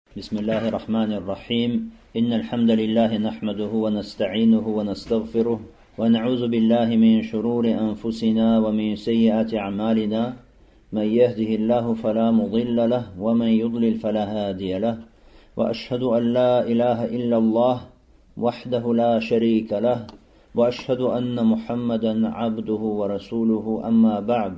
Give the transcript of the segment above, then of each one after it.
بسم الله الرحمن الرحيم إن الحمد لله نحمده ونستعينه ونستغفره ونعوذ بالله من شرور أنفسنا ومن سيئات أعمالنا من يهده الله فلا مضل له ومن يضلل فلا هادي له وأشهد أن لا إله إلا الله وحده لا شريك له وأشهد أن محمدا عبده ورسوله أما بعد.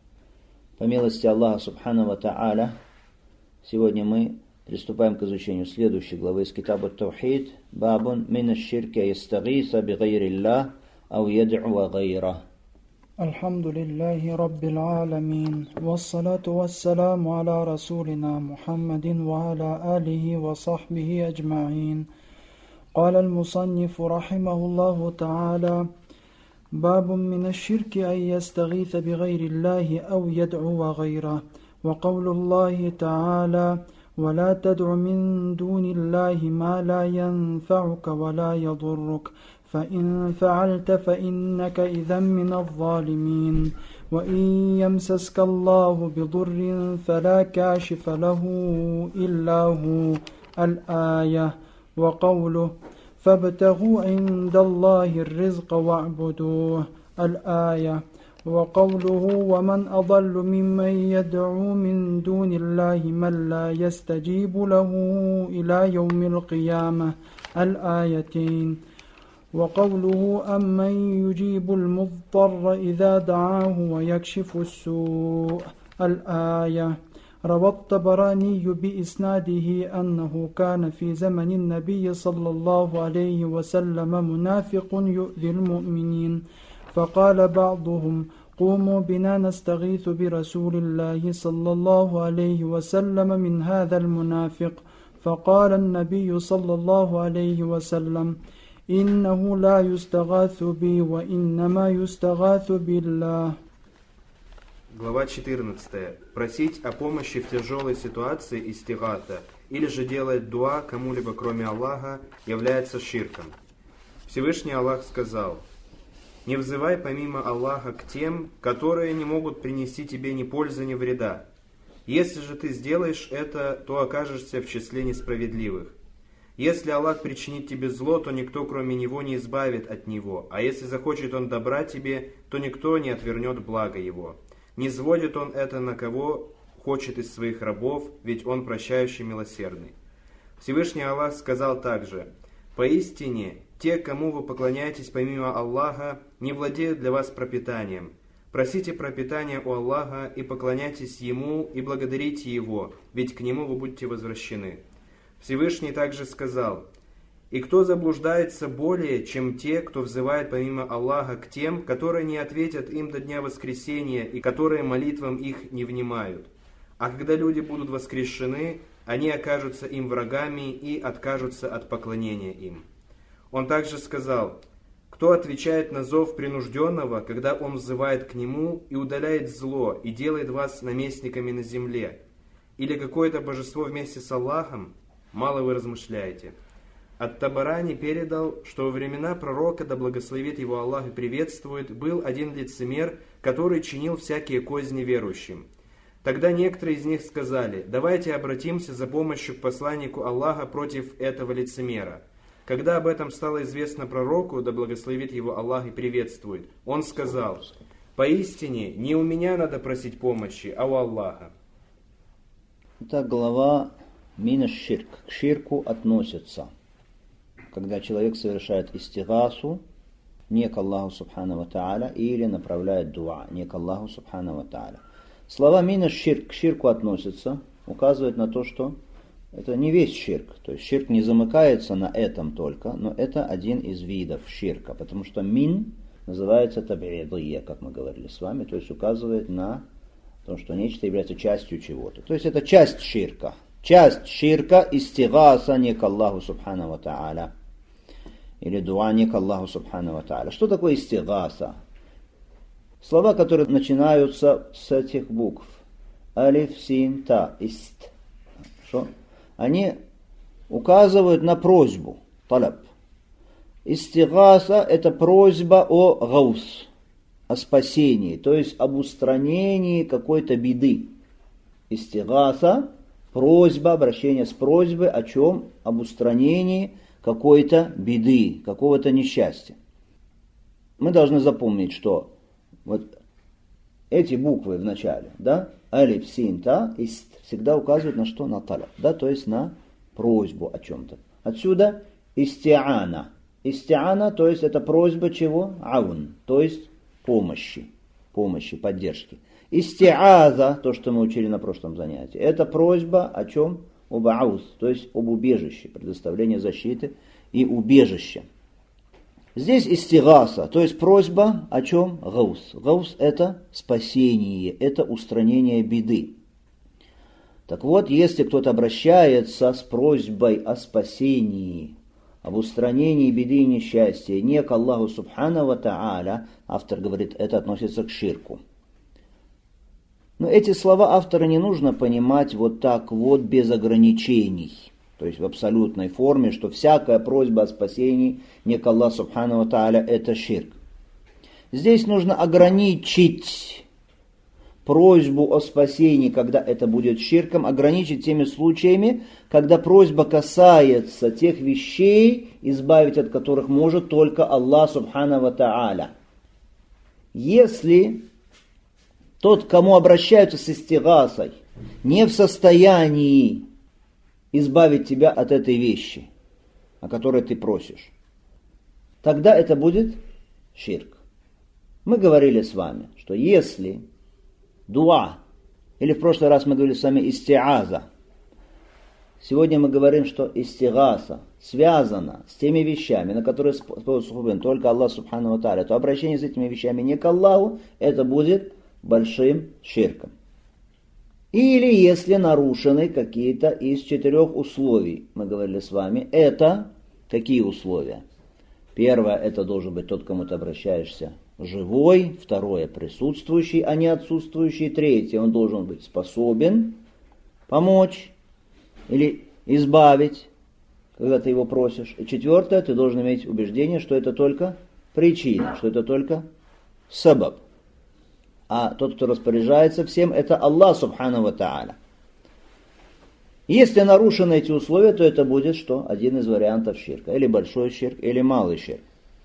По милости Аллаха Субхану ва Тааля, сегодня мы приступаем к изучению следующей главы из китаба Таухид. Бабун мин аш-ширки ястагиса бигайриллах ау яд'у гайрах. Алхамдулиллахи раббил аламин. Вассалату вассаламу аля расулина Мухаммадин ва аля алихи ва сахбихи аджмаин. قال المصنف رحمه الله تعالى: باب من الشرك أن يستغيث بغير الله أو يدعو غيره. وقول الله تعالى: ولا تدع من دون الله ما لا ينفعك ولا يضرك فإن فعلت فإنك إذا من الظالمين. وإن يمسسك الله بضر فلا كاشف له إلا هو. الآية. وقوله: فابتغوا عند الله الرزق واعبدوه. الآية. وقوله: ومن أضل ممن يدعو من دون الله من لا يستجيب له إلى يوم القيامة. الآيتين. وقوله: أمن يجيب المضطر إذا دعاه ويكشف السوء. الآية. روى الطبراني بإسناده أنه كان في زمن النبي صلى الله عليه وسلم منافق يؤذي المؤمنين، فقال بعضهم: قوموا بنا نستغيث برسول الله صلى الله عليه وسلم من هذا المنافق. فقال النبي صلى الله عليه وسلم: إنه لا يستغاث بي وإنما يستغاث بالله. Глава 14. Просить о помощи в тяжелой ситуации истигата или же делать дуа кому-либо кроме Аллаха является ширком. Всевышний Аллах сказал: «Не взывай помимо Аллаха к тем, которые не могут принести тебе ни пользы, ни вреда. Если же ты сделаешь это, то окажешься в числе несправедливых. Если Аллах причинит тебе зло, то никто кроме Него не избавит от него, а если захочет Он добра тебе, то никто не отвернет блага Его. Не сводит Он это на кого хочет из своих рабов, ведь Он прощающий милосердный». Всевышний Аллах сказал также: «Поистине, те, кому вы поклоняетесь помимо Аллаха, не владеют для вас пропитанием. Просите пропитания у Аллаха и поклоняйтесь Ему и благодарите Его, ведь к Нему вы будете возвращены». Всевышний также сказал: «И кто заблуждается более, чем те, кто взывает помимо Аллаха к тем, которые не ответят им до дня воскресения и которые молитвам их не внимают. А когда люди будут воскрешены, они окажутся им врагами и откажутся от поклонения им». Он также сказал: «Кто отвечает на зов принужденного, когда он взывает к нему и удаляет зло и делает вас наместниками на земле? Или какое-то божество вместе с Аллахом? Мало вы размышляете». Ат-Табарани передал, что во времена пророка, да благословит его Аллах и приветствует, был один лицемер, который чинил всякие козни верующим. Тогда некоторые из них сказали: «Давайте обратимся за помощью к посланнику Аллаха против этого лицемера». Когда об этом стало известно пророку, да благословит его Аллах и приветствует, он сказал: «Поистине, не у меня надо просить помощи, а у Аллаха». Итак, глава мин аш-ширк. К ширку относится, когда человек совершает истигасу не к Аллаху Субхану ва Тааля или направляет дуа не к Аллаху Субхану ва Тааля. Слова мин аш-ширк к ширку относятся, указывают на то, что это не весь ширк. То есть ширк не замыкается на этом только, но это один из видов ширка, потому что мин называется таб'идия, как мы говорили с вами, то есть указывает на то, что нечто является частью чего-то. То есть это часть ширка. Часть ширка истигаса не к Аллаху Субхану ва Тааля. Или дуа не к Аллаху Субхану ва Тааля. Что такое истигаса? Слова, которые начинаются с этих букв. Алиф, син, та, ист. Что? Они указывают на просьбу. Талаб. Истигаса – это просьба о гаус, о спасении, то есть об устранении какой-то беды. Истигаса – Просьба, обращение с просьбой о чем? Об устранении какой-то беды, какого-то несчастья. Мы должны запомнить, что вот эти буквы в начале, да, алиф, син, та, ист, всегда указывают на что? На талаб, да, то есть на просьбу о чем-то. Отсюда истиана. Истиана, то есть это просьба чего? Аун, то есть помощи, поддержки. Истиаза, то, что мы учили на прошлом занятии, это просьба о чем? Об ауз, то есть об убежище, предоставление защиты и убежища. Здесь истигаса, то есть просьба о чем? Гаус. Гаус это спасение, это устранение беды. Так вот, если кто-то обращается с просьбой о спасении, об устранении беды и несчастья не к Аллаху Субхану ва Тааля, автор говорит, это относится к ширку. Но эти слова автора не нужно понимать вот так вот без ограничений, то есть в абсолютной форме, что всякая просьба о спасении не к Аллаху Субхану ва Тааля это ширк. Здесь нужно ограничить просьбу о спасении, когда это будет ширком, ограничить теми случаями, когда просьба касается тех вещей, избавить от которых может только Аллах Субхану ва Тааля. Если тот, к кому обращаются с истигасой, не в состоянии избавить тебя от этой вещи, о которой ты просишь, тогда это будет ширк. Мы говорили с вами, что если дуа, или в прошлый раз мы говорили с вами истиаза, сегодня мы говорим, что истигаса связана с теми вещами, на которые способен только Аллах Субхану ва Тааля, то обращение с этими вещами не к Аллаху, это будет большим ширком. Или если нарушены какие-то из 4 условий, мы говорили с вами, это какие условия? Первое, это должен быть тот, к кому ты обращаешься, живой. Второе, присутствующий, а не отсутствующий. Третье, он должен быть способен помочь или избавить, когда ты его просишь. И четвертое, ты должен иметь убеждение, что это только причина, что это только сабаб. А тот, кто распоряжается всем, это Аллах Субхану ва Тааля. Если нарушены эти условия, то это будет что? Один из вариантов ширка. Или большой ширк, или малый ширк.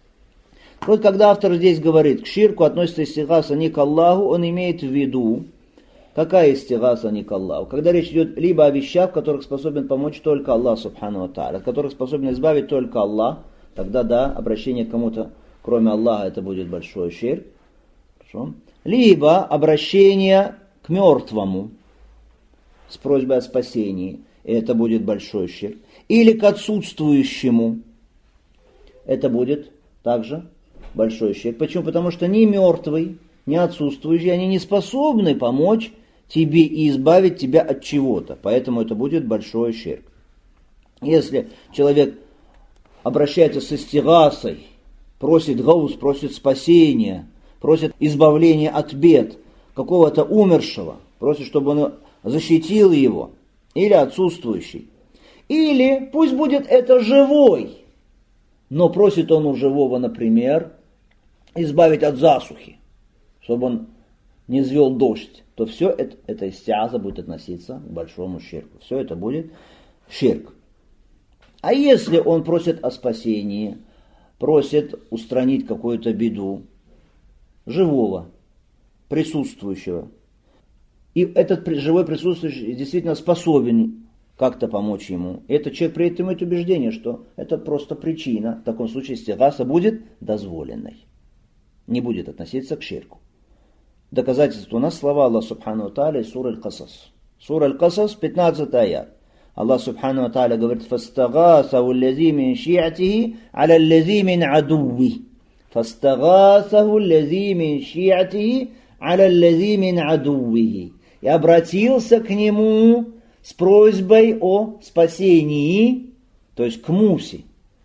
Вот когда автор здесь говорит, к ширку относится истигаса не к Аллаху, он имеет в виду, какая истигаса не к Аллаху. Когда речь идет либо о вещах, в которых способен помочь только Аллах Субхану ва Тааля, от которых способен избавить только Аллах, тогда да, обращение к кому-то, кроме Аллаха, это будет большой ширк. Хорошо. Либо обращение к мертвому с просьбой о спасении, и это будет большой ширк. Или к отсутствующему, это будет также большой ширк. Почему? Потому что ни мертвый, ни отсутствующий, они не способны помочь тебе и избавить тебя от чего-то. Поэтому это будет большой ширк. Если человек обращается с истигасой, просит гаус, просит спасения, просит избавления от бед какого-то умершего, просит, чтобы он защитил его, или отсутствующий. Или пусть будет это живой, но просит он у живого, например, избавить от засухи, чтобы он не звел дождь, то все это истиаза будет относиться к большому ширку. Все это будет ширк. А если он просит о спасении, просит устранить какую-то беду, живого, присутствующего. И этот живой присутствующий действительно способен как-то помочь ему. И этот человек при этом имеет убеждение, что это просто причина. В таком случае истигаса будет дозволенной. Не будет относиться к ширку. Доказательство у нас слова Аллаха Субхану ва Тааля из суры Аль-Касас. Сура Аль-Касас, 15 аят. Аллах Субхану ва Тааля говорит: «Фастагасаху аллази мин ши'атихи аля аллази мин адуви». «Фастагасаху аллази мин ши'атихи аля аллази мин адувихи». И обратился к нему с просьбой о спасении, то есть к Мусе,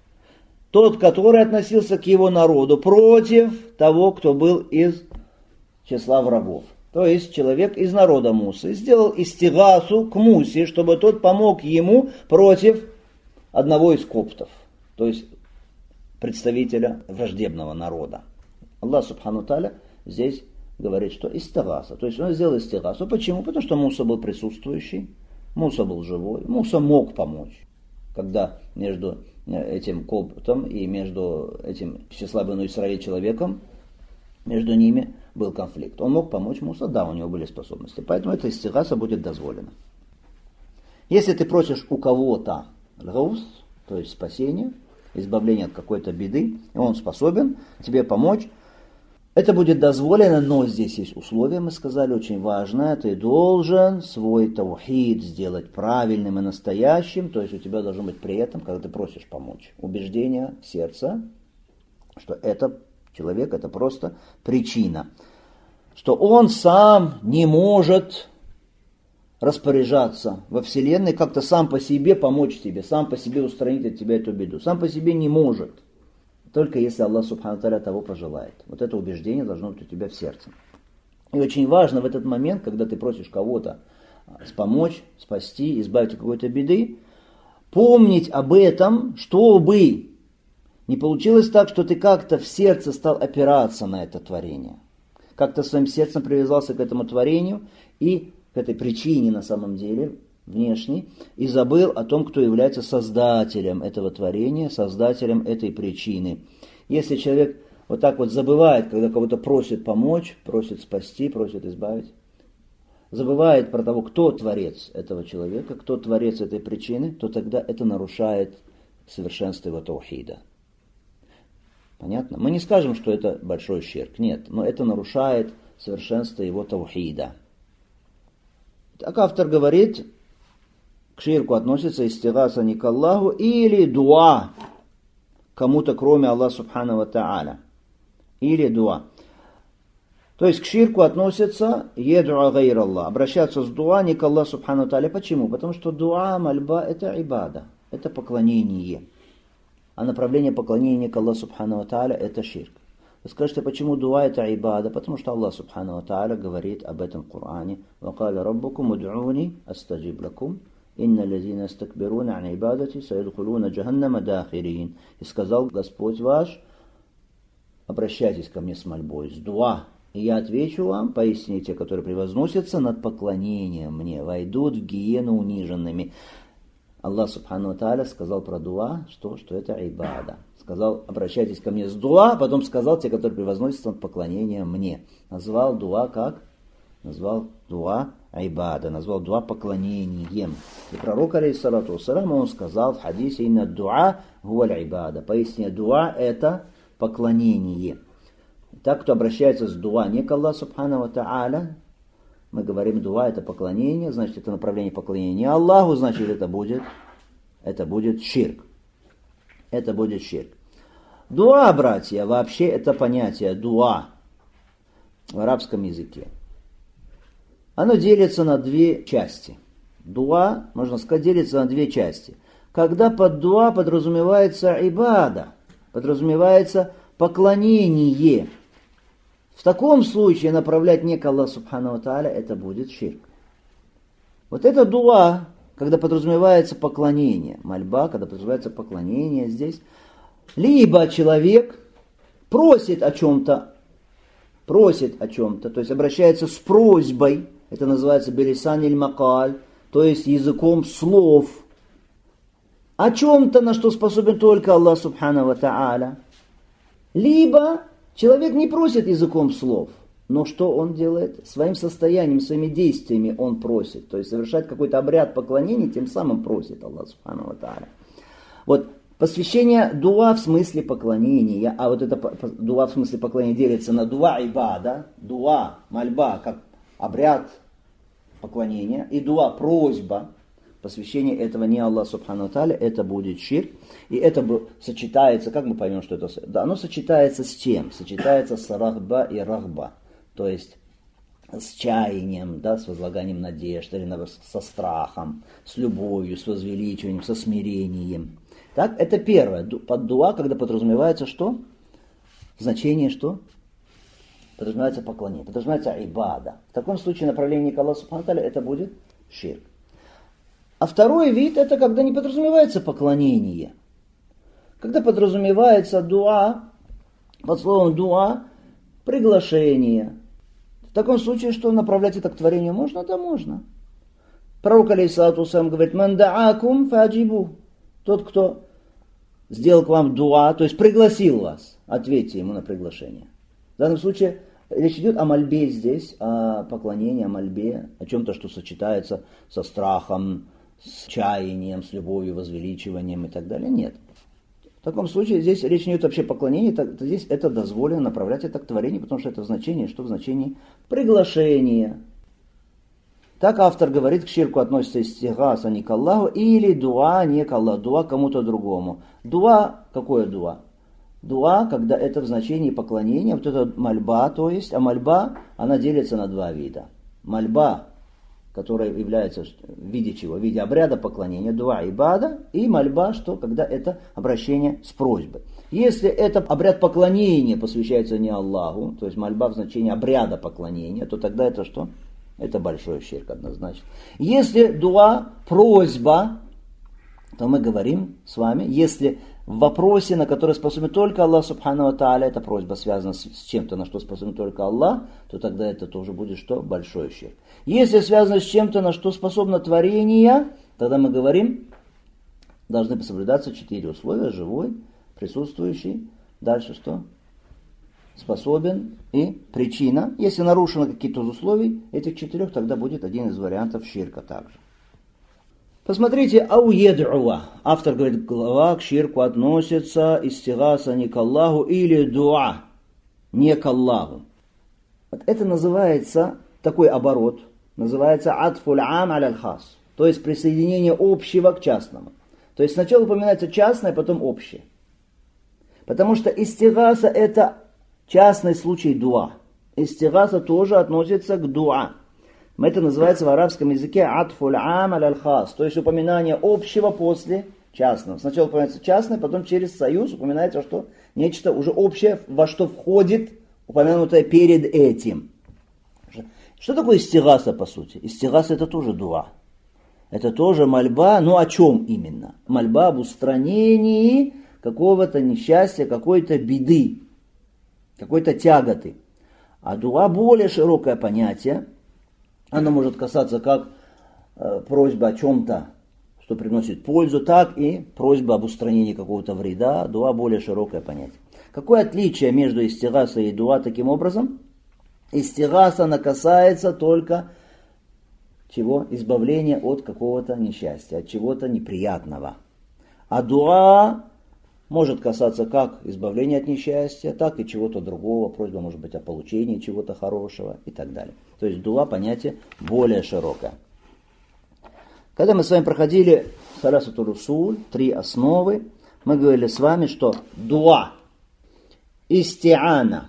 тот, который относился к его народу, против того, кто был из числа врагов. То есть человек из народа Мусы сделал истигасу к Мусе, чтобы тот помог ему против одного из коптов, то есть представителя враждебного народа. Аллах Субхану Тааля здесь говорит, что истигаса, то есть он сделал истигасу. Почему? Потому что Муса был присутствующий, Муса был живой, Муса мог помочь. Когда между этим коптом и между этим тщеславным Исраиль человеком, между ними был конфликт. Он мог помочь Муса, да, у него были способности. Поэтому эта истигаса будет дозволена. Если ты просишь у кого-то гаус, то есть спасение, избавление от какой-то беды, и он способен тебе помочь, это будет дозволено, но здесь есть условие, мы сказали, очень важное. Ты должен свой таухид сделать правильным и настоящим, то есть у тебя должно быть при этом, когда ты просишь помочь, убеждение сердца, что это человек, это просто причина, что он сам не может распоряжаться во Вселенной, как-то сам по себе помочь тебе, сам по себе устранить от тебя эту беду. Сам по себе не может. Только если Аллах Субхану Тааля того пожелает. Вот это убеждение должно быть у тебя в сердце. И очень важно в этот момент, когда ты просишь кого-то помочь, спасти, избавить от какой-то беды, помнить об этом, чтобы не получилось так, что ты как-то в сердце стал опираться на это творение. Как-то своим сердцем привязался к этому творению и к этой причине на самом деле, внешней, и забыл о том, кто является создателем этого творения, создателем этой причины. Если человек вот так вот забывает, когда кого-то просит помочь, просит спасти, просит избавить, забывает про того, кто творец этого человека, кто творец этой причины, то тогда это нарушает совершенство его таухида. Понятно? Мы не скажем, что это большой ширк, нет, но это нарушает совершенство его таухида. Так автор говорит, к ширку относится истигаса не к Аллаху или дуа кому-то, кроме Аллаха Субхану ва Тааля. Или дуа. То есть к ширку относится едуа гайр Аллах. Обращаться с дуа не к Аллаху Субхану ва Тааля. Почему? Потому что дуа, мольба – это ибада, это поклонение. А направление поклонения к Аллаху Субхану ва Тааля – это ширк. Вы скажете, почему дуа это ибада? Потому что Аллах Субхану ва Тааля говорит об этом в Коране. وَقَالَ رَبُّكُمْ уdu'уни أَسْتَجِبْ لَكُمْ إِنَّ الَّذِينَ يَسْتَكْبِرُونَ عَنْ عِبَادَتِي سَيَدْخُلُونَ جَهَنَّمَ دَاخِرِينَ. И сказал Господь ваш, обращайтесь ко мне с мольбой, с дуа, и я отвечу вам, поистине те, которые превозносятся над поклонением мне, войдут в гиену униженными. Аллах Субхану ва Тааля сказал про дуа, что это ибада. Сказал, обращайтесь ко мне с дуа, потом сказал, те, которые превозносятся над поклонением мне. Назвал дуа как? Назвал дуа айбада, назвал дуа поклонением. И пророк, алейхиссалату вассалам, он сказал в хадисе, инна дуа гуаль айбада. Поистине дуа это поклонение. Так, кто обращается с дуа не к Аллаху Субхану ва Тааля, мы говорим, дуа это поклонение, значит это направление поклонения не Аллаху, значит это будет ширк. Это будет ширк. Дуа, братья, вообще это понятие дуа в арабском языке. Оно делится на две части. Дуа, можно сказать, делится на две части. Когда под дуа подразумевается ибада, подразумевается поклонение. В таком случае направлять не к Аллаху Субхану ва Тааля, это будет ширк. Вот это дуа, когда подразумевается поклонение, мольба, когда подразумевается поклонение здесь, либо человек просит о чем-то, то есть обращается с просьбой, это называется белисан иль-макаль, то есть языком слов, о чем-то, на что способен только Аллах Субхану ва Тааля. Либо человек не просит языком слов, но что он делает? Своим состоянием, своими действиями он просит. То есть совершать какой-то обряд поклонения, тем самым просит Аллах Субхану ва Тааля. Вот посвящение дуа в смысле поклонения, а вот это дуа в смысле поклонения делится на дуа ибада, дуа, мольба, как обряд поклонения, и дуа, просьба, посвящение этого не Аллаху Субхану ва Тааля, это будет ширк. И это сочетается, как мы поймем, что это? Да, оно сочетается с чем? Сочетается с рахба и рахба. То есть с чаянием, да, с возлаганием надежд, или со страхом, с любовью, с возвеличиванием, со смирением. Так, это первое. Под дуа, когда подразумевается что? Значение что? Подразумевается поклонение, подразумевается ибада. В таком случае направление к Аллаху Субхану ва Тааля это будет ширк. А второй вид это когда не подразумевается поклонение. Когда подразумевается дуа, под словом дуа, приглашение. В таком случае, что направлять это к творению можно? Да, можно. Пророк алейхиссалату вассалам говорит: «Ман даакум фаджибу». Тот, кто сделал к вам дуа, то есть пригласил вас, ответьте ему на приглашение. В данном случае речь идет о мольбе здесь, о поклонении, о мольбе, о чем-то, что сочетается со страхом, с чаянием, с любовью, возвеличиванием и так далее. Нет. В таком случае здесь речь не идет вообще о поклонении, здесь это дозволено направлять это к творению, потому что это в значении, что в значении приглашения. Так автор говорит, к ширку относится истигаса не к Аллаху или дуа не к Аллаху, дуа кому-то другому. Дуа, какое дуа? Дуа, когда это в значении поклонения, вот это мольба, то есть, а мольба, она делится на два вида. Мольба, которая является в виде чего? В виде обряда поклонения, дуа ибада, и мольба, что когда это обращение с просьбой. Если это обряд поклонения посвящается не Аллаху, то есть мольба в значении обряда поклонения, то тогда это что? Это большой ширк однозначно. Если дуа, просьба, то мы говорим с вами, если в вопросе, на который способен только Аллах Субхану ва Тааля, эта просьба связана с чем-то, на что способен только Аллах, то тогда это тоже будет что? Большой ширк. Если связано с чем-то, на что способно творение, тогда мы говорим, должны соблюдаться 4 условия: живой, присутствующий, дальше что? Способен и причина. Если нарушено какие-то из условий этих 4, тогда будет один из вариантов ширка также. Посмотрите, ау ед'уа. Автор говорит, глава к ширку относится истигаса не к Аллаху или дуа не к Аллаху. Вот это называется, такой оборот, называется атфуль ам аль хас. То есть присоединение общего к частному. То есть сначала упоминается частное, потом общее. Потому что истигаса это частный случай дуа. Истигаса тоже относится к дуа. Это называется в арабском языке атфуль ам аль хас, то есть упоминание общего после частного. Сначала упоминается частное, потом через союз упоминается что? Нечто уже общее, во что входит упомянутое перед этим. Что такое истигаса по сути? Истигаса это тоже дуа. Это тоже мольба, но о чем именно? Мольба об устранении какого-то несчастья, какой-то беды, какой-то тяготы. А дуа более широкое понятие. Оно может касаться как просьбы о чем-то, что приносит пользу, так и просьба об устранении какого-то вреда. Дуа более широкое понятие. Какое отличие между истигасой и дуа таким образом? Истигаса она касается только чего? Избавления от какого-то несчастья, от чего-то неприятного. А дуа может касаться как избавления от несчастья, так и чего-то другого. Просьба может быть о получении чего-то хорошего и так далее. То есть дуа понятие более широкое. Когда мы с вами проходили Саласатуль Усуль, 3 основы, мы говорили с вами, что дуа, истиана,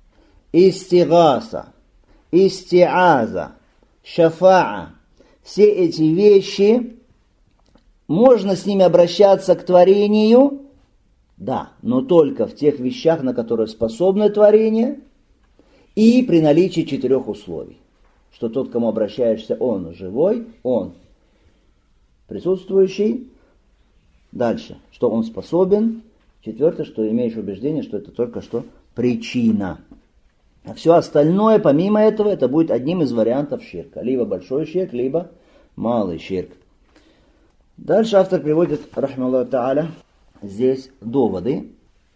истигаса, истиаза, шафаа, все эти вещи, можно с ними обращаться к творению, да, но только в тех вещах, на которые способно творение, и при наличии 4 условий. Что тот, к кому обращаешься, он живой, он присутствующий. Дальше, что он способен. 4, что имеешь убеждение, что это только что причина. А все остальное, помимо этого, это будет одним из вариантов ширка. Либо большой ширк, либо малый ширк. Дальше автор приводит, рахмаллаху та'аля, здесь доводы.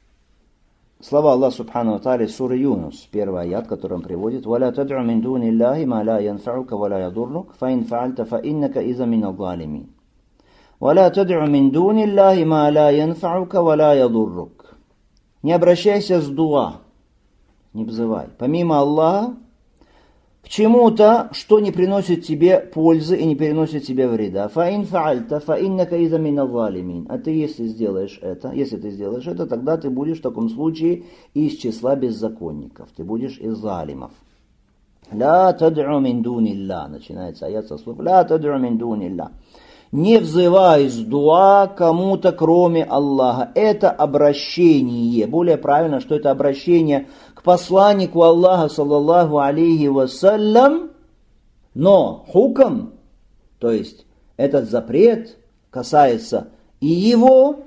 Слова Аллаха Субхану ва Тааля, сура Юнус, 1 аят, который он приводит. «Валя тад'у мин дуни Аллахи ма ла янфаука ва ла ядуррук, фа ин фа'альта фа иннака иза мин аль-залимин». «Валя тад'у мин дуни Аллахи ма ла янфаука ва ла ядуррук». Не обращайся с дуа, не взывай, помимо Аллаха, к чему-то, что не приносит тебе пользы и не переносит тебе вреда. «Фа ин фа'альта фа иннака иза мин аль-залимин». А ты, если ты сделаешь это, тогда ты будешь в таком случае из числа беззаконников. Ты будешь из залимов. «Ла тад'у мин дунилля». Начинается аят со слов «Ла тад'у мин дунилля». Не взывай с дуа кому-то, кроме Аллаха. Это обращение. Более правильно, что это обращение к посланнику Аллаха, саллаллаху алейхи вассалям. Но хукам, то есть этот запрет касается и его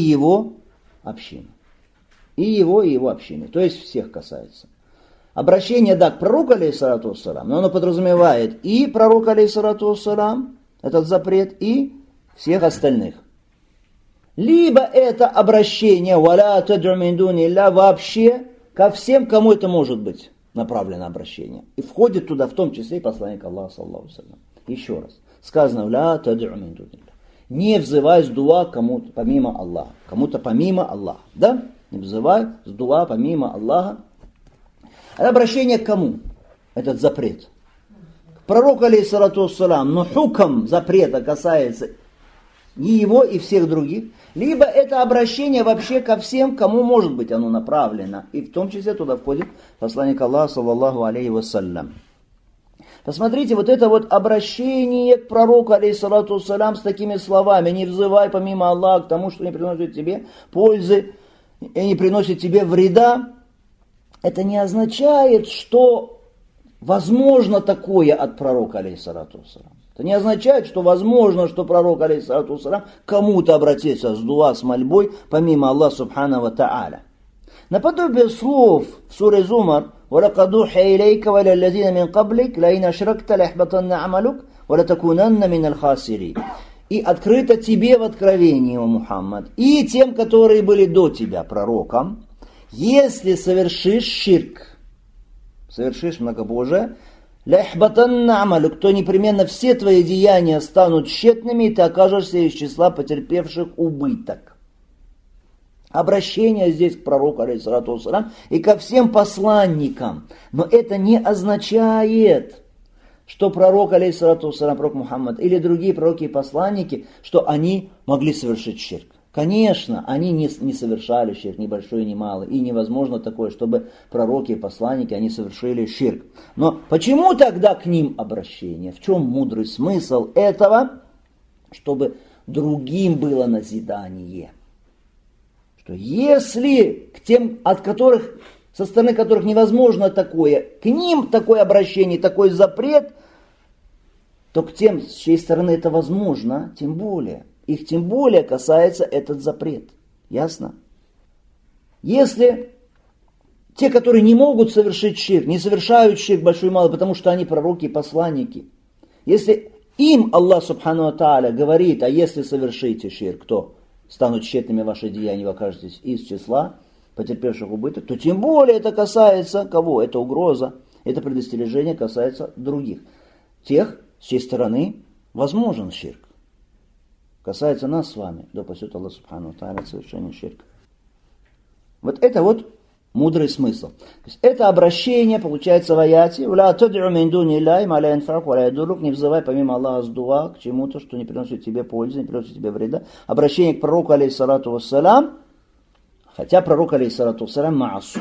общины. И его общины. То есть всех касается. Обращение, да, к пророку, алейхиссалату вассалам, но оно подразумевает и пророка, алейхиссалату вассалам, этот запрет, и всех остальных. Либо это обращение «Валя тад'у мин дуни илля» вообще ко всем, кому это может быть направлено обращение. И входит туда в том числе и посланник Аллаха, саллаллаху алейхи ва саллям. Еще раз. Сказано «Ля тад'у мин дуни илля». Не взывай с дуа кому-то помимо Аллаха. Кому-то помимо Аллаха. Да? Не взывай с дуа помимо Аллаха. Это обращение к кому? Этот запрет. К пророку, алейхиссалату вассалам, но хукам запрета касается и его, и всех других. Либо это обращение вообще ко всем, кому может быть оно направлено. И в том числе туда входит посланник Аллаха, саллаллаху алейхи вассалям. Посмотрите, вот это вот обращение к пророку, алейхиссалату вассалям, с такими словами. Не взывай помимо Аллаха к тому, что не приносит тебе пользы и не приносит тебе вреда. Это не означает, что возможно такое от пророка, алейхиссалату вассалям. Это не означает, что возможно, что пророк, алейхиссалату вассалям, кому-то обратится с дуа, с мольбой, помимо Аллаха, субхану ва та'аля. Наподобие слов в суре Зумар وَلَقَدْ أُوحِيَ إِلَيْكَ وَإِلَى الَّذِينَ مِنْ قَبْلِكَ لَئِنْ أَشْرَكْتَ لَيَحْبَطَنَّ عَمَلُكَ وَلَتَكُونَنَّ مِنَ الْخَاسِرِينَ. И открыто тебе в откровении, о Мухаммад, и тем, которые были до тебя, пророком, если совершишь ширк, совершишь многобожие, ляхбатанна амалюк, то непременно все твои деяния станут тщетными, и ты окажешься из числа потерпевших убыток. Обращение здесь к пророку, алейхиссалату вассалям, и ко всем посланникам. Но это не означает, что пророк, алейхиссалату вассалям, пророк Мухаммад, или другие пророки и посланники, что они могли совершить ширк. Конечно, они не совершали ширк, ни большой, ни малый. И невозможно такое, чтобы пророки и посланники, они совершили ширк. Но почему тогда к ним обращение? В чем мудрый смысл этого? Чтобы другим было назидание. Что если к тем, со стороны которых невозможно такое, к ним такое обращение, такой запрет, то к тем, с чьей стороны это возможно, тем более. Их тем более касается этот запрет. Ясно? Если те, которые не могут совершить ширк, не совершают ширк большой и малый, потому что они пророки и посланники, если им Аллах субхану ва тааля говорит, а если совершите ширк, то станут тщетными ваши деяния, вы окажетесь из числа потерпевших убыток, то тем более это касается кого? Это угроза, это предостережение касается других. Тех, с чьей стороны возможен ширк. Касается нас с вами, да пасет Аллах субхану ва тааля совершение ширка. Вот это вот мудрый смысл. То есть это обращение получается в аяте «Ла тад'у мин дуни илляхи ма ла янфа'ук ва ла ядуррук», не взывай помимо Аллаха с дуа к чему-то, что не приносит тебе пользы, не приносит тебе вреда. Обращение к пророку, алейхиссалату вассалям, хотя пророк, алейхиссалату вассалям,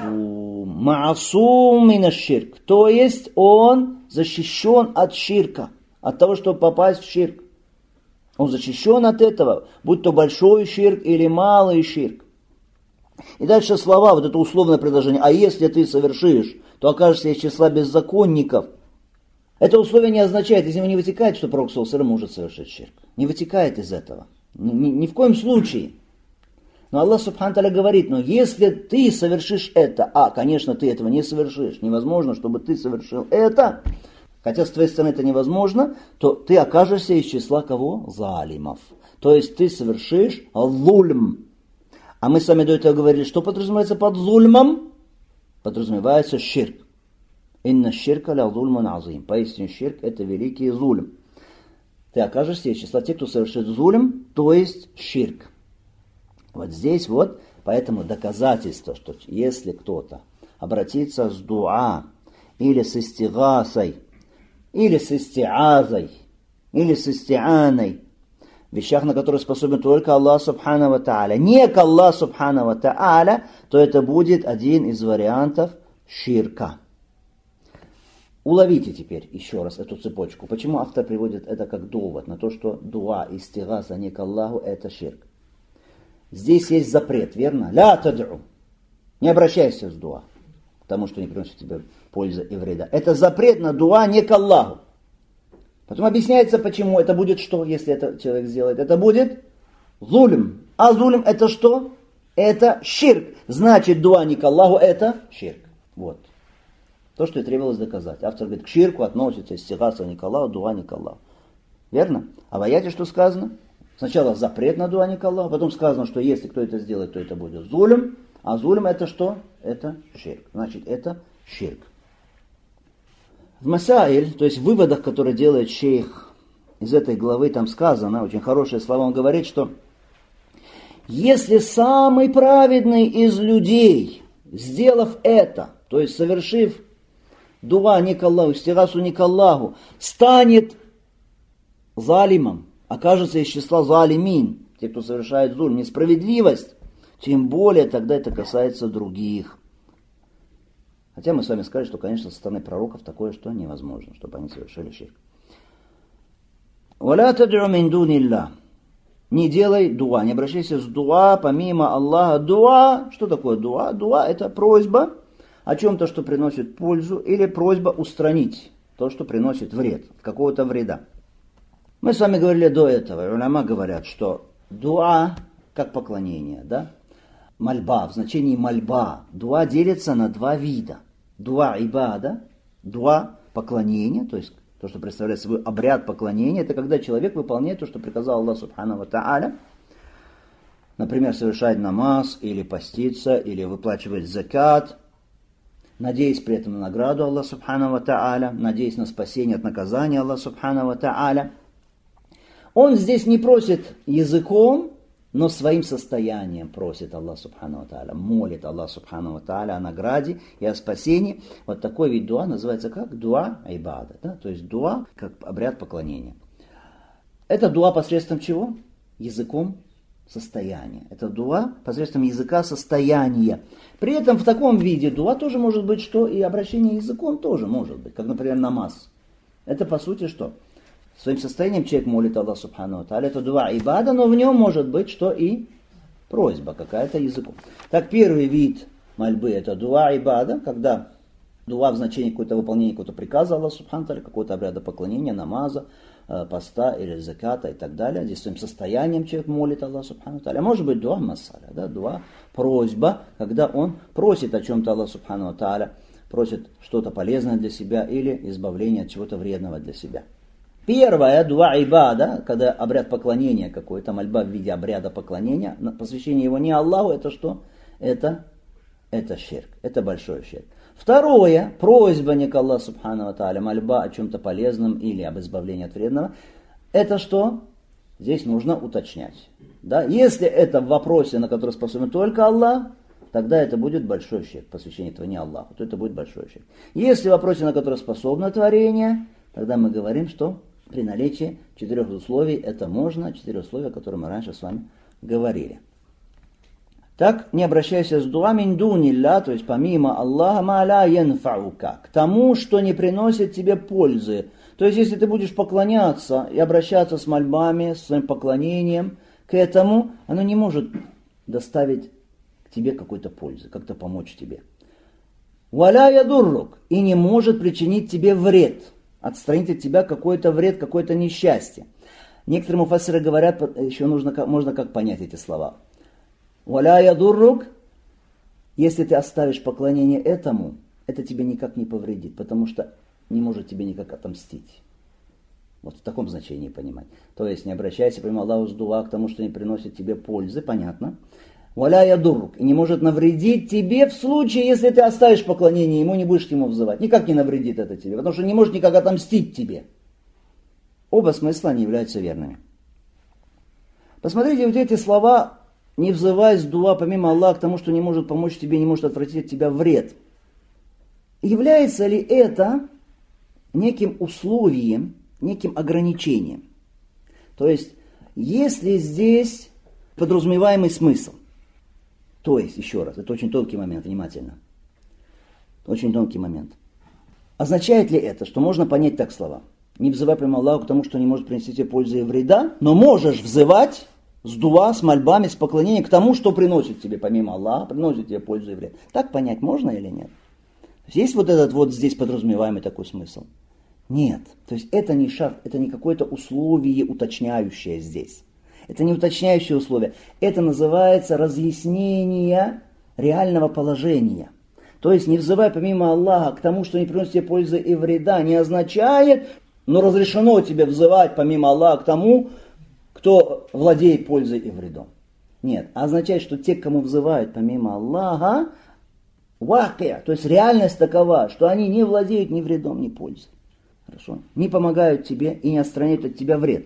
ма'асум мин ширк, то есть он защищен от ширка, от того, чтобы попасть в ширк. Он защищен от этого, будь то большой ширк или малый ширк. И дальше слова, вот это условное предложение, а если ты совершишь, то окажешься из числа беззаконников. Это условие не означает, из него не вытекает, что пророк саллаллаху алейхи ва саллям может совершить ширк. Не вытекает из этого. Ни в коем случае. Но Аллах субхану тааля говорит, но если ты совершишь это, конечно, ты этого не совершишь, невозможно, чтобы ты совершил это, хотя с твоей стороны это невозможно, то ты окажешься из числа кого? Залимов. То есть ты совершишь зульм. А мы с вами до этого говорили, что подразумевается под зульмом? Подразумевается ширк. Инна ширка ля зульман азим. Поистине ширк это великий зульм. Ты окажешься из числа тех, кто совершит зульм, то есть ширк. Вот здесь вот, поэтому доказательство, что если кто-то обратится с дуа, или с истигасой, или с истиазой, или с истианой, вещах, на которые способен только Аллах субхану ва тааля, не к Аллаху субхану ва тааля, то это будет один из вариантов ширка. Уловите теперь еще раз эту цепочку. Почему автор приводит это как довод на то, что дуа, истигаса не к Аллаху, это ширк. Здесь есть запрет, верно? Ля тад'у. Не обращайся с дуа, потому что не приносит тебе пользы и вреда. Это запрет на дуа не к Аллаху. Потом объясняется, почему. Это будет что, если это человек сделает? Это будет зулм. А зулм это что? Это ширк. Значит, дуа не к Аллаху, это ширк. Вот. То, что и требовалось доказать. Автор говорит, к ширку относится истигаса не к Аллаху, дуа не к Аллаху. Верно? А в аяте что сказано? Сначала запрет на дуа не к Аллаху, потом сказано, что если кто это сделает, то это будет зулм. А зулм это что? Это ширк. Значит, это ширк. В масаиль, то есть в выводах, которые делает шейх из этой главы, там сказано, очень хорошие слова, он говорит, что если самый праведный из людей, сделав это, то есть совершив дуа не к Аллаху, истигасу не к Аллаху, станет залимом, окажется из числа залимин, те, кто совершает зуль, несправедливость, тем более тогда это касается других. Хотя мы с вами сказали, что, конечно, со стороны пророков такое, что невозможно, чтобы они совершили ширк. «Валя тад'у мин дунилля». Не делай дуа, не обращайся с дуа помимо Аллаха. Дуа, что такое дуа? Дуа это просьба о чем-то, что приносит пользу, или просьба устранить то, что приносит вред, какого-то вреда. Мы с вами говорили до этого, уляма говорят, что дуа как поклонение, да? Мольба, в значении мольба. Дуа делится на два вида. Дуа ибада, дуа поклонение, то есть то, что представляет собой обряд поклонения, это когда человек выполняет то, что приказал Аллах Субхану ва Тааля. Например, совершает намаз, или постится, или выплачивает закат, надеясь при этом на награду Аллаха Субхану ва Тааля, надеясь на спасение от наказания Аллаха Субхану ва Тааля. Он здесь не просит языком, но своим состоянием просит Аллах Субхану ва Тааля, молит Аллах Субхану ва Тааля о награде и о спасении. Вот такой вид дуа называется как дуа айбада, да? То есть дуа как обряд поклонения. Это дуа посредством чего? Языком состояния. Это дуа посредством языка состояния. При этом в таком виде дуа тоже может быть, что и обращение языком тоже может быть, как, например, намаз. Это по сути что? Своим состоянием человек молит Аллах Субхану ва Тааля. Это дуа ибада, но в нем может быть что и просьба какая-то языком. Так, первый вид мольбы это дуа ибада, когда дуа в значении какое-то выполнение какого-то приказа Аллаха Субхану ва Тааля, какого-то обряда поклонения, намаза, поста или заката и так далее. Здесь своим состоянием человек молит Аллах Субхану ва Тааля. Может быть дуа масаля, да? Дуа просьба, когда он просит о чем-то Аллах Субхану ва Тааля, просит что-то полезное для себя или избавление от чего-то вредного для себя. Первое, дуа ибада, когда обряд поклонения какой-то, мольба в виде обряда поклонения, посвящение его не Аллаху, это что? Это ширк, это большой ширк. Второе, просьба не к Аллаху Субхану ва Тааля, мольба о чем-то полезном или об избавлении от вредного, это что? Здесь нужно уточнять. Да? Если это в вопросе, на который способен только Аллах, тогда это будет большой ширк, посвящение этого не Аллаху, то это будет большой ширк. Если в вопросе, на который способно творение, тогда мы говорим, что при наличии 4 условий это можно, 4 условия, о которых мы раньше с вами говорили. Так, не обращайся с дуа мин дунилля, то есть помимо Аллаха, ма ла янфаука, к тому, что не приносит тебе пользы. То есть, если ты будешь поклоняться и обращаться с мольбами, с своим поклонением к этому, оно не может доставить к тебе какой-то пользы, как-то помочь тебе. Валя ядуррук, и не может причинить тебе вред, отстранить от тебя какой-то вред, какое-то несчастье. Некоторые муфассиры говорят, еще можно как понять эти слова. «Валя ядуррук», если ты оставишь поклонение этому, это тебе никак не повредит, потому что не может тебе никак отомстить. Вот в таком значении понимать. То есть не обращайся прямо Аллаху с дуа к тому, что не приносит тебе пользы, понятно. «Валя ядуррук», и не может навредить тебе в случае, если ты оставишь поклонение ему, не будешь к нему взывать. Никак не навредит это тебе, потому что не может никак отомстить тебе. Оба смысла не являются верными. Посмотрите вот эти слова, не взывай с дуа помимо Аллаха к тому, что не может помочь тебе, не может отвратить от тебя вред. Является ли это неким условием, неким ограничением? То есть, есть ли здесь подразумеваемый смысл? То есть, еще раз, это очень тонкий момент, внимательно. Очень тонкий момент. Означает ли это, что можно понять так слова? Не взывай прямо Аллаху к тому, что не может принести тебе пользы и вреда, но можешь взывать с дуа, с мольбами, с поклонением к тому, что приносит тебе помимо Аллаха, приносит тебе пользу и вред. Так понять можно или нет? То есть, есть вот этот вот здесь подразумеваемый такой смысл? Нет. То есть это не шарт, это не какое-то условие уточняющее здесь. Это не уточняющее условие. Это называется разъяснение реального положения. То есть не взывай помимо Аллаха к тому, что не приносит тебе пользы и вреда, не означает, но разрешено тебе взывать помимо Аллаха к тому, кто владеет пользой и вредом. Нет, означает, что те, к кому взывают помимо Аллаха, вакия, то есть реальность такова, что они не владеют ни вредом, ни пользой. Хорошо? Не помогают тебе и не отстраняют от тебя вред.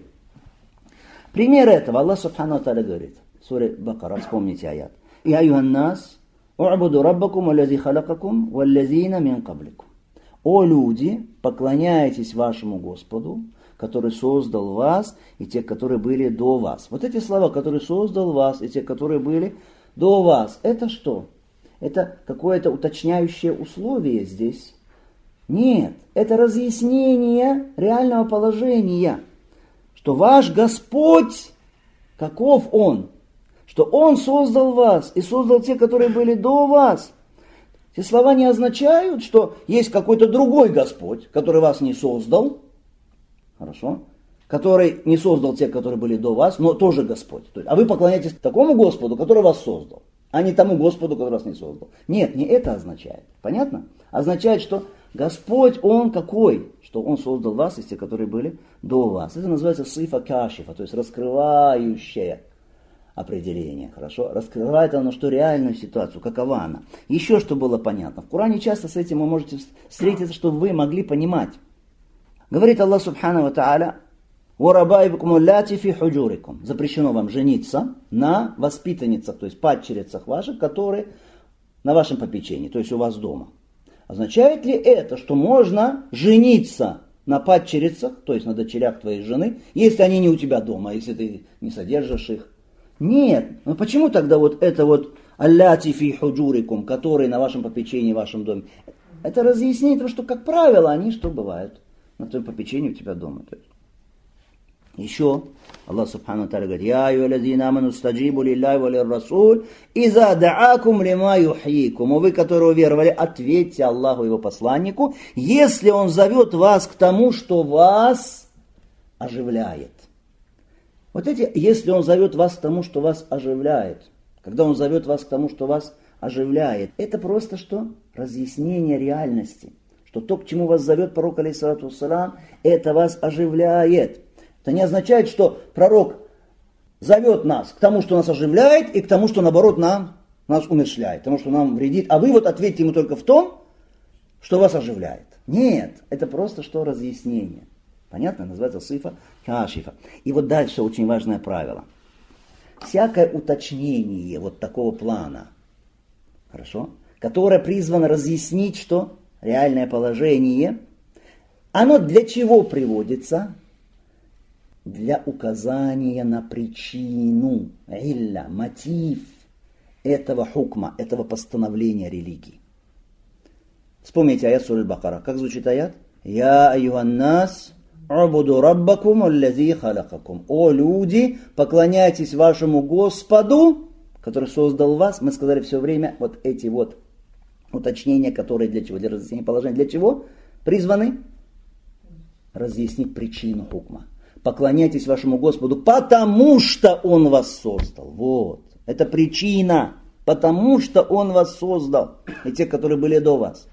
Пример этого Аллах Субхану Тааля говорит. В суре Бакара, вспомните аят. «Я юханнас, у'буду раббакум, аллази халакакум, валлазина мин кабликум». О люди, поклоняйтесь вашему Господу, который создал вас, и те, которые были до вас. Вот эти слова, который создал вас, и те, которые были до вас, это что? Это какое-то уточняющее условие здесь? Нет, это разъяснение реального положения, что ваш Господь, каков Он, что Он создал вас и создал те, которые были до вас. Эти слова не означают, что есть какой-то другой Господь, который вас не создал, хорошо, который не создал тех, которые были до вас, но тоже Господь. А вы поклоняетесь такому Господу, который вас создал, а не тому Господу, который вас не создал. Нет, не это означает. Понятно? Означает, что Господь, Он какой? Что Он создал вас из тех, которые были до вас. Это называется сифа кашифа, то есть раскрывающее определение. Хорошо? Раскрывает оно, что реальную ситуацию, какова она. Еще что было понятно. В Коране часто с этим вы можете встретиться, чтобы вы могли понимать. Говорит Аллах Субхану ва Тааля: «Варабайбикум улляти фи худжурикум». Запрещено вам жениться на воспитанницах, то есть падчерицах ваших, которые на вашем попечении, то есть у вас дома. Означает ли это, что можно жениться на падчерицах, то есть на дочерях твоей жены, если они не у тебя дома, если ты не содержишь их? Нет. Но почему тогда вот это вот «алляти фи худжурикум», которые на вашем попечении, в вашем доме? Это разъясняет то, что, как правило, они что бывают на твоем попечении у тебя дома. Еще Аллах Субхану Тааля говорит: «Я айюхаллазина аману стаджибу лилляхи ва лир-расуль иза даакум лима юхьикум». Вы, которые уверовали, ответьте Аллаху и его посланнику, если он зовет вас к тому, что вас оживляет. Вот эти, если он зовет вас к тому, что вас оживляет, когда он зовет вас к тому, что вас оживляет, это просто что? Разъяснение реальности. Что то, к чему вас зовет пророк, алейхиссалату вассалам, это вас оживляет. Это не означает, что пророк зовет нас к тому, что нас оживляет, и к тому, что наоборот нас умерщвляет, тому, что нам вредит. А вы вот ответьте ему только в том, что вас оживляет. Нет, это просто что? Разъяснение. Понятно? Называется сифа кашифа. И вот дальше очень важное правило. Всякое уточнение вот такого плана, хорошо, которое призвано разъяснить, что реальное положение, оно для чего приводится? Для указания на причину, илля, мотив этого хукма, этого постановления религии. Вспомните аят суры Аль-Бакара. Как звучит аят? «Я айюханнас убуду раббакум аллази халакакум». О люди, поклоняйтесь вашему Господу, который создал вас. Мы сказали все время вот эти вот уточнения, которые для чего? Для разъяснения положения. Для чего призваны? Разъяснить причину хукма. Поклоняйтесь вашему Господу, потому что Он вас создал. Вот. Это причина. Потому что Он вас создал. И те, которые были до вас.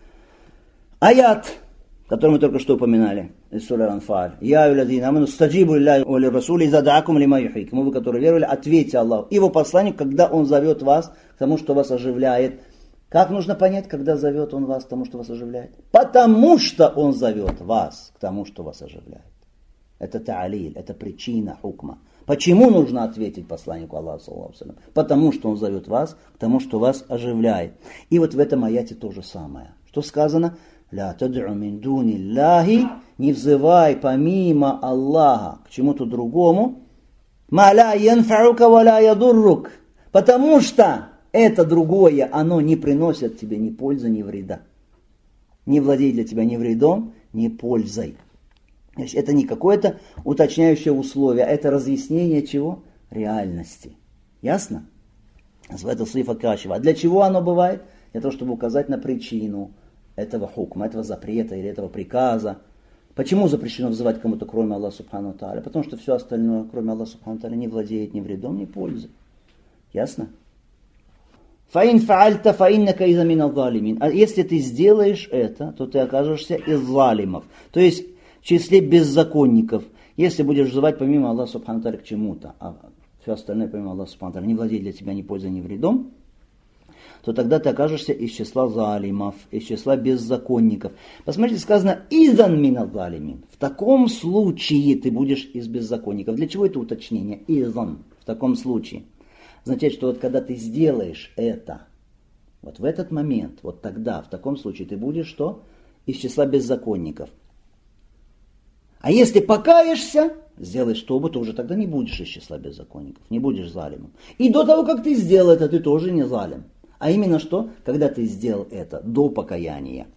Аят, который мы только что упоминали. Из суры Анфаль. «Я айюхаллазина аману стаджибу лилляхи ва лир-расули иза даакум лима юхьикум». Вы, которые веровали, ответьте Аллаху. Его посланник, когда Он зовет вас к тому, что вас оживляет. Как нужно понять, когда зовет Он вас к тому, что вас оживляет? Потому что Он зовет вас к тому, что вас оживляет. Это та'алиль, это причина хукма. Почему нужно ответить посланнику Аллаха, саллаллаху алейхи ва саллям? Потому что он зовет вас к тому, что вас оживляет. И вот в этом аяте то же самое. Что сказано? «Ля тад'у мин дуни Аллахи», не взывай помимо Аллаха к чему-то другому. «Ма ля янфаука ва ля ядуррук», потому что это другое, оно не приносит тебе ни пользы, ни вреда. Не владеет для тебя ни вредом, ни пользой. То есть это не какое-то уточняющее условие, это разъяснение чего? Реальности. Ясно? Это сифа кашифа. А для чего оно бывает? Для того, чтобы указать на причину этого хукма, этого запрета или этого приказа. Почему запрещено взывать кому-то, кроме Аллаха Субхану Тааля? Потому что все остальное, кроме Аллаха Субхану Тааля, не владеет ни вредом, ни пользой. Ясно? «Фаин фаальта фаиннака иза мин аль-залимин». А если ты сделаешь это, то ты окажешься из залимов. То есть в числе беззаконников. Если будешь взывать помимо Аллаха Субхану Тааля к чему-то, а все остальное помимо Аллаха Субхану Тааля не владеет для тебя ни пользой, ни вредом, то тогда ты окажешься из числа залимов, из числа беззаконников. Посмотрите, сказано «изан мина залимин». В таком случае ты будешь из беззаконников. Для чего это уточнение? «Изан». В таком случае. Означает, что вот когда ты сделаешь это, вот в этот момент, вот тогда, в таком случае ты будешь что? Из числа беззаконников. А если покаешься, сделаешь тобу, то уже тогда не будешь из числа беззаконников, не будешь залимом. И до того, как ты сделал это, ты тоже не залим. А именно что? Когда ты сделал это до покаяния.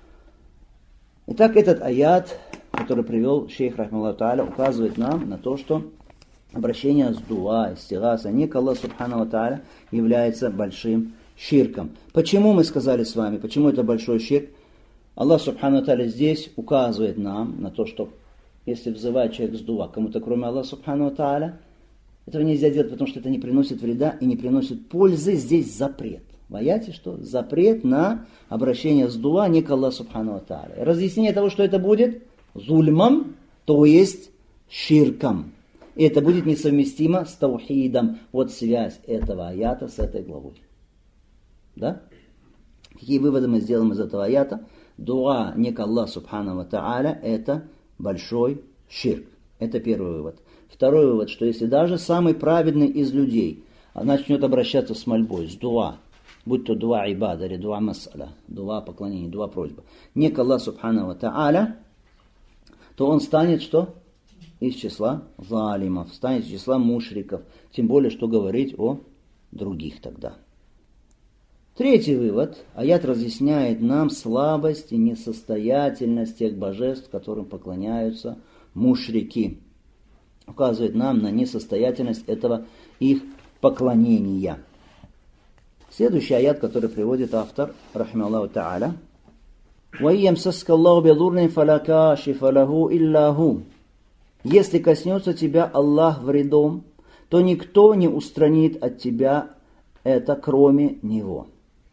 Итак, этот аят, который привел шейх рахмаллаху тааля, указывает нам на то, что обращение с дуа, истигаса не к Аллаху субхану ва тааля является большим ширком. Почему мы сказали с вами, почему это большой ширк? Аллах субхану ва тааля здесь указывает нам на то, что если взывает человек с дуа кому-то кроме Аллаха субхану ва тааля, этого нельзя делать, потому что это не приносит вреда и не приносит пользы. Здесь запрет. В аяте что? Запрет на обращение с дуа не к Аллаху субхану ва тааля. Разъяснение того, что это будет зульмом, то есть ширком. И это будет несовместимо с таухидом. Вот связь этого аята с этой главой. Да? Какие выводы мы сделаем из этого аята? Дуа не к Аллаху субхану ва тааля это большой ширк. Это первый вывод. Второй вывод, что если даже самый праведный из людей начнет обращаться с мольбой, с дуа, будь то дуа ибада или дуа мас'аля, дуа поклонения, дуа просьба, не к Аллаху субхану ва тааля, то он станет что? Из числа залимов, станет из числа мушриков. Тем более, что говорить о других тогда. Третий вывод. Аят разъясняет нам слабость и несостоятельность тех божеств, которым поклоняются мушрики. Указывает нам на несостоятельность этого их поклонения. Следующий аят, который приводит автор, рахималлаху тааля. وَإِيَمْسَسْكَ اللَّهُ بِضُرٍّ فَلَا كَاشِفَ لَهُ إِلَّا هُ. Если коснется тебя Аллах вредом, то никто не устранит от тебя это, кроме Него.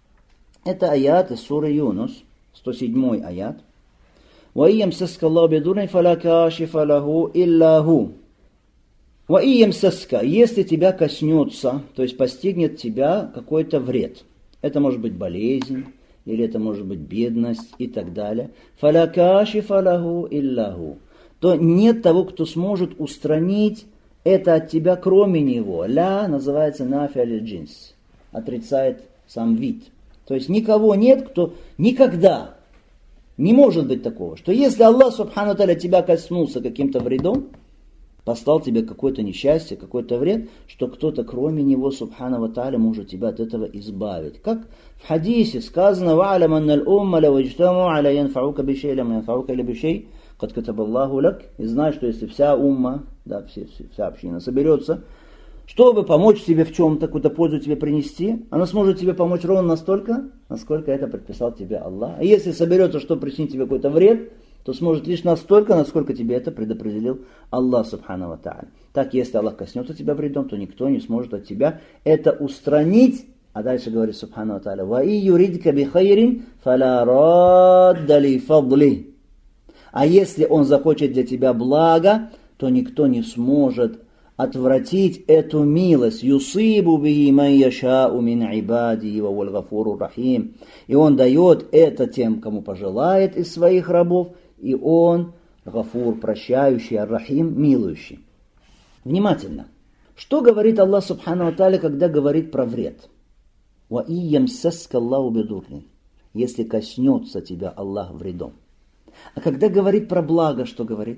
Это аят из суры Юнус, 107 аят. وَإِيَمْسَسْكَ اللَّهُ بِضُرٍّ فَلَا كَاشِفَ لَهُ إِلَّا هُ. وَإِيَمْسَسْكَ, если тебя коснется, то есть постигнет тебя какой-то вред. Это может быть болезнь, или это может быть бедность и так далее. فَلَا كَاشِفَ لَهُ إِلَّا هُ. То нет того, кто сможет устранить это от тебя, кроме него. Ля называется нафи аль-джинс, отрицает сам вид. То есть никого нет, кто никогда не может быть такого, что если Аллах субхану ва тааля тебя коснулся каким-то вредом, послал тебе какое-то несчастье, какой-то вред, что кто-то кроме него субхану ва тааля может тебя от этого избавить. Как в хадисе сказано: «Ва'алам анна аль-умма лау иджтаму аля янфаука бишей лам янфаука илля бишей кад катабаллаху лак». И знай, что если вся умма, да, вся община соберется, чтобы помочь тебе в чем-то, какую-то пользу тебе принести, она сможет тебе помочь ровно настолько, насколько это предписал тебе Аллах. А если соберется, чтобы причинить тебе какой-то вред, то сможет лишь настолько, насколько тебе это предопределил Аллах субхану ва тааля. Так, если Аллах коснется тебя вредом, то никто не сможет от тебя это устранить. А дальше говорит субхану ва тааля: «Ва и юридка би хайрин фаля радда ли фадли». А если он захочет для тебя блага, то никто не сможет отвратить эту милость. «Юсибу бихи ман яшау мин ибадихи ва хуваль гафурур рахим». И он дает это тем, кому пожелает из своих рабов, и он гафур, прощающий, ар-рахим, милующий. Внимательно. Что говорит Аллах субхану ва тааля, когда говорит про вред? «Ва и ямсаска Аллаху бидуррин». Если коснется тебя Аллах вредом. А когда говорит про благо, что говорит?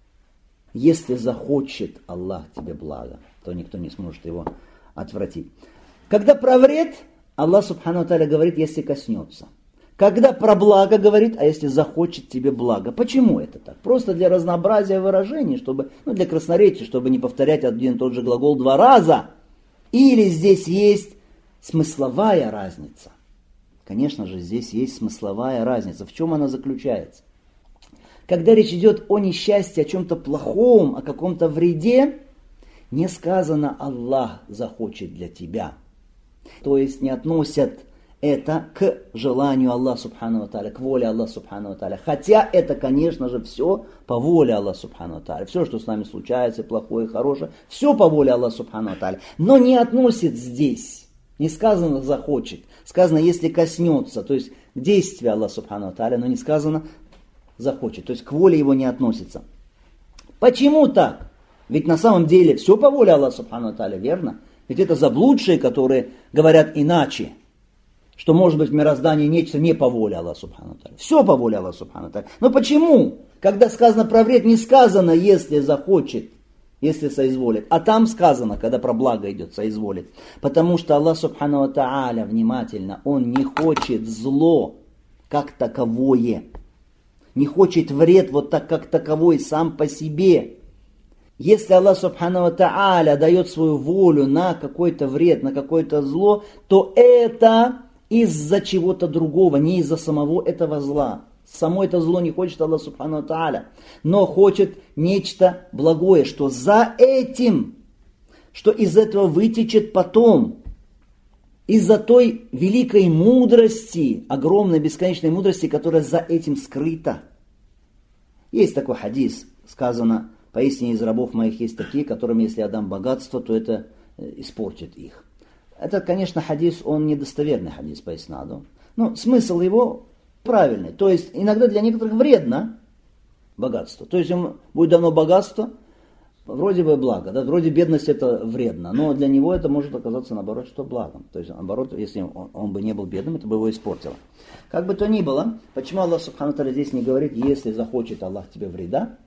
Если захочет Аллах тебе благо, то никто не сможет его отвратить. Когда про вред, Аллах субхану ва тааля говорит: если коснется. Когда про благо говорит: а если захочет тебе благо. Почему это так? Просто для разнообразия выражений, чтобы, для красноречия, чтобы не повторять один и тот же глагол два раза. Или здесь есть смысловая разница? Конечно же, здесь есть смысловая разница. В чем она заключается? Когда речь идет о несчастье, о чем-то плохом, о каком-то вреде, не сказано «Аллах захочет для тебя». То есть не относят это к желанию Аллаха Субхану ва Тааля, к воле Аллаха Субхану ва Тааля. Хотя это, конечно же, все по воле Аллаха Субхану ва Тааля. Все, что с нами случается, плохое, хорошее, все по воле Аллаха Субхану ва Тааля. Но не относит здесь. Не сказано захочет. Сказано, если коснется, то есть к действию Аллаха Субхану ва Тааля, но не сказано захочет. То есть к воле его не относится. Почему так? Ведь на самом деле все по воле Аллаха Субхану ва Тааля, верно? Ведь это заблудшие, которые говорят иначе. Что может быть в мироздании нечто не по воле Аллаха Субхану ва Тааля. Все по воле Аллаха Субхану ва Тааля. Но почему? Когда сказано про вред, не сказано, если захочет, если соизволит. А там сказано, когда про благо идет, соизволит. Потому что Аллах Субхану ва Тааля, внимательно, Он не хочет зло как таковое. Не хочет вред вот так как таковой сам по себе. Если Аллах Субхану ва Тааля дает свою волю на какой-то вред, на какое-то зло, то это из-за чего-то другого, не из-за самого этого зла. Само это зло не хочет Аллах Субхану ва Тааля, но хочет нечто благое, что за этим, что из этого вытечет потом, из-за той великой мудрости, огромной бесконечной мудрости, которая за этим скрыта. Есть такой хадис, сказано, поистине из рабов моих есть такие, которым если я дам богатство, то это испортит их. Это, конечно, хадис, он недостоверный хадис по иснаду. Но смысл его правильный. То есть иногда для некоторых вредно богатство. То есть будет дано богатство, вроде бы благо, да? Вроде бедность это вредно, но для него это может оказаться наоборот, что благом. То есть наоборот, если он бы не был бедным, это бы его испортило. Как бы то ни было, почему Аллах Субхану ва Тааля здесь не говорит, если захочет Аллах тебе вреда?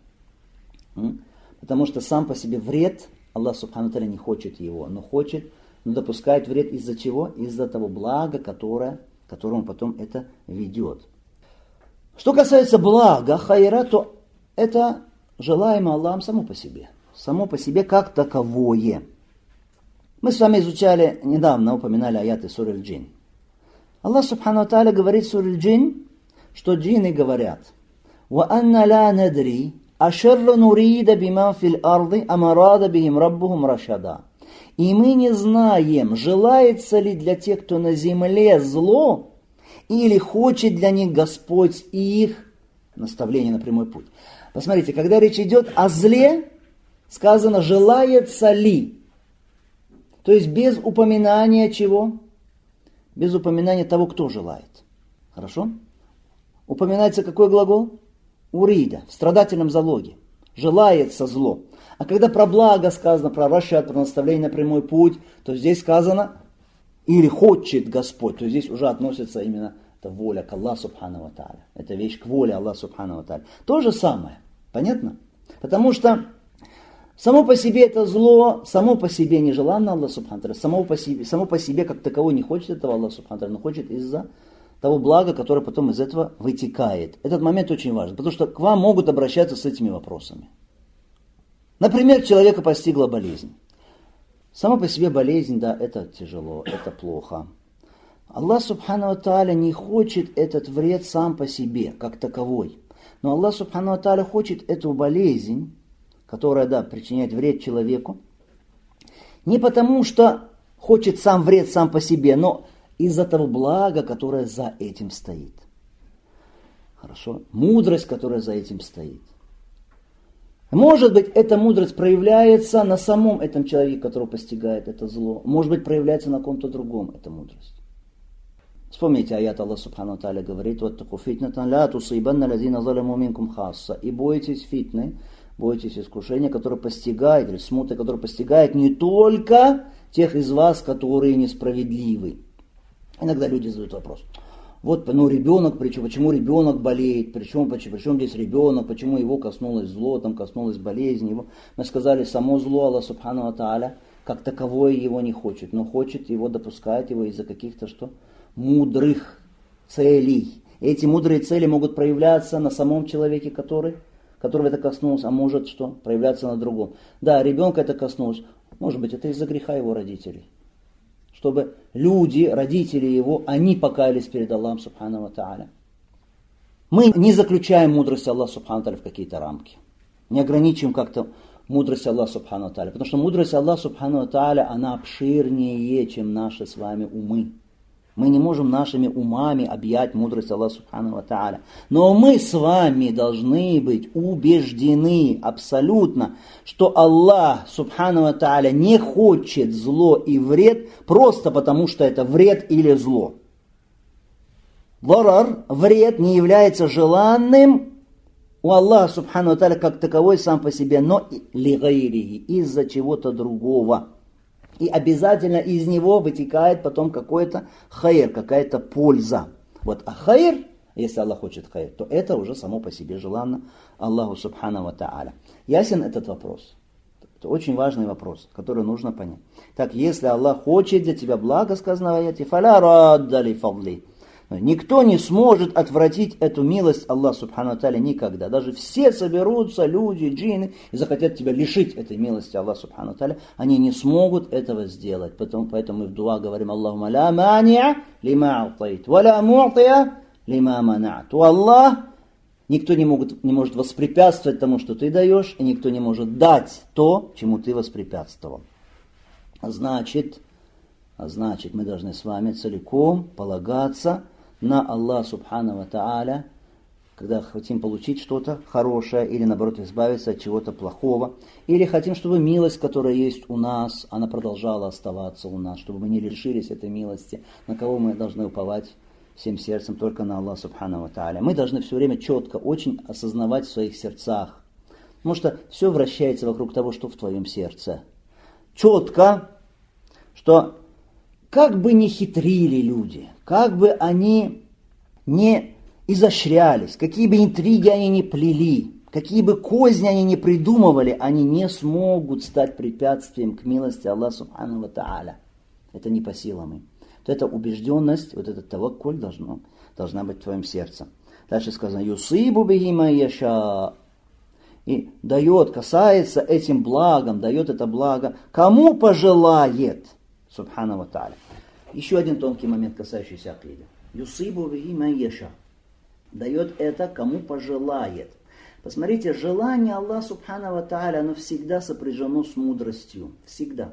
Потому что сам по себе вред, Аллах Субхану ва Тааля не хочет его, но допускает вред из-за чего? Из-за того блага, которому потом это ведет. Что касается блага, хайра, то это желаемое Аллахом само по себе. Само по себе как таковое. Мы с вами изучали, недавно упоминали аяты суры Аль-Джин. Аллах Субхану ва Тааля говорит в суре Аль-Джин, что джинны говорят: «Ва-анна ла надри, ашарру нурида биман фил арди, амарада бихим раббухум рашада». И мы не знаем, желается ли для тех, кто на земле, зло, или хочет для них Господь их наставление на прямой путь. Посмотрите, когда речь идет о зле, сказано «желается ли». То есть без упоминания чего? Без упоминания того, кто желает. Хорошо? Упоминается какой глагол? Урида, в страдательном залоге. Желается зло. А когда про благо сказано, про рашад, про наставление на прямой путь, то здесь сказано или хочет Господь, то здесь уже относится именно эта воля к Аллаху Субхану ва Тааля. Это вещь к воле Аллаха Субхану ва Тааля. То же самое. Понятно? Потому что само по себе это зло, само по себе нежеланно Аллаху Субхану ва Тааля, само по себе как таково не хочет этого Аллах Субхану ва Тааля, но хочет из-за того блага, которое потом из этого вытекает. Этот момент очень важен, потому что к вам могут обращаться с этими вопросами. Например, человека постигла болезнь. Сама по себе болезнь, да, это тяжело, это плохо. Аллах Субхану ва Тааля не хочет этот вред сам по себе, как таковой. Но Аллах Субхану ва Тааля хочет эту болезнь, которая, да, причиняет вред человеку, не потому что хочет сам вред сам по себе, но из-за того блага, которое за этим стоит. Хорошо? Мудрость, которая за этим стоит. Может быть, эта мудрость проявляется на самом этом человеке, которого постигает это зло. Может быть, проявляется на ком-то другом эта мудрость. Вспомните аят Аллах Субхану ва Тааля говорит: «Ваттаку фитнатан ла тусибанна лазина заляму минкум хасса». И бойтесь фитны, бойтесь искушения, которое постигает, или смуты, которое постигает не только тех из вас, которые несправедливы. Иногда люди задают вопрос: вот, ребенок, почему ребенок болеет, причем здесь ребенок, почему его коснулось зло, коснулась болезнь его. Мы сказали, само зло Аллах Субхану ва Тааля как таковое его не хочет, но хочет его, допускает его из-за каких-то мудрых целей. Эти мудрые цели могут проявляться на самом человеке, которого это коснулось, а может проявляться на другом. Да, ребенка это коснулось, может быть, это из-за греха его родителей. Чтобы люди, родители его, они покаялись перед Аллахом Субхану ва Тааля. Мы не заключаем мудрость Аллаха Субхану ва Тааля в какие-то рамки. Не ограничиваем как-то мудрость Аллаха Субхану ва Тааля. Потому что мудрость Аллаха Субхану ва Тааля, она обширнее, чем наши с вами умы. Мы не можем нашими умами объять мудрость Аллаха Субхану ва Тааля. Но мы с вами должны быть убеждены абсолютно, что Аллах Субхану ва Тааля не хочет зло и вред просто потому, что это вред или зло. Дарар, вред, не является желанным у Аллаха Субхану ва Тааля как таковой сам по себе, но лигайрихи, из-за чего-то другого. И обязательно из него вытекает потом какой-то хайр, какая-то польза. Вот, а хайр, если Аллах хочет хайр, то это уже само по себе желанно Аллаху Субхану ва Тааля. Ясен этот вопрос? Это очень важный вопрос, который нужно понять. Так, если Аллах хочет для тебя благо, сказано в аяте, «Фаля радда ли фадли». Никто не сможет отвратить эту милость Аллаха Субхану ва Тааля никогда. Даже все соберутся, люди, джинны, и захотят тебя лишить этой милости Аллаха Субхану ва Тааля, они не смогут этого сделать. Поэтому мы в дуа говорим: Аллахума ла мани'а лима алтайт, ва ла му'тия лима мана'т. У Аллах никто не может воспрепятствовать тому, что ты даешь, и никто не может дать то, чему ты воспрепятствовал. Значит, мы должны с вами целиком полагаться на Аллах Субхану ва Тааля, когда хотим получить что-то хорошее, или наоборот избавиться от чего-то плохого, или хотим, чтобы милость, которая есть у нас, она продолжала оставаться у нас, чтобы мы не лишились этой милости. На кого мы должны уповать всем сердцем? Только на Аллах Субхану ва Тааля. Мы должны все время четко, очень осознавать в своих сердцах, потому что все вращается вокруг того, что в твоем сердце. Четко, что как бы ни хитрили люди, как бы они не изощрялись, какие бы интриги они ни плели, какие бы козни они ни придумывали, они не смогут стать препятствием к милости Аллаха Субхану ва Тааля. Это не по силам им. Вот эта убежденность, вот этот таваккуль должна быть в твоем сердце. Дальше сказано: «Юсибу бихи ма яша». И дает, касается этим благом, дает это благо, кому пожелает. Субхану ва Тааля. Еще один тонкий момент, касающийся акиды. Юсибу бихи ман яша. Дает это, кому пожелает. Посмотрите, желание Аллаха Субхану ва Тааля, оно всегда сопряжено с мудростью. Всегда.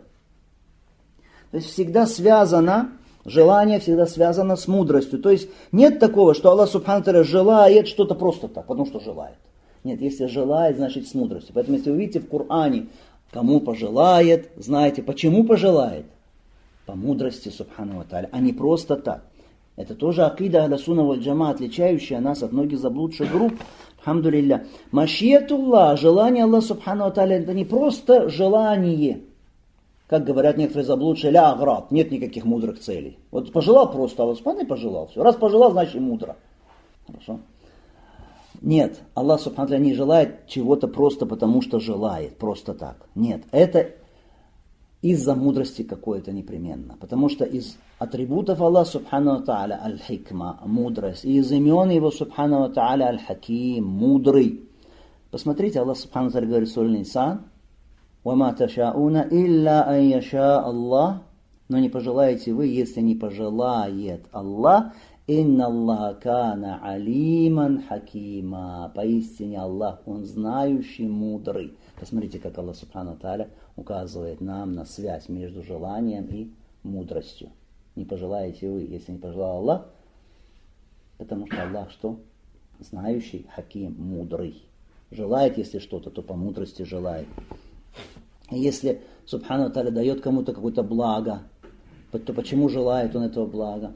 То есть всегда связано, желание всегда связано с мудростью. То есть нет такого, что Аллах Субхану ва Тааля желает что-то просто так, потому что желает. Нет, если желает, значит с мудростью. Поэтому если вы видите в Коране, кому пожелает, знаете, почему пожелает? По мудрости Субхану ва Тааля, а не просто так. Это тоже акида ахля сунна валь джама, отличающая нас от многих заблудших групп. Алхамдулилля. Машиятуллах, желание Аллаха Субхану ва Тааля, это не просто желание. Как говорят некоторые заблудшие, ля аград, нет никаких мудрых целей. Вот пожелал просто, Аллах Субхану пожелал. Все. Раз пожелал, значит мудро. Хорошо? Нет, Аллах Субхану ва Тааля не желает чего-то просто потому, что желает. Просто так. Нет, это из-за мудрости какой-то непременно. Потому что из атрибутов Аллаха Субхану ва Тааля аль-хикма, мудрость, и из имен его Субхану ва Тааля аль-хаким, мудрый. Посмотрите, Аллах Субхану ва Тааля говорит в суре Ан-Ниса: «Вама ташауна илля ан яша Аллах». Но не пожелаете вы, если не пожелает Аллах. «Инна Аллаха кана алиман хакима». Поистине Аллах, Он знающий, мудрый. Посмотрите, как Аллах Субхану ва Тааля указывает нам на связь между желанием и мудростью. Не пожелаете вы, если не пожелал Аллах, потому что Аллах что? Знающий, хаким, мудрый. Желает, если что-то, то по мудрости желает. И если Субхану ва Тааля дает кому-то какое-то благо, то почему желает Он этого блага?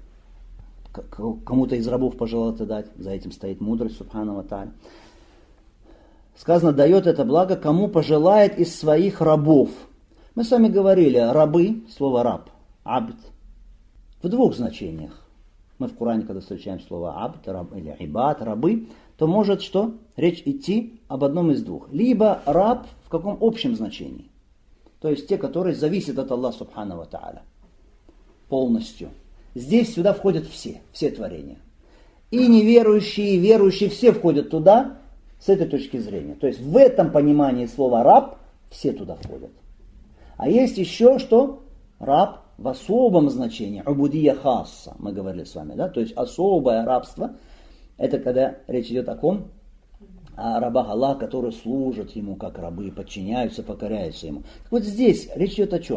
Кому-то из рабов пожелал это дать, за этим стоит мудрость Субхану ва Тааля. Сказано, дает это благо, кому пожелает из своих рабов. Мы с вами говорили, рабы, слово раб, абд, в двух значениях. Мы в Коране, когда встречаем слово абд раб, или ибад, рабы, то может что? Речь идти об одном из двух. Либо раб в каком общем значении. То есть те, которые зависят от Аллаха Субхану ва Тааля. Полностью. Здесь сюда входят все творения. И неверующие, и верующие, все входят туда, с этой точки зрения. То есть в этом понимании слова раб все туда входят. А есть еще что? Раб в особом значении. Убудия хасса, мы говорили с вами. Да? То есть особое рабство. Это когда речь идет о ком? О рабах Аллаха, которые служат Ему как рабы, подчиняются, покоряются Ему. Так вот здесь речь идет о чем?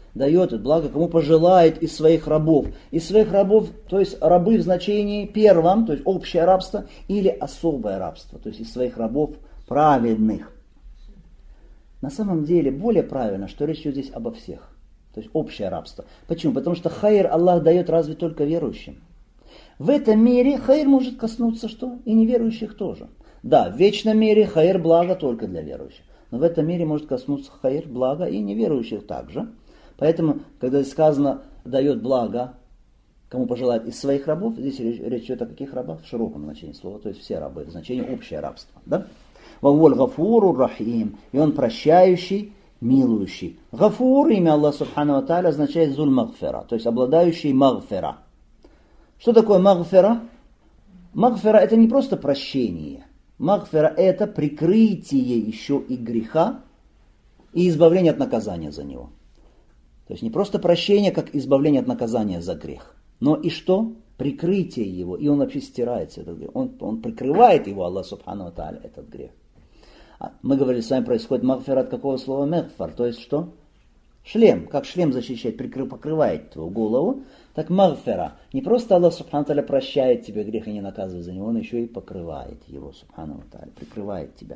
дает благо, кому пожелает из своих рабов. Из своих рабов, то есть рабы в значении первом, то есть общее рабство, или особое рабство, то есть из своих рабов праведных. На самом деле более правильно, что речь идет здесь обо всех. То есть общее рабство. Почему? Потому что хайр Аллах дает разве только верующим. В этом мире хайр может коснуться что? И неверующих тоже. Да, в вечном мире хайр благо только для верующих. Но в этом мире может коснуться хайр блага и неверующих также. Поэтому, когда сказано «дает благо», кому пожелает из своих рабов, здесь речь идет о каких рабах? В широком значении слова, то есть все рабы, в значении общее рабство. Да? «Вавваль гафуру рахим», и он прощающий, милующий. Гафур, имя Аллаха Субхану ва Тааля, означает зуль магфира, то есть обладающий магфира. Что такое магфира? Магфира это не просто прощение. Магфира это прикрытие еще и греха и избавление от наказания за него. То есть не просто прощение, как избавление от наказания за грех, но и что? Прикрытие его, и он вообще стирается, этот грех. Он прикрывает его, Аллах Субхану ва Тааля, этот грех. Мы говорили, с вами происходит магфира от какого слова мегфар, то есть что? Шлем, как шлем защищает, покрывает твою голову, так магфира. Не просто Аллах Субхану ва Тааля прощает тебе грех и не наказывает за него, он еще и покрывает его, Субхану ва Тааля, прикрывает тебя.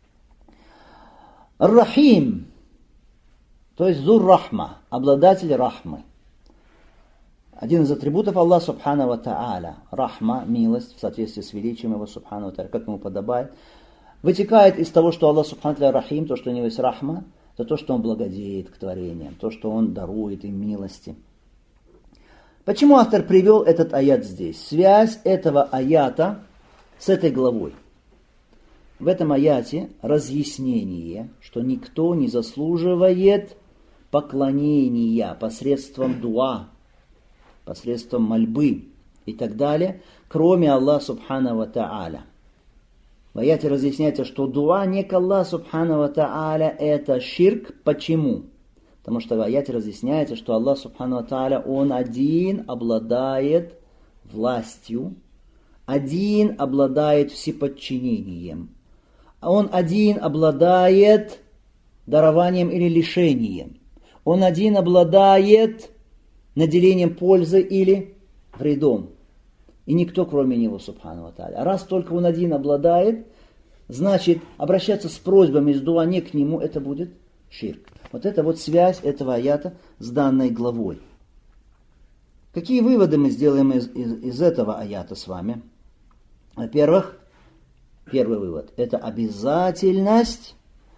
Ар-Рахим, то есть зур-Рахма, обладатель Рахмы. Один из атрибутов Аллаха Субхану ва Тааля, Рахма, милость, в соответствии с величием его Субхану ва Тааля, как ему подобает, вытекает из того, что Аллах Субхану ва Тааля Рахим, то, что у него есть Рахма, это то, что он благодеет к творениям, то, что он дарует им милости. Почему автор привел этот аят здесь? Связь этого аята с этой главой. В этом аяте разъяснение, что никто не заслуживает поклонения посредством дуа, посредством мольбы и так далее, кроме Аллаха Субхану ва Тааля. В аяте разъясняется, что дуа не к Аллаху Субхану ва Тааля это ширк. Почему? Потому что в аяте разъясняется, что Аллах Субхану ва Тааля, Он один обладает властью, один обладает всеподчинением, Он один обладает дарованием или лишением, Он один обладает наделением пользы или вредом. И никто, кроме Него, Субхану ва Тааля. А раз только Он один обладает, значит, обращаться с просьбами, с дуа не к Нему, это будет ширк. Вот это вот связь этого аята с данной главой. Какие выводы мы сделаем из этого аята с вами? Во-первых, первый вывод. Это обязательность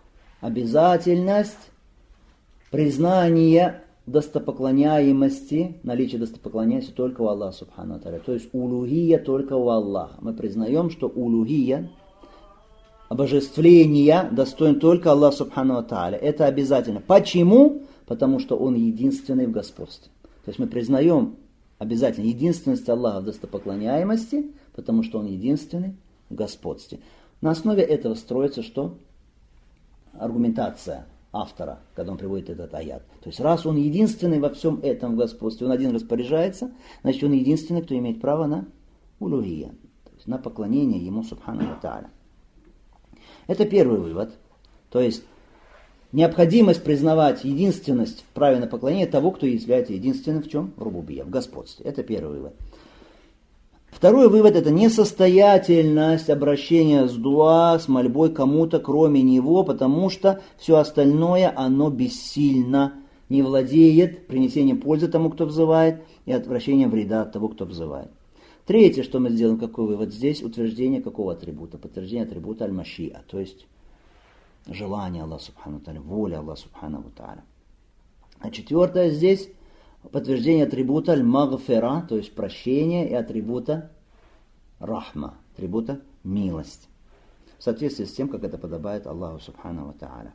признания достопоклоняемости, наличие достопоклоняемости только у Аллаха Субхану ва Тааля. То есть улухия только у Аллаха. Мы признаем, что улухия, обожествление достоин только Аллах Субхану ва Тааля. Это обязательно. Почему? Потому что Он единственный в господстве. То есть мы признаем обязательно единственность Аллаха в достопоклоняемости, потому что Он единственный в господстве. На основе этого строится что? Аргументация автора, когда он приводит этот аят. То есть раз Он единственный во всем этом в господстве, Он один распоряжается, значит Он единственный, кто имеет право на улухия, то есть на поклонение Ему Субхану ва Тааля. Это первый вывод. То есть необходимость признавать единственность в праве на поклонение того, кто является единственным в чем? В рубубия, в господстве. Это первый вывод. Второй вывод – это несостоятельность обращения с дуа, с мольбой кому-то, кроме Него, потому что все остальное, оно бессильно, не владеет принесением пользы тому, кто взывает, и отвращением вреда от того, кто взывает. Третье, что мы сделаем, какой вывод здесь? Утверждение какого атрибута? Подтверждение атрибута аль-машиа, то есть желание Аллаха Субхану ва Тааля, воля Аллаха Субхану ва Тааля. А четвертое здесь подтверждение атрибута аль-магфира, то есть прощение, и атрибута рахма, атрибута милость. В соответствии с тем, как это подобает Аллаху Субхану ва Тааля.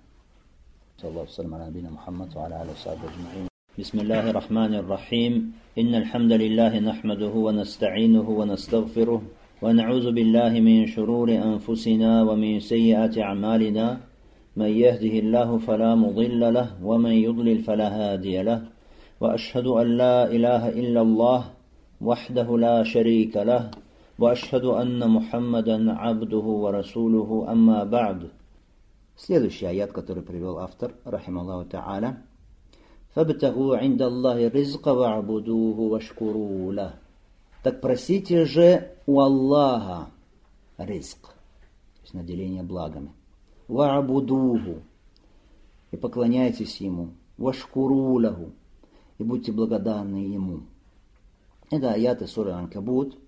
بسم الله الرحمن الرحيم إن الحمد لله نحمده ونستعينه ونستغفره ونعوذ بالله من شرور أنفسنا ومن سيئات أعمالنا من يهده الله فلا مضل له ومن يضلل فلا هادي له وأشهد أن لا إله إلا الله وحده لا شريك له وأشهد أن محمدا عبده ورسوله أما بعد. Следующий аят, который привел автор, рахималлаху та'аля. فَابْتَغُوا عِنْدَ اللَّهِ الرِّزْقَ وَاعْبُدُوهُ وَاشْكُرُوا لَهُ. Так просите же у Аллаха ризк, то есть наделение благами. وَاعْبُدُوهُ, и поклоняйтесь Ему. وَاشْكُرُوا لَهُ, и будьте благодарны Ему. Это аяты суры Анкабут.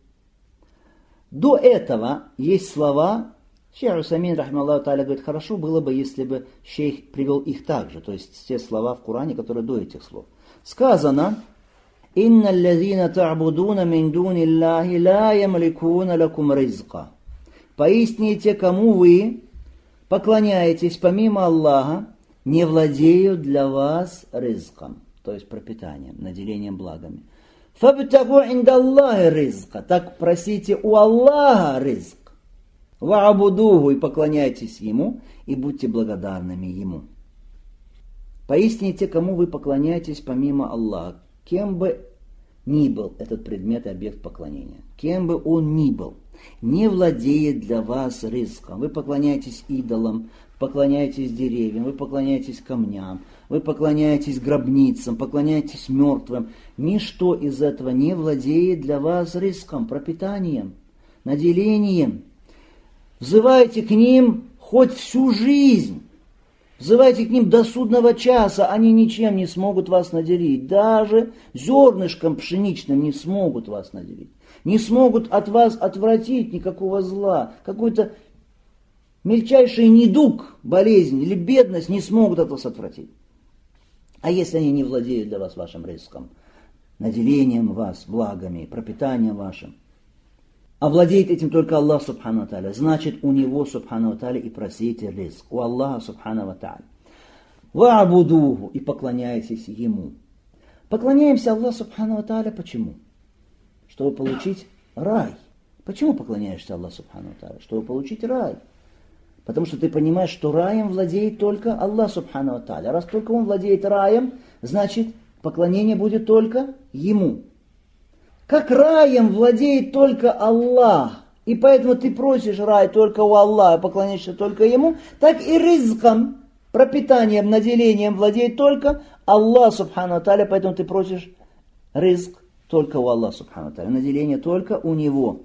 До этого есть слова, шейх Усаймин, рахмаллаху тааля, говорит, хорошо было бы, если бы шейх привел их также, то есть те слова в Коране, которые до этих слов. Сказано: «Инна аллазина та'будуна мин дуни Аллахи ла ямликуна лакум ризка». Поистине те, кому вы поклоняетесь помимо Аллаха, не владеют для вас ризком, то есть пропитанием, наделением благами. «Фабтагу инда Аллахи ризка», так просите у Аллаха ризк. «Ва'абудуху», и поклоняйтесь Ему, и будьте благодарными Ему. Поистине те, кому вы поклоняетесь помимо Аллаха, кем бы ни был этот предмет и объект поклонения, кем бы он ни был, не владеет для вас ризком. Вы поклоняетесь идолам, поклоняетесь деревьям, вы поклоняетесь камням, вы поклоняетесь гробницам, поклоняетесь мертвым. Ничто из этого не владеет для вас ризком, пропитанием, наделением. Взывайте к ним хоть всю жизнь. Взывайте к ним до судного часа, они ничем не смогут вас наделить. Даже зернышком пшеничным не смогут вас наделить. Не смогут от вас отвратить никакого зла. Какой-то мельчайший недуг, болезнь или бедность не смогут от вас отвратить. А если они не владеют для вас вашим ризком, наделением вас, благами, пропитанием вашим, а владеет этим только Аллах Субхану ва Тааля, значит, у Него Субхану ва Тааля и просите ризк. У Аллаха Субхану ва Тааля. «Ва'абудуху», и поклоняйтесь Ему. Поклоняемся Аллаху Субхану ва Тааля почему? Чтобы получить рай. Почему поклоняешься Аллаху Субхану ва Тааля? Чтобы получить рай. Потому что ты понимаешь, что раем владеет только Аллах Субхану ва Тааля. Раз только Он владеет раем, значит, поклонение будет только Ему. Как раем владеет только Аллах, и поэтому ты просишь рай только у Аллаха, поклоняешься только Ему, так и ризком, пропитанием, наделением владеет только Аллах Субхану ва Тааля, поэтому ты просишь ризк только у Аллаха Субхану ва Тааля, наделение только у Него.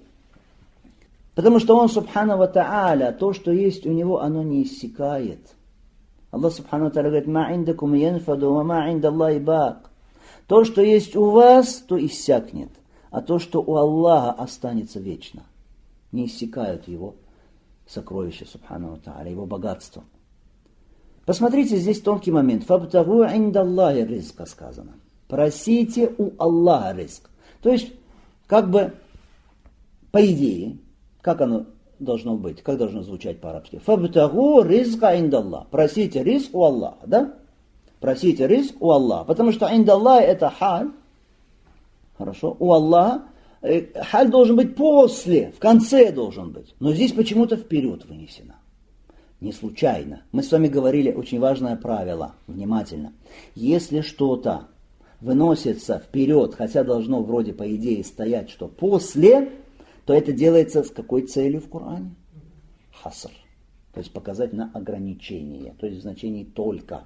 Потому что Он Субхану ва Тааля, то, что есть у Него, оно не иссякает. Аллах Субхану ва Тааля говорит: «Ма индакум янфаду, ва ма инда Аллахи бак». То, что есть у вас, то иссякнет. А то, что у Аллаха, останется вечно. Не иссякают Его сокровища, Субхану ва Тааля, Его богатство. Посмотрите, здесь тонкий момент. «Фабтагу инда Аллахи ризка» сказано. Просите у Аллаха ризк. То есть, как бы, по идее, как оно должно быть, как должно звучать по-арабски? «Фабтагу ризка инда Аллах». Просите ризк у Аллаха, да? Просите ризк у Аллаха. Потому что инда Аллахи это халь. Хорошо, у Аллаха халь должен быть после, в конце должен быть. Но здесь почему-то вперед вынесено. Не случайно. Мы с вами говорили очень важное правило. Внимательно. Если что-то выносится вперед, хотя должно вроде по идее стоять, что после, то это делается с какой целью в Коране? Хаср. То есть показать на ограничение. То есть в значении только.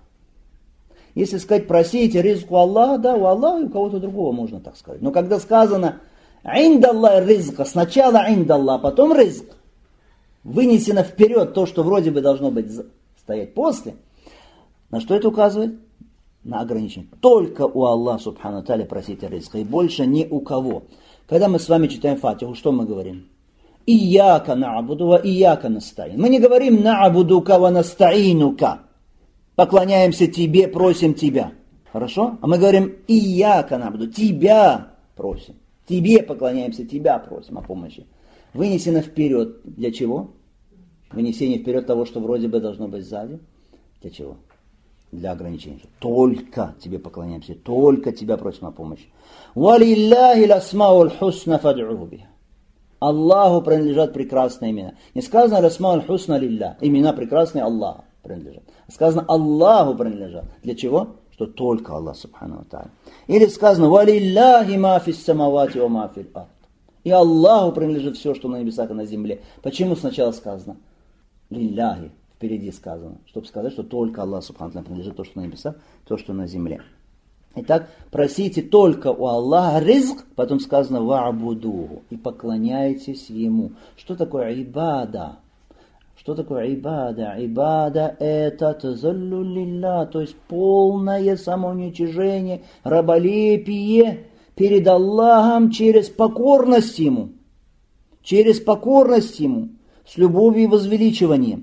Если сказать, просите ризк у Аллаха, да, у Аллаха и у кого-то другого можно так сказать. Но когда сказано «Инда Аллах ризка», сначала «Инда Аллах», потом ризк, вынесено вперед то, что вроде бы должно быть стоять после, на что это указывает? На ограничение. Только у Аллаха Субхану ва Тааля просите ризка, и больше ни у кого. Когда мы с вами читаем Фатиху, что мы говорим? «Ияка на'буду ва ияка настаин». Мы не говорим «на'будука ва настаинука». Поклоняемся Тебе, просим Тебя. Хорошо? А мы говорим «Ияка набуду», Тебя просим. Тебе поклоняемся, Тебя просим о помощи. Вынесено вперед. Для чего? Вынесение вперед того, что вроде бы должно быть сзади. Для чего? Для ограничения. Только Тебе поклоняемся, только Тебя просим о помощи. «Валилляхи ласмаул хусна фад'уху биха». Аллаху принадлежат прекрасные имена. Не сказано «ласмаул хусна лилля», имена прекрасные Аллаху принадлежат. Сказано Аллаху принадлежат. Для чего? Что только Аллах Субхану ва Тааля. Или сказано «Валилляхи ма фис самавати ва ма фил ард». И Аллаху принадлежит все, что на небесах и на земле. Почему сначала сказано «Лилляхи», впереди сказано, чтобы сказать, что только Аллах Субхану ва Тааля принадлежит то, что на небесах, то, что на земле. Итак, просите только у Аллаха ризк, потом сказано ва'будуху, и поклоняйтесь Ему. Что такое ибада? Что такое ибада? Ибада это тазаллю лилля, то есть полное самоуничижение, раболепие перед Аллахом через покорность Ему. Через покорность Ему, с любовью и возвеличиванием.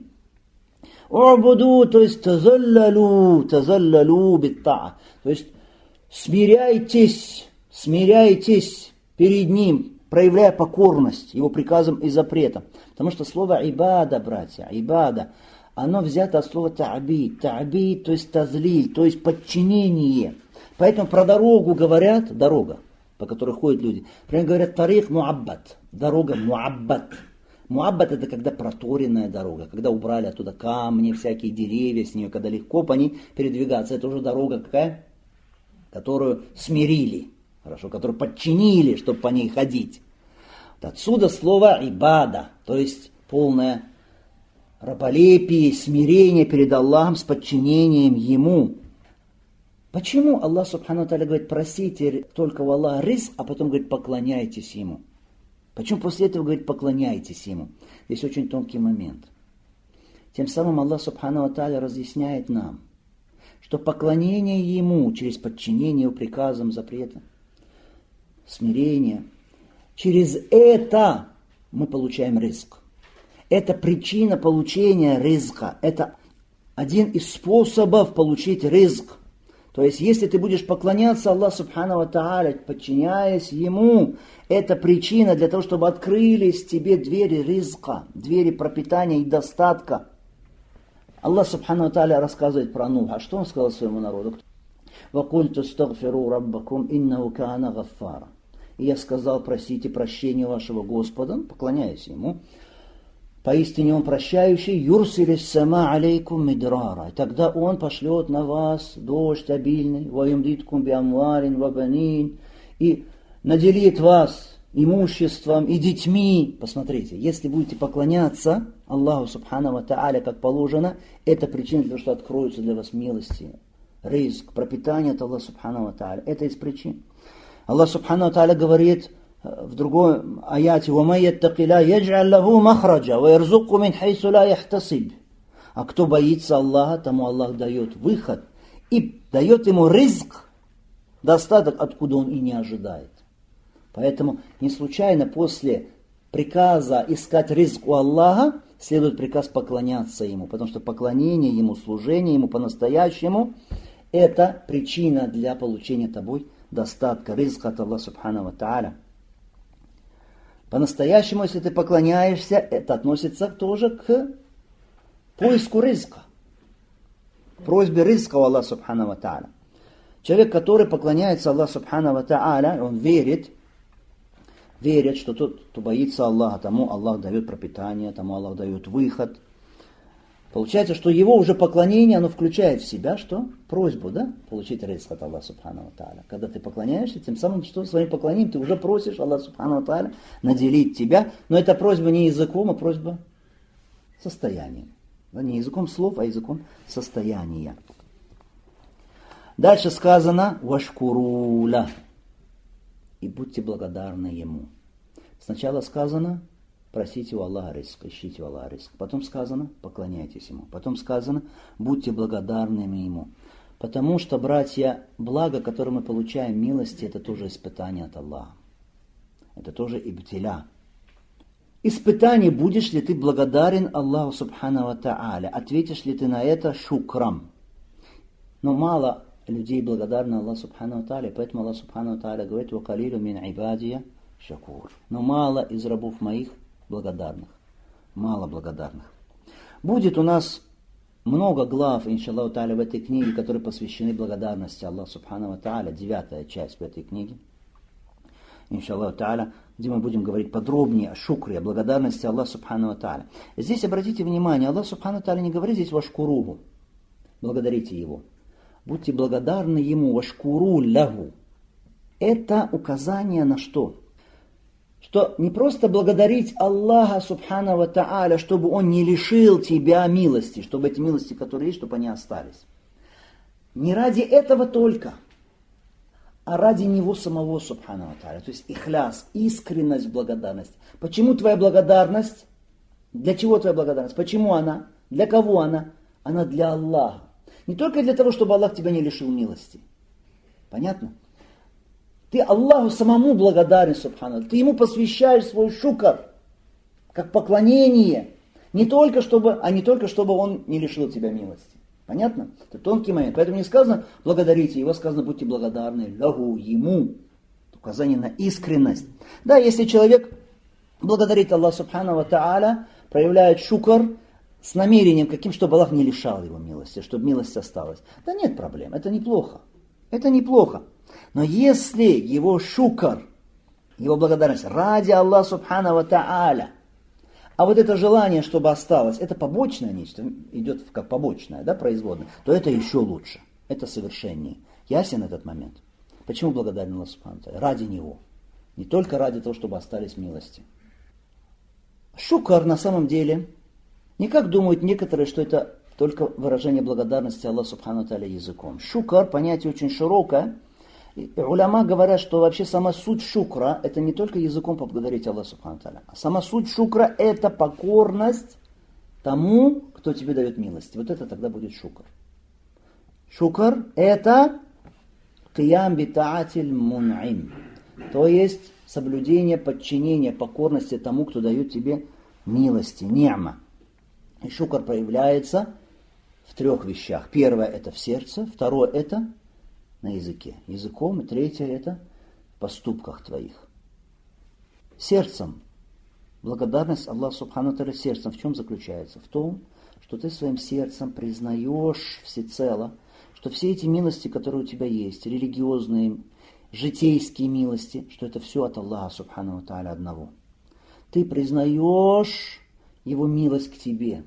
У'буду, то есть тазаллалу биттаа, то есть смиряйтесь перед Ним, проявляя покорность Его приказам и запретам. Потому что слово ибада, братья, ибада, оно взято от слова та'бид. Та'бид, то есть тазлиль, то есть подчинение. Поэтому про дорогу говорят, дорога, по которой ходят люди. Например, говорят тарих муаббат, дорога муаббат. Муаббат это когда проторенная дорога, когда убрали оттуда камни, всякие деревья с нее, когда легко по ней передвигаться. Это уже дорога какая? Которую смирили, хорошо, которую подчинили, чтобы по ней ходить. Вот отсюда слово ибада, то есть полное раболепие, смирение перед Аллахом с подчинением Ему. Почему Аллах Субхану ва Тааля говорит, просите только у Аллаха ризк, а потом говорит, поклоняйтесь Ему? Почему после этого говорит, поклоняйтесь Ему? Здесь очень тонкий момент. Тем самым Аллах Субхану ва Тааля разъясняет нам, что поклонение Ему через подчинение Его приказам, запретам, смирение, через это мы получаем ризк. Это причина получения ризка. Это один из способов получить ризк. То есть, если ты будешь поклоняться Аллаху Субхану ва Тааля, подчиняясь Ему, это причина для того, чтобы открылись тебе двери ризка, двери пропитания и достатка. Аллах Субхану ва Тааля рассказывает про Нуха. Что он сказал своему народу? «Вакульту стагфиру раббакум иннаху кана гаффара». И я сказал, просите прощения вашего Господа, поклоняясь Ему. Поистине Он прощающий, юрсилис сама алейкум мидрара. И тогда Он пошлет на вас дождь обильный, ваюмдиткум биамварин вабанин, и наделит вас имуществом и детьми. Посмотрите, если будете поклоняться Аллаху Субхану ва Тааля как положено, это причина для того, что откроются для вас милости, ризк, пропитание от Аллаха Субхану ва Тааля. Это из причин. Аллах Субхану ва Тааля говорит в другой аяте: «Вамай яттакилля ядж'аль лаху махраджа ва ярзуқху мин хайсу ла яхтасиб». А кто боится Аллаха, тому Аллах дает выход и дает ему ризк, достаток, откуда он и не ожидает. Поэтому не случайно после приказа искать ризк у Аллаха следует приказ поклоняться Ему, потому что поклонение Ему, служение Ему по-настоящему – это причина для получения тобой достатка, ризка от Аллаха Субхану ва Тааля. По-настоящему, если ты поклоняешься, это относится тоже к поиску ризка, просьбе ризка у Аллаха Субхану ва Тааля. Человек, который поклоняется Аллаху Субхану ва Тааля, он верит, что тот, кто боится Аллаха, тому Аллах дает пропитание, тому Аллах дает выход. Получается, что его уже поклонение, оно включает в себя что? Просьбу, да? Получить ризк от Аллаха Субхану ва Тааля. Когда ты поклоняешься, тем самым, что своим поклонением ты уже просишь Аллаха Субхану ва Тааля наделить тебя. Но это просьба не языком, а просьба состоянием. Да, не языком слов, а языком состояния. Дальше сказано «Вашкуруля» и будьте благодарны Ему. Сначала сказано просите у Аллаха ризк, ищите у Аллаха ризк. Потом сказано поклоняйтесь Ему. Потом сказано будьте благодарными Ему. Потому что, братья, благо, которое мы получаем, милости, это тоже испытание от Аллаха. Это тоже ибтиля. Испытание, будешь ли ты благодарен Аллаху Субхану ва Тааля, ответишь ли ты на это шукрам. Но мало людей благодарны Аллаху Субхану ва Тааля, поэтому Аллах Субхану ва Тааля говорит: «Вакалилу мин ибадия шакур». Но мало из рабов моих благодарных. Мало благодарных. Будет у нас много глав, иншаллаху тааля, в этой книге, которые посвящены благодарности Аллаху Субхану ва Тааля. 9 часть в этой книге, иншаллаху тааля, где мы будем говорить подробнее о шукре, о благодарности Аллаху Субхану ва Тааля. Здесь обратите внимание, Аллах Субхану ва Тааля не говорит здесь вашкуругу, благодарите Его. Будьте благодарны Ему, вашкуру лягу. Это указание на что? Что не просто благодарить Аллаха Субхану ва Тааля, чтобы Он не лишил тебя милости, чтобы эти милости, которые есть, чтобы они остались. Не ради этого только. а ради Него самого, субхану ва тааля. То есть ихляс, искренность в благодарности. Почему твоя благодарность? Для чего твоя благодарность? Почему она? Для кого она? Она для Аллаха. Не только для того, чтобы Аллах тебя не лишил милости. Понятно? Ты Аллаху самому благодарен, субхану. Ты Ему посвящаешь свой шукр, как поклонение. Не только чтобы Он не лишил тебя милости. Понятно? Это тонкий момент. Поэтому не сказано благодарите Его, сказано будьте благодарны лаху, Ему. Указание на искренность. Да, если человек благодарит Аллаха субхану ва тааля, проявляет шукр с намерением каким, чтобы Аллах не лишал его милости, чтобы милость осталась. Да нет проблем, это неплохо. Это неплохо. Но если его шукр, его благодарность ради Аллаха субхану ва тааля, а вот это желание, чтобы осталось, это побочное нечто, идет как побочное, да, производное, то это еще лучше, это совершеннее. Ясен этот момент? Почему благодарен Аллаху субхану ва тааля? Ради Него. Не только ради того, чтобы остались милости. Шукр на самом деле, не как думают некоторые, что это только выражение благодарности Аллаху субхану ва тааля языком. Шукр, понятие очень широкое. И уляма говорят, что вообще сама суть шукра, это не только языком поблагодарить Аллаха субхану ва тааля. А сама суть шукра это покорность тому, кто тебе дает милость. Вот это тогда будет шукр. Шукр это киям битаатиль мун'им. То есть соблюдение, подчинение, покорности тому, кто дает тебе милости, ни'ма. И шукр проявляется в 3 вещах. Первое это в сердце, второе это на языке, языком, и третье это в поступках твоих. Сердцем. Благодарность Аллаху субхану ва тааля сердцем в чем заключается? В том, что ты своим сердцем признаешь всецело, что все эти милости, которые у тебя есть, религиозные, житейские милости, что это все от Аллаха субхану ва тааля одного. Ты признаешь Его милость к тебе.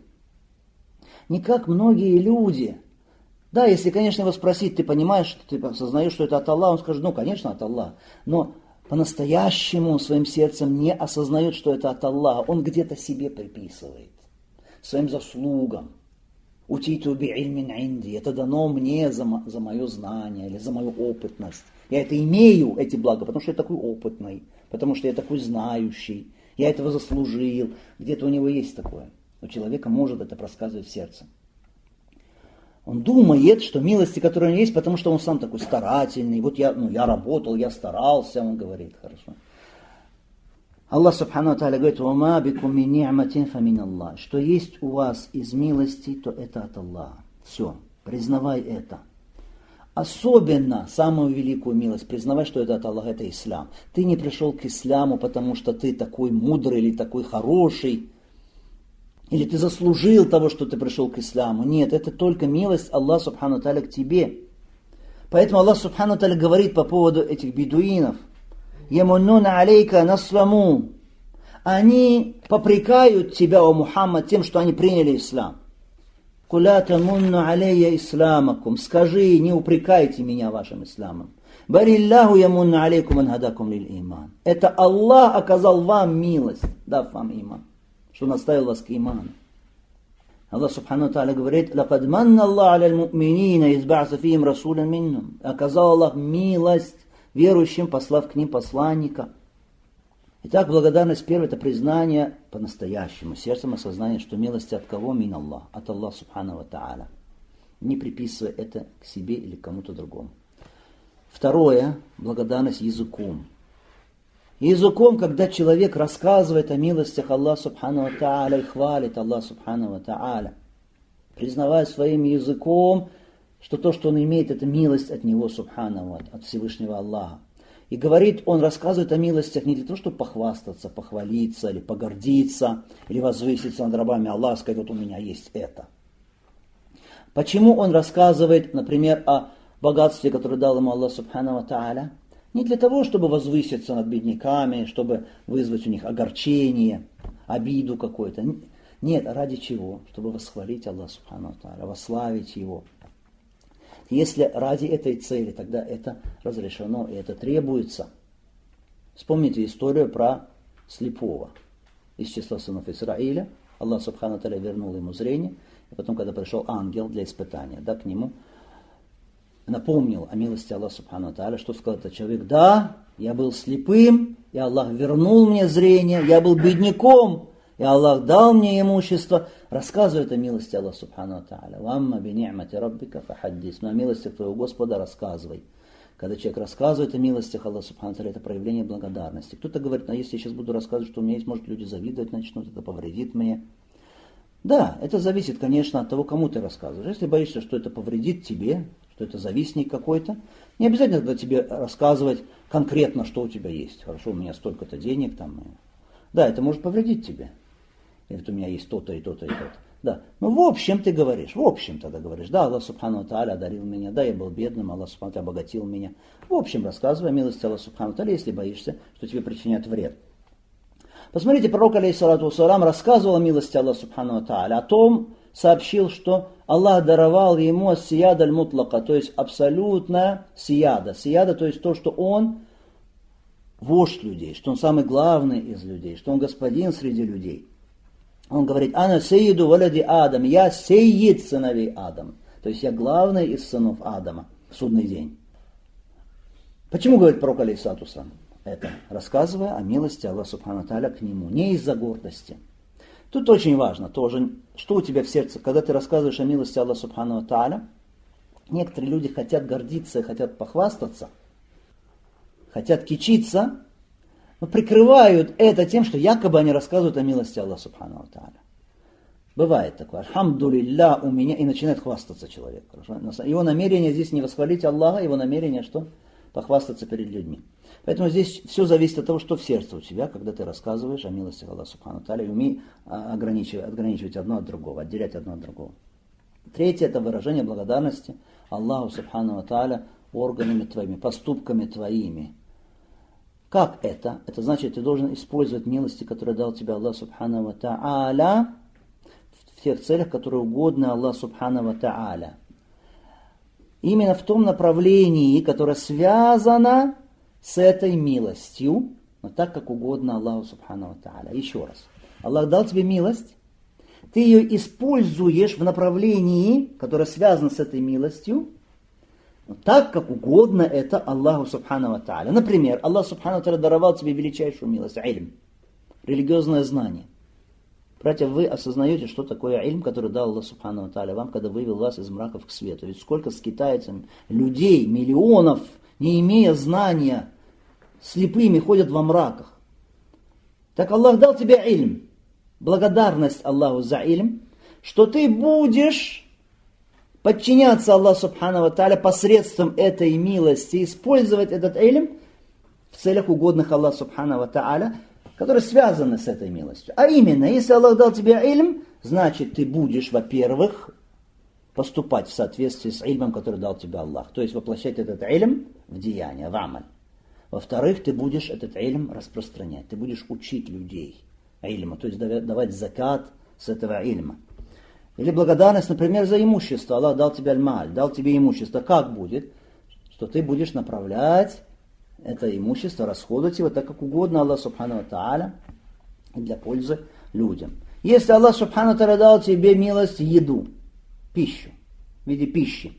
Не как многие люди. Да, если, конечно, его спросить, ты понимаешь, ты осознаешь, что это от Аллаха, он скажет, ну, конечно, от Аллаха. Но по-настоящему своим сердцем не осознает, что это от Аллаха. Он где-то себе приписывает. Своим заслугам. Утиту би'ильмин инди. Это дано мне за мое знание или за мою опытность. Я это имею, эти блага, потому что я такой опытный, потому что я такой знающий. Я этого заслужил. Где-то у него есть такое. У человека может это просказывать в сердце. Он думает, что милости, которые у него есть, потому что он сам такой старательный. Вот я работал, я старался, он говорит, хорошо. Аллах субхану ва тааля говорит, «Вама бикум мин ни'матин фа мин Аллах». Что есть у вас из милости, то это от Аллаха. Все, признавай это. Особенно самую великую милость, признавай, что это от Аллаха, это ислам. Ты не пришел к исламу, потому что ты такой мудрый или такой хороший, или ты заслужил того, что ты пришел к исламу. Нет, это только милость Аллаха субхану ва тааля к тебе. Поэтому Аллах субхану ва тааля говорит по поводу этих бедуинов, «Ямуннуна алейка насламу». Они попрекают тебя, о Мухаммад, тем, что они приняли ислам. «Куля тамунну алейя исламакум». Скажи, не упрекайте меня вашим исламом. «Бариллаху ямунну алейкум анхадакум лил иман». Это Аллах оказал вам милость, дав вам иман, что наставил вас к иману. Аллах субхану ва тааля говорит, «Лакад манна Аллах аля аль-му'минина, изба'са фихим расулан миннум». Оказал Аллах милость верующим, послав к ним посланника. Итак, благодарность первая, это признание по-настоящему, сердцем осознание, что милость от кого? Мин Аллах, от Аллаха субхану ва тааля. Не приписывая это к себе или к кому-то другому. Второе, благодарность языком. Языком, когда человек рассказывает о милостях Аллаха субхану ва тааля и хвалит Аллаха субхану ва тааля, признавая своим языком, что то, что он имеет, это милость от Него, субхану, от Всевышнего Аллаха. И говорит, он рассказывает о милостях не для того, чтобы похвастаться, похвалиться, или погордиться, или возвыситься над рабами Аллаха, сказать, вот у меня есть это. Почему он рассказывает, например, о богатстве, которое дал ему Аллах субхану ва тааля? Не для того, чтобы возвыситься над бедняками, чтобы вызвать у них огорчение, обиду какую-то. Нет, ради чего? Чтобы восхвалить Аллаха субхану ва тааля, восславить Его. Если ради этой цели, тогда это разрешено и это требуется. Вспомните историю про слепого из числа сынов Исраиля. Аллах субхану ва тааля вернул ему зрение. И потом, когда пришел ангел для испытания, да, к нему, напомнил о милости Аллаха Субхану Тааля, что сказал этот человек: да, я был слепым, и Аллах вернул мне зрение, я был бедняком, и Аллах дал мне имущество. Рассказывает о милости Аллаха Субхану Тааля. «Вамма би ни'мати раббика фахаддис». Но о милостях твоего Господа рассказывай. Когда человек рассказывает о милостях Аллаха Субхану Тааля, это проявление благодарности. Кто-то говорит: если я сейчас буду рассказывать, что у меня есть, может, люди завидовать начнут, это повредит мне. Да, это зависит, конечно, от того, кому ты рассказываешь. Если боишься, что это повредит тебе, что это завистник какой-то, не обязательно тогда тебе рассказывать конкретно, что у тебя есть. Хорошо, у меня столько-то денег там. Да, это может повредить тебе. Или у меня есть то-то и то-то и то-то. Да, но в общем ты говоришь, в общем тогда говоришь: да, Аллах Субхану Тааля одарил меня, да, я был бедным, Аллах Субхану Тааля обогатил меня. В общем рассказывай о милости Аллаха Субхану Тааля, если боишься, что тебе причинят вред. Посмотрите, пророк, алейхиссалату вассалам, рассказывал о милости Аллаха Субхану Тааля, о том, сообщил, что Аллах даровал ему ас-сияда аль-мутлака, то есть абсолютная сияда. Сияда, то есть то, что он вождь людей, что он самый главный из людей, что он господин среди людей. Он говорит: «Ана сейиду валади Адам», я сейид сыновей Адама. То есть я главный из сынов Адама в судный день. Почему говорит пророк, алейхиссалату вассалам, это? Рассказывая о милости Аллаха Субхану Тааля к нему, не из-за гордости. Тут очень важно тоже, что у тебя в сердце, когда ты рассказываешь о милости Аллаха Субхану Тааля. Некоторые люди хотят гордиться, хотят похвастаться, хотят кичиться, но прикрывают это тем, что якобы они рассказывают о милости Аллаха Субхану Тааля. Бывает такое: «Альхамдулилля у меня», и начинает хвастаться человек. Хорошо? Его намерение здесь не восхвалить Аллаха, его намерение что? Похвастаться перед людьми. Поэтому здесь все зависит от того, что в сердце у тебя, когда ты рассказываешь о милости Аллаха Субхану Тааля, и умей ограничивать одно от другого, отделять одно от другого. Третье – это выражение благодарности Аллаху Субхану Тааля органами твоими, поступками твоими. Как это? Это значит, ты должен использовать милости, которые дал тебе Аллах Субхану Тааля, в тех целях, которые угодны Аллаху Субхану Тааля. Именно в том направлении, которое связано с этой милостью, но так, как угодно Аллаху Субхану Тааля. Еще раз. Аллах дал тебе милость, ты ее используешь в направлении, которое связано с этой милостью, но так, как угодно это Аллаху Субхану Тааля. Например, Аллах Субхану Тааля даровал тебе величайшую милость, ильм, религиозное знание. Братья, вы осознаете, что такое ильм, который дал Аллах Субхану Тааля вам, когда вывел вас из мраков к свету. Ведь сколько скитается людей, миллионов, не имея знания, слепыми ходят во мраках. Так Аллах дал тебе ильм. Благодарность Аллаху за ильм, что ты будешь подчиняться Аллаху Субхану Тааля посредством этой милости, использовать этот ильм в целях угодных Аллаху Субхану Тааля, которые связаны с этой милостью. А именно, если Аллах дал тебе ильм, значит ты будешь, во-первых, поступать в соответствии с ильмом, который дал тебе Аллах. То есть воплощать этот ильм в деяние, в амаль. Во-вторых, ты будешь этот ильм распространять. Ты будешь учить людей ильма, то есть давать закат с этого ильма. Или благодарность, например, за имущество. Аллах дал тебе аль-маль, дал тебе имущество. Как будет? Что ты будешь направлять это имущество, расходовать его так, как угодно Аллах Субхану Тааля для пользы людям. Если Аллах Субхану Тааля дал тебе милость, еду, пищу, в виде пищи,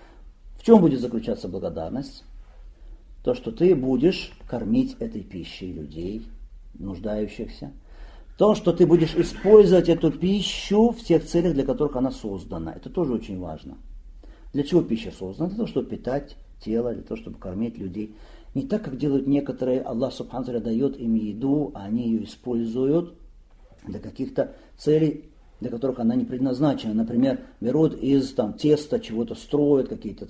в чем будет заключаться благодарность? То, что ты будешь кормить этой пищей людей, нуждающихся. То, что ты будешь использовать эту пищу в тех целях, для которых она создана. Это тоже очень важно. Для чего пища создана? Для того, чтобы питать тело, для того, чтобы кормить людей. Не так, как делают некоторые. Аллах Субхану Тааля дает им еду, а они ее используют для каких-то целей, для которых она не предназначена. Например, берут из теста чего-то, строят какие-то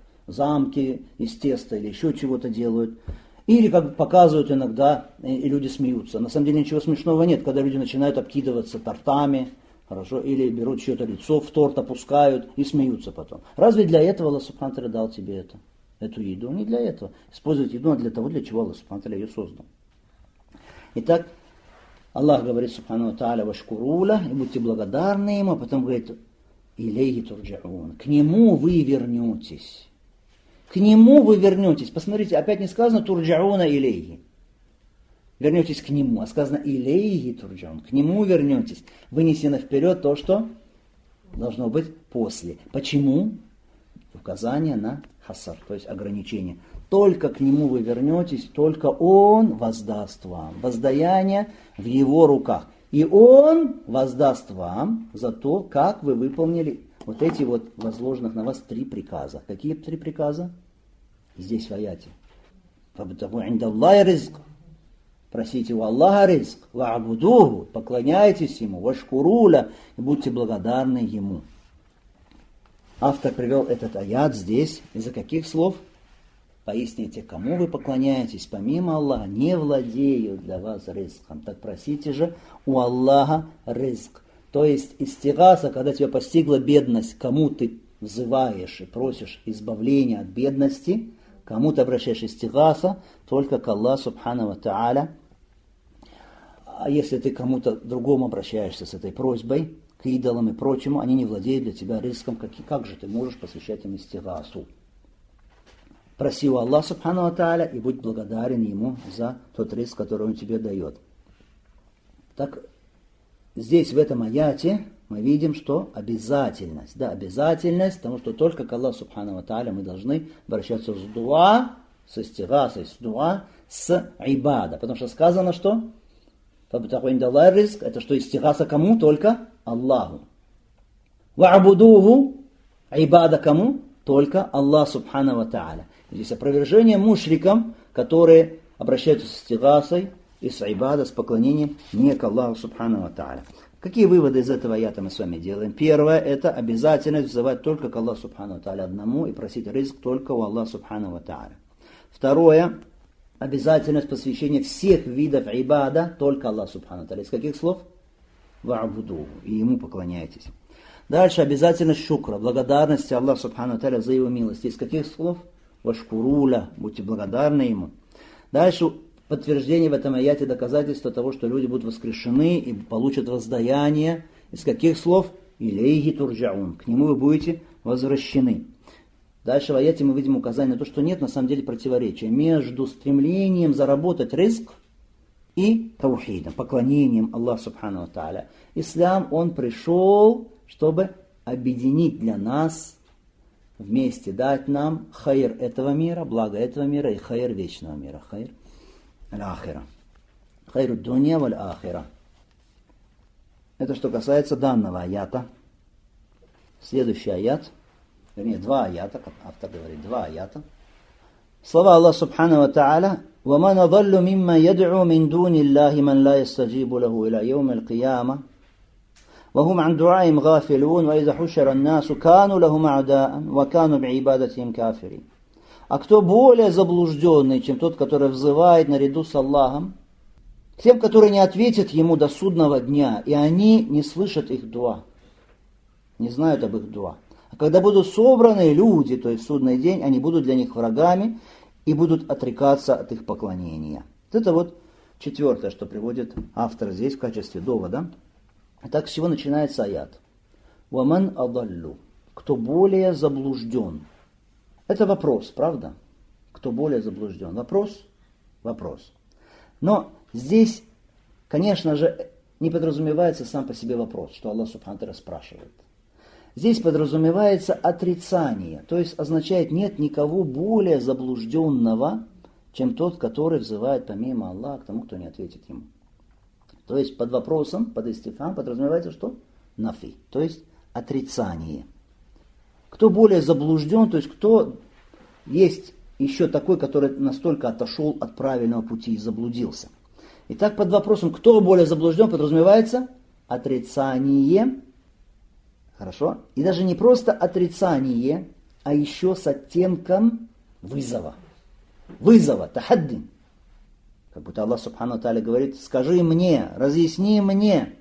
замки из теста или еще чего-то делают. Или, как показывают иногда, и люди смеются. На самом деле ничего смешного нет, когда люди начинают обкидываться тортами, хорошо, или берут чье-то лицо в торт, опускают и смеются потом. Разве для этого Аллах Субхану Тааля дал тебе эту еду? Не для этого. Использовать еду, а для того, для чего Аллах Субхану Тааля ее создал. Итак, Аллах говорит Субхану Тааля: «Вашкуруля», и будьте благодарны Ему, а потом говорит: «Илейхи турджаун», к Нему вы вернетесь. К Нему вы вернетесь. Посмотрите, опять не сказано «турджауна илейхи». Вернетесь к Нему, а сказано «илейхи турджаун». К Нему вернетесь. Вынесено вперед то, что должно быть после. Почему? Указание на хасар, то есть ограничение. Только к нему вы вернетесь, только он воздаст вам. Воздаяние в его руках. И он воздаст вам за то, как вы выполнили вот эти вот возложенных на вас 3 приказа. Какие 3 приказа? Здесь в аяте. Просите у Аллаха ризк, ва'будуху, поклоняйтесь ему, вашкуруля, и будьте благодарны ему. Автор привел этот аят здесь из-за каких слов? Поясните, кому вы поклоняетесь, помимо Аллаха, не владеют для вас ризком. Так просите же у Аллаха ризк. То есть истигаса, когда тебя постигла бедность, кому ты взываешь и просишь избавления от бедности, кому ты обращаешь истигаса, только к Аллаху субхану ва тааля. А если ты кому-то другому обращаешься с этой просьбой, к идолам и прочему, они не владеют для тебя ризком, как же ты можешь посвящать им истигасу? Проси у Аллаха субхану ва тааля и будь благодарен ему за тот ризк, который он тебе дает. Так, здесь в этом аяте мы видим, что обязательность, обязательность, потому что только к Аллаху субхану ва тааля мы должны обращаться с дуа, с истигасой, с дуа, с ибада. Потому что сказано, что ризк, это что истигаса кому? Только Аллаху. Ва'будуху, ибада кому? Только Аллах субхану ва тааля. Здесь опровержение мушрикам, которые обращаются с истигасой и с ибада, с поклонением не к Аллаху субхану ва тааля. Какие выводы из этого аята мы с вами делаем? Первое, это обязательность взывать только к Аллаху субхану ва тааля одному и просить ризк только у Аллаха субхану ва тааля. Второе, обязательность посвящения всех видов ибада только Аллаху субхану ва тааля. Из каких слов? Ва'будуху, и ему поклоняйтесь. Дальше обязательность шукра, благодарности Аллаху субхану ва тааля за его милость. Из каких слов? Вашкуруля, будьте благодарны ему. Дальше подтверждение в этом аяте доказательства того, что люди будут воскрешены и получат воздаяние. Из каких слов? Илейхи турджаун, к нему вы будете возвращены. Дальше в аяте мы видим указание на то, что нет на самом деле противоречия между стремлением заработать ризк и таухидом, поклонением Аллаху субхану ва тааля. Ислам, он пришел, чтобы объединить для нас, вместе дать нам хайр этого мира, благо этого мира и хайр вечного мира, хайр аль-ахира. Хайру дунья валь-ахира. Это что касается данного аята. Следующий аят, вернее, 2 аята, как автор говорит, 2 аята. Слова Аллаха субхану ва тааля: وَمَنْ أَضَلُّ مِمَّا يَدْعُو مِنْ دُونِ اللَّهِ مَنْ لَا يَسْتَجِيبُ لَهُ إِلَى يَوْمِ الْقِيَامَةِ وهم عن دعائهم غافلون وإذا حشر الناس كانوا لهم أعداء وكانوا بعبادتهم كافرين. А кто более заблужденный, чем тот, который взывает наряду с Аллахом, к тем, которые не ответят ему до судного дня, и они не слышат их дуа, не знают об их дуа. А когда будут собраны люди, то есть в судный день, они будут для них врагами и будут отрекаться от их поклонения. Это вот 4, что приводит автор здесь в качестве довода. Итак, с чего начинается аят? «Ваман адаллу». Кто более заблужден. Это вопрос, правда? Кто более заблужден? Вопрос? Вопрос. Но здесь, конечно же, не подразумевается сам по себе вопрос, что Аллах субхану ва тааля спрашивает. Здесь подразумевается отрицание, то есть означает, нет никого более заблужденного, чем тот, который взывает помимо Аллаха к тому, кто не ответит ему. То есть под вопросом, под истифхам подразумевается что? Нафи, то есть отрицание. Кто более заблужден, то есть кто есть еще такой, который настолько отошел от правильного пути и заблудился. Итак, под вопросом, кто более заблужден, подразумевается отрицание. Хорошо? И даже не просто отрицание, а еще с оттенком вызова. Вызова, тахаддин. Как будто Аллах субхану ва тааля говорит: скажи мне, разъясни мне,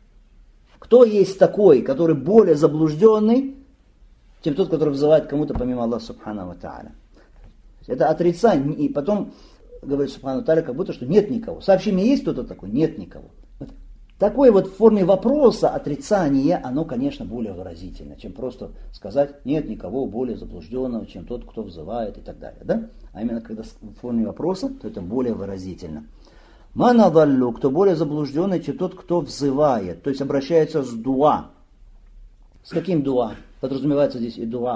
кто есть такой, который более заблужденный, чем тот, который взывает кому-то помимо Аллаха субхану ва тааля. Это отрицание. И потом говорит субхану ва тааля, как будто что нет никого. Сообщи мне, есть кто-то такой? Нет никого. Такое вот в форме вопроса отрицание, оно, конечно, более выразительно, чем просто сказать нет никого более заблужденного, чем тот, кто взывает и так далее. Да? А именно, когда в форме вопроса, то это более выразительно. Ман адаллу, кто более заблужденный, чем тот, кто взывает, то есть обращается с дуа. С каким дуа? Подразумевается здесь и дуа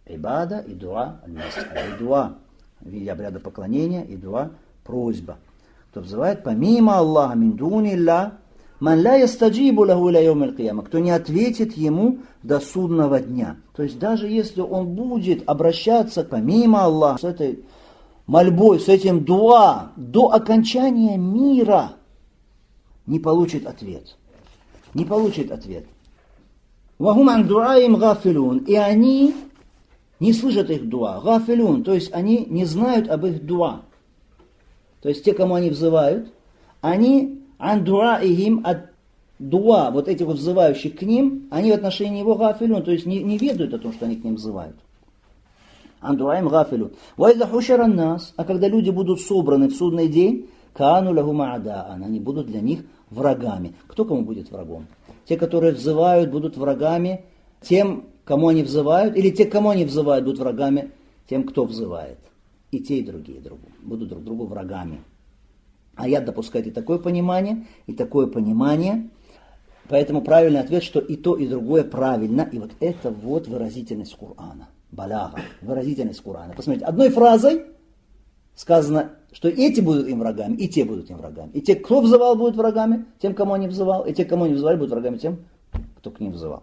Ибада и дуа аль-мас'аля. И дуа в виде обряда поклонения, и дуа просьба. Кто взывает помимо Аллаха, мин дунилля, ман ла ястаджибу лаху иля йаумил кияма, кто не ответит ему до судного дня. То есть даже если он будет обращаться помимо Аллаха с этой мольбой, с этим дуа до окончания мира, не получит ответ. Не получит ответ. Вахум ан дуаим гафилун. И они не слышат их дуа. Гафилун, то есть они не знают об их дуа. То есть те, кому они взывают, они ан дуаихим от дуа, вот этих вот взывающих к ним, они в отношении его гафилун, то есть не ведают о том, что они к ним взывают. Ан дуаим гафилун. Вайза хушаран нас, а когда люди будут собраны в судный день, каану лахум а'даан, они будут для них врагами. Кто кому будет врагом? Те, которые взывают, будут врагами тем, кому они взывают, или те, кому они взывают, будут врагами тем, кто взывает. И те, и другие будут друг другу врагами. Аят допускает и такое понимание, и такое понимание. Поэтому правильный ответ, что и то, и другое правильно. И вот это вот выразительность Корана. Баляга, выразительность Корана. Посмотрите, одной фразой сказано, что эти будут им врагами, и те будут им врагами. И те, кто взывал, будут врагами тем, кому они взывал, и те, кому они взывали, будут врагами тем, кто к ним взывал.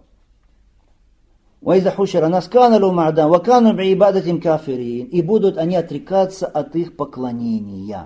И будут они отрекаться от их поклонения.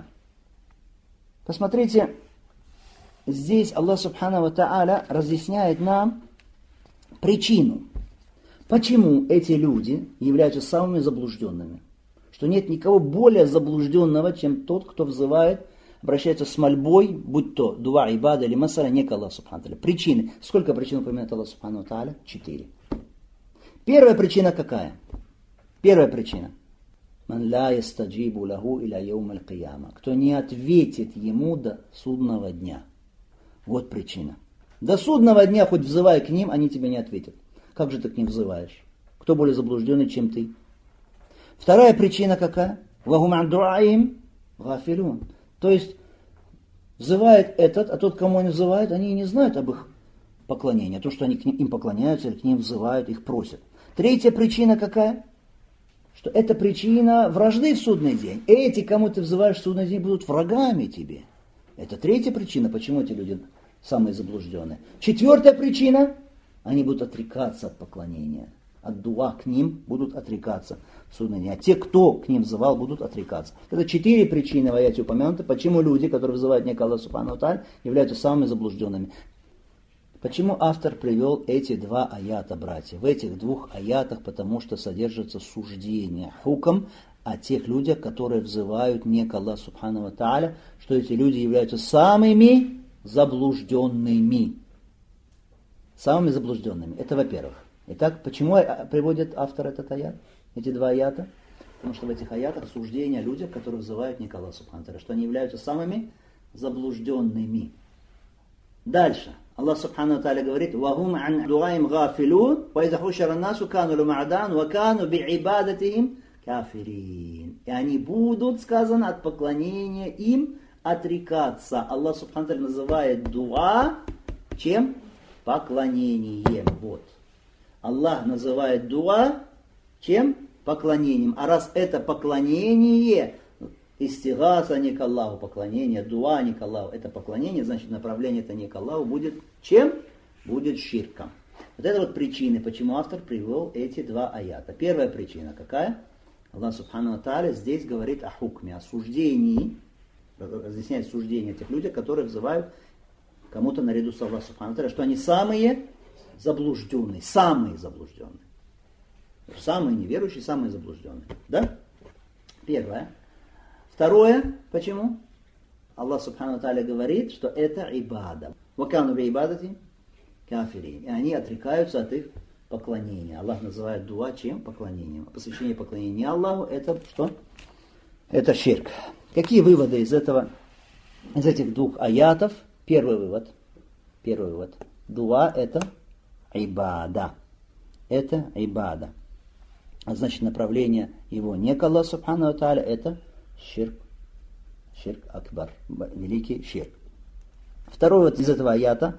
Посмотрите, здесь Аллах Субхану ва Тааля разъясняет нам причину, почему эти люди являются самыми заблужденными. Что нет никого более заблужденного, чем тот, кто взывает, обращается с мольбой, будь то дуа, ибада или масара, не к Аллаху Субхану ва Тааля. Причины. Сколько причин упоминает Аллах Субхану ва Тааля? 4. Первая причина какая? Первая причина. Ман ла ястаджибу лаху иля яумил кияма. Кто не ответит ему до судного дня. Вот причина. До судного дня, хоть взывай к ним, они тебе не ответят. Как же ты к ним взываешь? Кто более заблужденный, чем ты? Вторая причина какая? Вахум ан дуаим гафилун. То есть взывает этот, а тот, кому они взывают, они не знают об их поклонении, то, что они им поклоняются или к ним взывают, их просят. Третья причина какая? Что это причина вражды в судный день. Эти, кому ты взываешь в судный день, будут врагами тебе. Это третья причина, почему эти люди самые заблужденные. Четвертая причина, они будут отрекаться от поклонения. От дуа к ним будут отрекаться в судный день. А те, кто к ним взывал, будут отрекаться. Это 4 причины в аяте упомянуты, почему люди, которые взывают не к Аллаху Субхану ва Тааля, являются самыми заблужденными. Почему автор привел эти 2 аята, братья? В этих 2 аятах, потому что содержится суждение, хукм о тех людях, которые взывают не к Аллаху Субхану ва Тааля, что эти люди являются самыми заблужденными. Самыми заблужденными. Это во-первых. Итак, почему приводит автор этот аят, эти 2 аята? Потому что в этих аятах суждение о людях, которые взывают не к Аллаху Субхану ва Тааля, что они являются самыми заблужденными. Дальше. Аллах Субхану ва Тааля говорит: «Вахум ан дуаим гафилун, ва иза хушара насу кану лума'дан, ва кану би'ибадатихим кафирин». И они будут, сказано, от поклонения им отрекаться. Аллах Субхану ва Тааля называет дуа чем? Поклонением. Вот. Аллах называет дуа чем? Поклонением. А раз это поклонение, истигаса не к Аллаху, поклонение, дуа не к Аллаху, это поклонение, значит направление это не к Аллаху, будет чем? Будет ширком. Вот это вот причины, почему автор привел эти 2 аята. Первая причина какая? Аллах Субхану ва Тааля здесь говорит о хукме, о суждении, разъясняет суждение тех людей, которые взывают кому-то наряду с Аллахом Субхану ва Тааля, что они самые заблужденные, самые заблужденные. Самые неверующие, самые заблужденные. Да? Первое. Второе, почему? Аллах Субхану ва Тааля говорит, что это ибада. Вакану би ибадати кафирин. И они отрекаются от их поклонения. Аллах называет дуа чем? Поклонением. Посвящение поклонения не Аллаху, это что? Это ширк. Какие выводы из этого, из этих 2 аятов? Первый вывод. Дуа это ибада. Это ибада. А значит, направление его не к Аллаху Субхану ва Тааля, это ширк. Ширк акбар. Великий ширк. Второй вот из этого аята.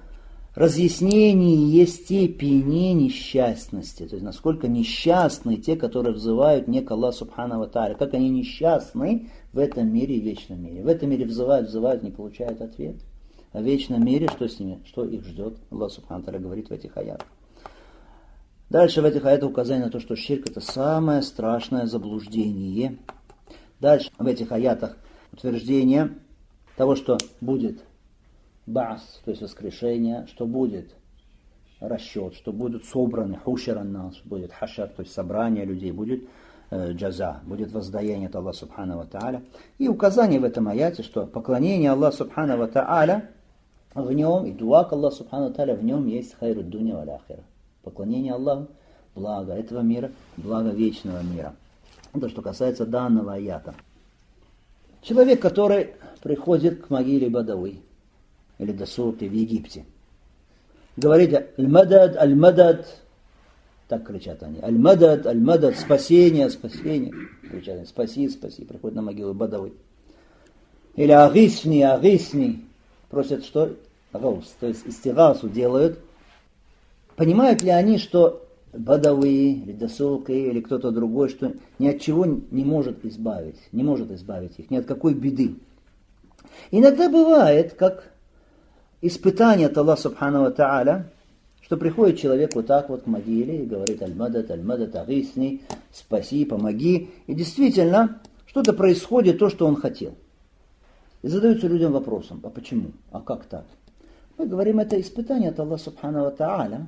разъяснение степени несчастности. То есть, насколько несчастны те, которые взывают не к Аллаху Субхану ва Тааля. Как они несчастны в этом мире и в вечном мире. В этом мире взывают, не получают ответ. А в вечном мире, что с ними? Что их ждет? Аллах Субхану ва Тааля говорит в этих аятах. Дальше в этих аятах указание на то, что ширк это самое страшное заблуждение. Дальше в этих аятах утверждение того, что будет баас, то есть воскрешение, что будет расчет, что будут собраны хушаран нас, будет хашар, то есть собрание людей, будет джаза, будет воздаяние от Аллаха Субхану ва Тааля. И указание в этом аяте, что поклонение Аллаху Субхану ва Тааля в нем, и дуа к Аллаху Субхану ва Тааля в нем есть хайру дуня валь ахира. Поклонение Аллаху, благо этого мира, благо вечного мира. Это что касается данного аята. Человек, который приходит к могиле Бадауи или Дасуки в Египте, говорит «Аль-Мадад, Аль-Мадад», так кричат они, «Аль-Мадад, Аль-Мадад», спасение, спасение, кричат они, спаси, спаси, приходят на могилу Бадауи. Или «Агисни, Агисни», просят что? Агаус, то есть истигасу делают. Понимают ли они, что Бадауи, или Дасуки, или кто-то другой, что ни от чего не может избавить их, ни от какой беды. Иногда бывает, как испытание от Аллаха Субхану ва Тааля, что приходит человек вот так вот к могиле и говорит «Аль-Мадад, Аль-Мадад, Агисни», спаси, помоги. И действительно, что-то происходит, то, что он хотел. И задаются людям вопросом, а почему? А как так? Мы говорим, это испытание от Аллаха Субхану ва Тааля.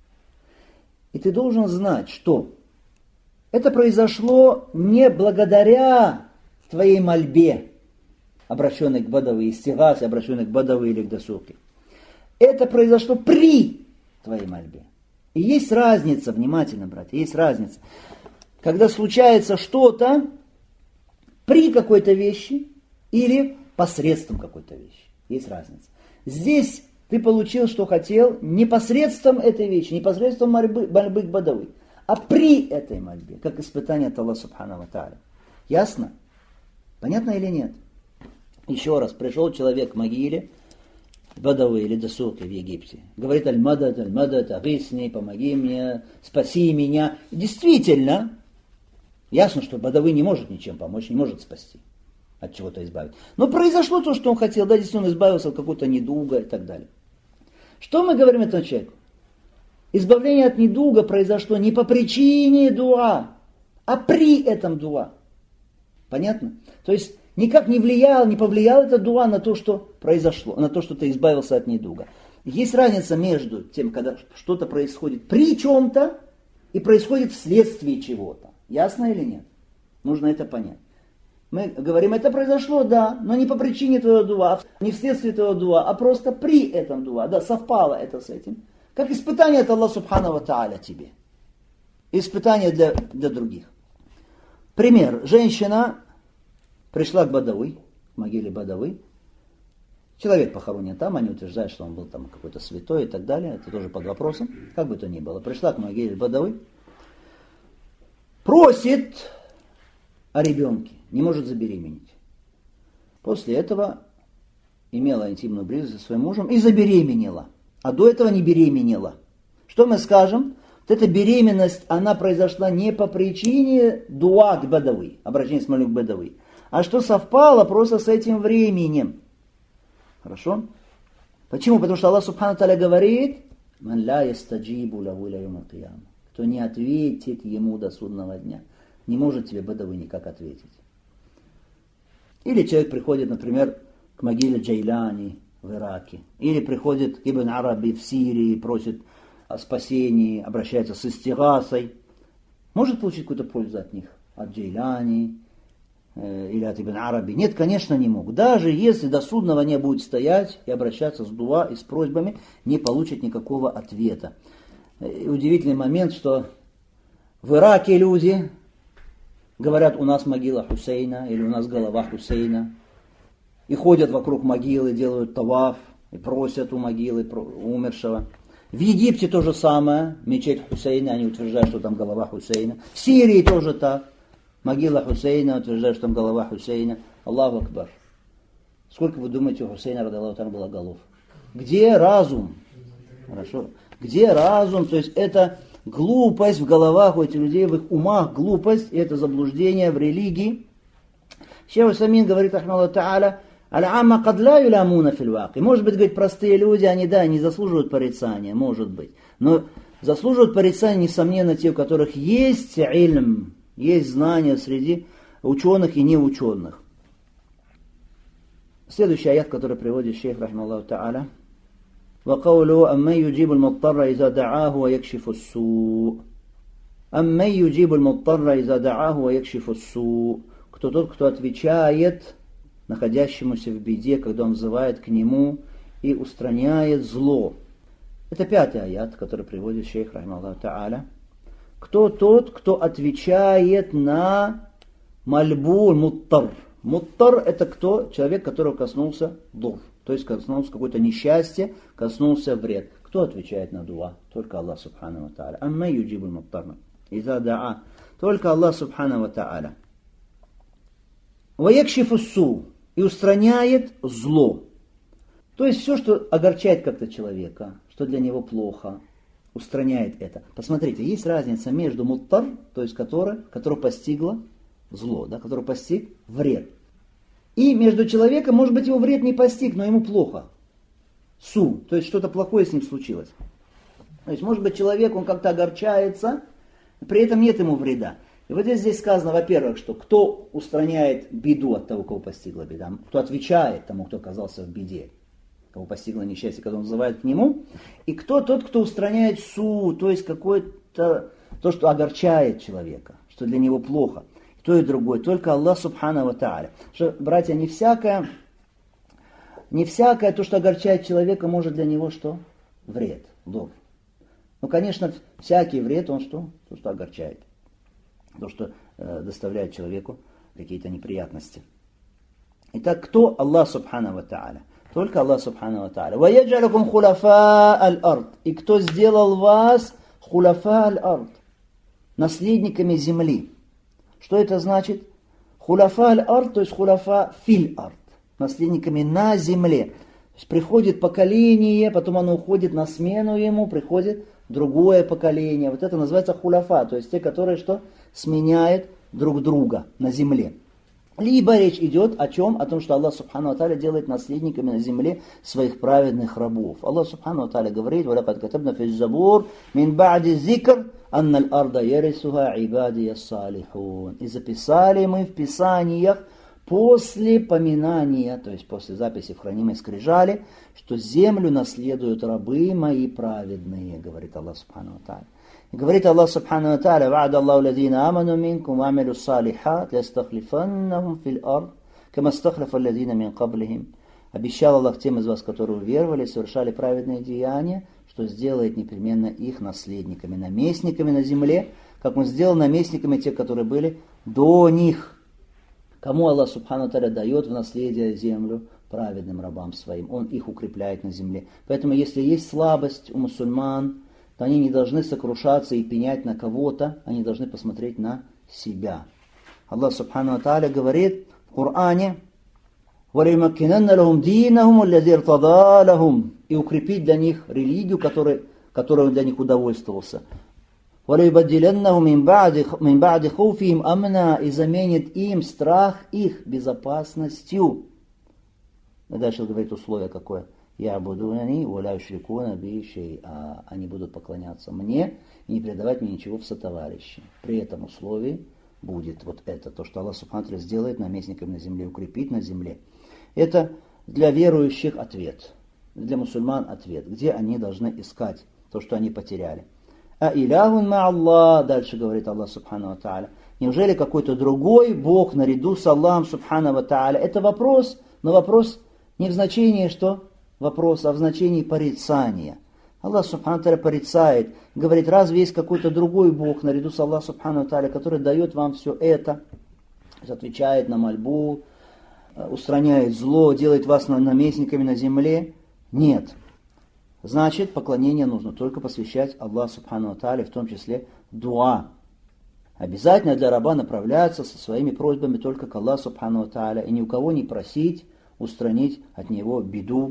И ты должен знать, что это произошло не благодаря твоей мольбе, обращенной к Бадауи, истигасе, обращенной к Бадауи или к Дасуки. Это произошло при твоей мольбе. И есть разница, внимательно, братья, есть разница. Когда случается что-то при какой-то вещи или посредством какой-то вещи. Есть разница. Здесь ты получил, что хотел, не посредством этой вещи, не посредством мольбы к Бадауи, а при этой мольбе, как испытание от Аллаха Субхану ва Тааля. Ясно? Понятно или нет? Еще раз, пришел человек к могиле Бадауи или Дасуки в Египте. Говорит «Аль-Мадад, Аль-Мадад, Агисни, помоги мне, спаси меня». И действительно, ясно, что Бадауи не может ничем помочь, не может спасти, от чего-то избавить. Но произошло то, что он хотел, да, действительно он избавился от какого-то недуга и так далее. Что мы говорим этому человеку? Избавление от недуга произошло не по причине дуа, а при этом дуа. Понятно? То есть никак не повлиял это дуа на то, что произошло, на то, что ты избавился от недуга. Есть разница между тем, когда что-то происходит при чем-то и происходит вследствие чего-то. Ясно или нет? Нужно это понять. Мы говорим, это произошло, да, но не по причине твоего дуа, не вследствие твоего дуа, а просто при этом дуа. Да, совпало это с этим. Как испытание от Аллаха Субхану ва Тааля тебе. Испытание для других. Пример. Женщина пришла к Бадауи, к могиле Бадауи. Человек похоронен там, они утверждают, что он был там какой-то святой и так далее. Это тоже под вопросом. Как бы то ни было. Пришла к могиле Бадауи. Просит о ребенке. Не может забеременеть. После этого имела интимную близость со своим мужем и забеременела. А до этого не беременела. Что мы скажем? Вот эта беременность, она произошла не по причине дуа к Бадауи, обращения с молитвой к Бадауи, а что совпало просто с этим временем. Хорошо? Почему? Потому что Аллах Субхану Тааля говорит, «Ман ла ястаджибу лаху иля йаума аль-кияма», кто не ответит ему до судного дня. Не может тебе Бадауи никак ответить. Или человек приходит, например, к могиле Джайляни в Ираке. Или приходит к Ибн Араби в Сирии, просит о спасении, обращается с истигасой. Может получить какую-то пользу от них? От Джайляни или от Ибн Араби? Нет, конечно, не могут. Даже если до судного дня будет стоять и обращаться с дуа и с просьбами, не получит никакого ответа. И удивительный момент, что в Ираке люди говорят, у нас могила Хусейна, или у нас голова Хусейна. И ходят вокруг могилы, делают таваф, и просят у могилы умершего. В Египте то же самое, мечеть Хусейна, они утверждают, что там голова Хусейна. В Сирии тоже так. Могила Хусейна, утверждают, что там голова Хусейна. Аллаху Акбар. Сколько вы думаете, у Хусейна, радаллаху, там было голов? Где разум? Хорошо. Где разум? То есть это глупость в головах у этих людей, в их умах глупость, и это заблуждение в религии. Шейх Усаймин говорит, рахмаллаху та'аля, аль-амма кад ла юлямуна фил ваки. Может быть, говорит, простые люди, они, да, не заслуживают порицания, может быть. Но заслуживают порицания, несомненно, те, у которых есть ильм, есть знания среди ученых и неученых. Следующий аят, который приводит шейх, рахмаллаху та'аля. وقوله أمن يجيب المضطر إذا دعاه ويكشف السوء. أمن يجيب المضطر إذا دعاه ويكشف السوء. Кто тот, кто отвечает находящемуся в беде, когда он взывает к нему и устраняет зло. Это 5-й аят, который приводит шейх, рахимахуллаху та'аля. Кто тот, кто отвечает на мольбу муттар. Муттар это кто? Человек, которого коснулся дур. То есть коснулся какое-то несчастье, коснулся вред. Кто отвечает на дуа? Только Аллах субхану ва та'аля. Амма юджибу муттарна. Иза да'a. Только Аллах субхану ва та'аля. Ва якшифу су. И устраняет зло. То есть все, что огорчает как-то человека, что для него плохо, устраняет это. Посмотрите, есть разница между муттар, то есть который постигло зло, да, который постиг вред. И между человеком, может быть, его вред не постиг, но ему плохо. Су, то есть что-то плохое с ним случилось. То есть, может быть, человек, он как-то огорчается, при этом нет ему вреда. И вот здесь сказано, во-первых, что кто устраняет беду от того, кого постигла беда, кто отвечает тому, кто оказался в беде, кого постигло несчастье, когда он взывает к нему, и кто тот, кто устраняет су, то есть какое-то, то, что огорчает человека, что для него плохо. То и другое, только Аллах субхану ва та'аля. Что, братья, не всякое то, что огорчает человека, может для него что? Вред, дур. Ну, конечно, всякий вред, он что? То, что огорчает. То, что доставляет человеку какие-то неприятности. Итак, кто Аллах субхану ва та'аля? Только Аллах субхану ва та'аля. «Ва яджалякум хуляфа аль-ард». И кто сделал вас хуляфа аль-ард? Наследниками земли. Что это значит? Хуляфа аль-ард, то есть хуляфа фил-ард. Наследниками на земле. То есть приходит поколение, потом оно уходит на смену ему, приходит другое поколение. Вот это называется хуляфа, то есть те, которые что? Сменяют друг друга на земле. Либо речь идет о чем? О том, что Аллах субхану ва та'аля делает наследниками на земле своих праведных рабов. Аллах субхану ва та'аля говорит: «Валакад катабна фи забур мин ба'ди зикр анна аль-арда ярисуха ибадия салихун». И записали мы в Писаниях после поминания, то есть после записи в хранимой скрижали, что землю наследуют рабы мои праведные, говорит Аллах субхану ва та'аля. И говорит Аллах субхану ва та'аля: «Ва'ада Аллаху ладзина аману минкум ва амилу салихат лястахлифаннахум фил ард кама стахлафа аллазина мин каблихим». Обещал Аллах тем из вас, которые уверовали, совершали праведные деяния, что сделает непременно их наследниками, наместниками на земле, как Он сделал наместниками тех, которые были до них. Кому Аллах субхану ва та'аля дает в наследие землю? Праведным рабам своим. Он их укрепляет на земле. Поэтому, если есть слабость у мусульман, то они не должны сокрушаться и пенять на кого-то, они должны посмотреть на себя. Аллах субхану ва та'аля говорит в Коране: «Валимаккинанна лахум динахум аллази иртада лахум», и укрепить для них религию, которой он для них удовольствовался. «Валибаддиланнахум мин ба'ди хауфихим амна», и заменит им страх их безопасностью. И дальше говорит условие какое: «Ябудунани валя юшрикуна би шей'a». Они будут поклоняться мне и не предавать мне ничего в сотоварищи. При этом условии будет вот это, то, что Аллах субхану ва та'аля сделает наместниками на земле, укрепить на земле. Это для верующих ответ, для мусульман ответ, где они должны искать то, что они потеряли. А иляхун ма Аллах, дальше говорит Аллах субхану ва та'аля, неужели какой-то другой Бог наряду с Аллахом субхану ва та'аля? Это вопрос, но вопрос не в значении что? Вопрос, а в значении порицания. Аллах субхану ва та'аля порицает, говорит: разве есть какой-то другой Бог наряду с Аллахом субхану ва та'аля, который дает вам все это, отвечает на мольбу, устраняет зло, делает вас наместниками на земле? Нет. Значит, поклонение нужно только посвящать Аллаху субхану ва та'аля, в том числе дуа. Обязательно для раба направляться со своими просьбами только к Аллаху субхану ва та'аля и ни у кого не просить устранить от него беду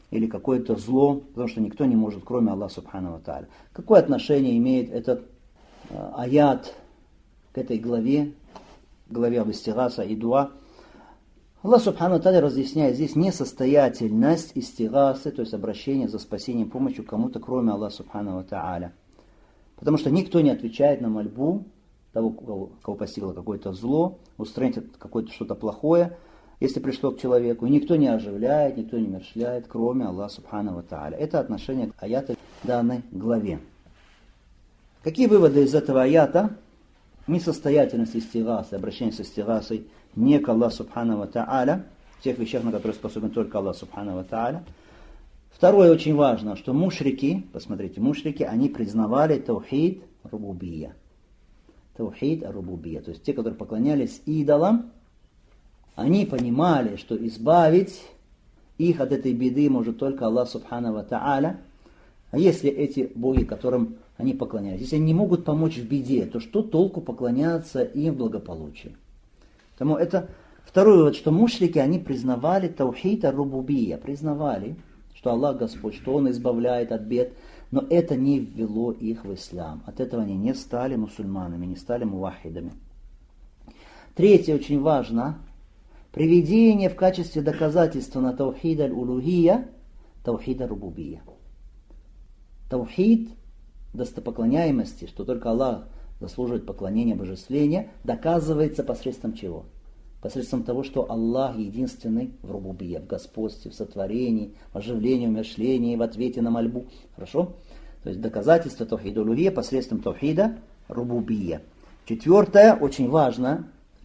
или какое-то зло, потому что никто не может, кроме Аллаха Субхану ва Тааля. Какое отношение имеет этот аят к этой главе об истигаса и дуа? Аллах Субхану ва Тааля разъясняет здесь несостоятельность истигасы, то есть обращение за спасением, помощью кому-то, кроме Аллаха Субхану ва Тааля. Потому что никто не отвечает на мольбу того, кого постигло какое-то зло, устранить какое-то что-то плохое, если пришло к человеку. И никто не оживляет, никто не мерщляет, кроме Аллаха Субхану ва Тааля. Это отношение к аяту данной главе. Какие выводы из этого аята? Несостоятельность истигасы, обращение с истигасой не к Аллаху Субхану ва Тааля, в тех вещах, на которые способен только Аллах Субхану ва Тааля. Второе, очень важно, что мушрики, посмотрите, мушрики, они признавали таухид рубубия. Таухид рубубия, то есть те, которые поклонялись идолам, они понимали, что избавить их от этой беды может только Аллах Субхану ва Тааля. А если эти боги, которым они поклонялись, если они не могут помочь в беде, то что толку поклоняться им в благополучии? Поэтому это второй вывод, что мушрики, они признавали таухид рубубия, признавали, что Аллах Господь, что Он избавляет от бед, но это не ввело их в ислам. От этого они не стали мусульманами, не стали мувахидами. Третье, очень важно, приведение в качестве доказательства на таухид аль-улухия, таухид аль-рубубия. Таухид достопоклоняемости, что только Аллах заслуживает поклонения, божествления, доказывается посредством чего? Посредством того, что Аллах единственный в рубубия, в господстве, в сотворении, в оживлении, в умерщвлении, в ответе на мольбу. Хорошо? То есть доказательство таухида улухия посредством таухида рубубия. Четвертое, очень важно,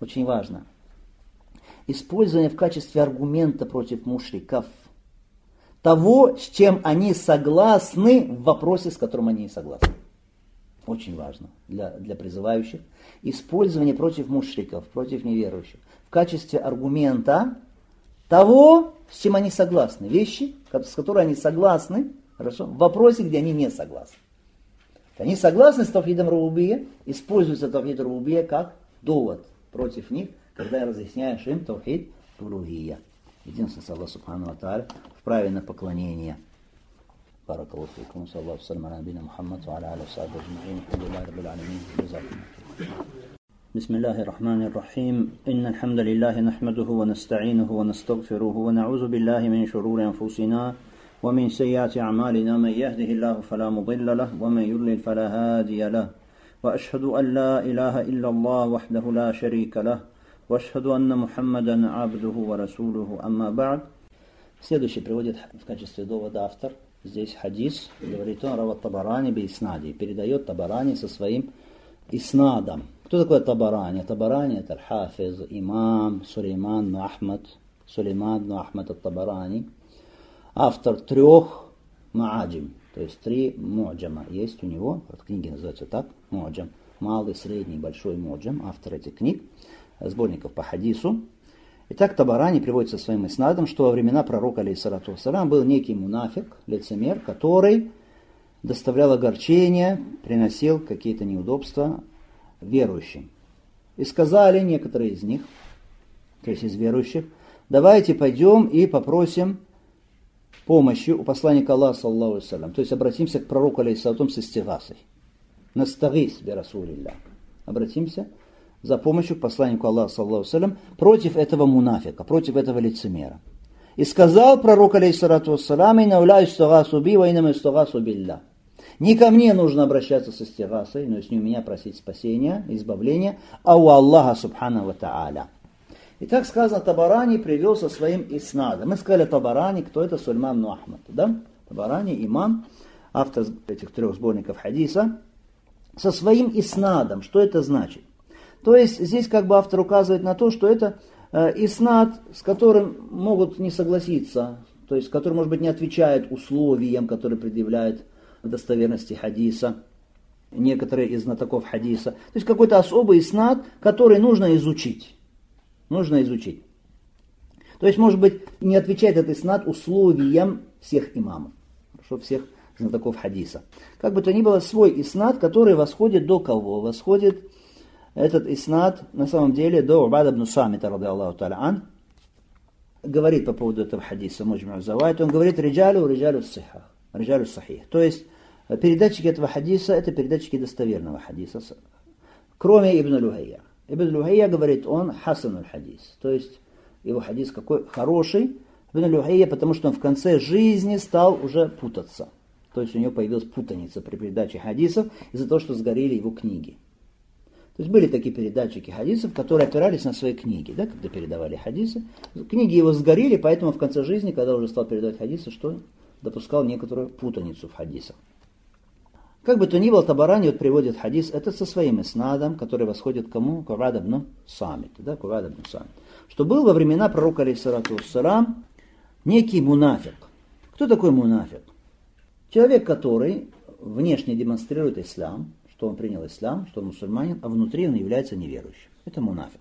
использование в качестве аргумента против мушриков того, с чем они согласны в вопросе, с которым они не согласны. Очень важно для призывающих. Использование против мушриков, против неверующих, в качестве аргумента того, с чем они согласны. Вещи, с которыми они согласны, хорошо, в вопросе, где они не согласны. Они согласны с таухидом рубубия, используется таухид рубубия как довод против них, когда разъясняешь им таухид улухия. Единственное, Аллах Субхану ва Тааля в правильное поклонение. بارك الله فيكم وصلى الله وسلم على نبينا محمد وعلى اله وصحبه اجمعين الحمد لله رب العالمين جزاكم الله. بسم الله الرحمن الرحيم ان الحمد لله نحمده ونستعينه ونستغفره ونعوذ بالله من شرور انفسنا ومن سيئات اعمالنا من يهده الله فلا مضل له ومن يضلل فلا هادي له واشهد ان لا اله الا الله وحده لا شريك له واشهد ان محمدا عبده ورسوله اما بعد. Следующий приводит в качестве довода автор. Здесь хадис, говорит он, Рава Табарани би иснади, передает Табарани со своим иснадом. Кто такой Табарани? Табарани это аль-Хафиз, имам Сулейман бн Ахмад ат-Табарани, автор 3 ма'аджим, то есть 3 му'джама есть у него, книги называются так, му'джам, малый, средний, большой му'джам, автор этих книг, сборников по хадису. Итак, Табарани приводит со своим иснадом, что во времена пророка, алейхиссалату вассалям, был некий мунафик, лицемер, который доставлял огорчение, приносил какие-то неудобства верующим. И сказали некоторые из них, то есть из верующих, давайте пойдем и попросим помощи у посланника Аллаха, саллаллаху алейхи вассалям, то есть обратимся к пророку, алейхиссалату, с истигасой. Настагис би расулилля. Обратимся за помощью к посланнику Аллаха, саллаллаху алейхи вассалям, против этого мунафика, против этого лицемера. И сказал пророк, алейхиссалату вассалям, не ко мне нужно обращаться с истигасой, но с ним меня просить спасения, избавления, а у Аллаха субхану ва тааля. И так сказано, Табарани привел со своим иснадом. Мы сказали Табарани, кто это? Сулейман бн Ахмад. Да? Табарани, имам, автор этих 3 сборников хадиса, со своим иснадом. Что это значит? То есть здесь как бы автор указывает на то, что это иснад, с которым могут не согласиться, то есть который, может быть, не отвечает условиям, которые предъявляют достоверности хадиса, некоторые из знатоков хадиса. То есть какой-то особый иснад, который нужно изучить. Нужно изучить. То есть, может быть, не отвечает этот иснад условиям всех имамов, всех знатоков хадиса. Как бы то ни было, свой иснад, который восходит до кого? Восходит этот иснад, на самом деле, до Убада бн Самита, ради Аллаху та'аля ан, говорит по поводу этого хадиса Муджмау Заваид, он говорит риджалю сахих. То есть передатчики этого хадиса это передатчики достоверного хадиса, кроме Ибн Люхайя. Ибн Люхайя говорит, он хасан хадис, то есть его хадис какой хороший. Ибн Люхайя, потому что он в конце жизни стал уже путаться. То есть у него появилась путаница при передаче хадисов из-за того, что сгорели его книги. То есть были такие передатчики хадисов, которые опирались на свои книги, да, когда передавали хадисы. Книги его сгорели, поэтому в конце жизни, когда уже стал передавать хадисы, что допускал некоторую путаницу в хадисах. Как бы то ни было, Табарани вот приводит хадис, это со своим иснадом, который восходит к кому? К Убад ибн Самит. Да, к Убад ибн Самит. Что был во времена пророка, алейхиссалату вассалам, некий мунафик. Кто такой мунафик? Человек, который внешне демонстрирует ислам, что он принял ислам, что он мусульманин, а внутри он является неверующим. Это мунафик.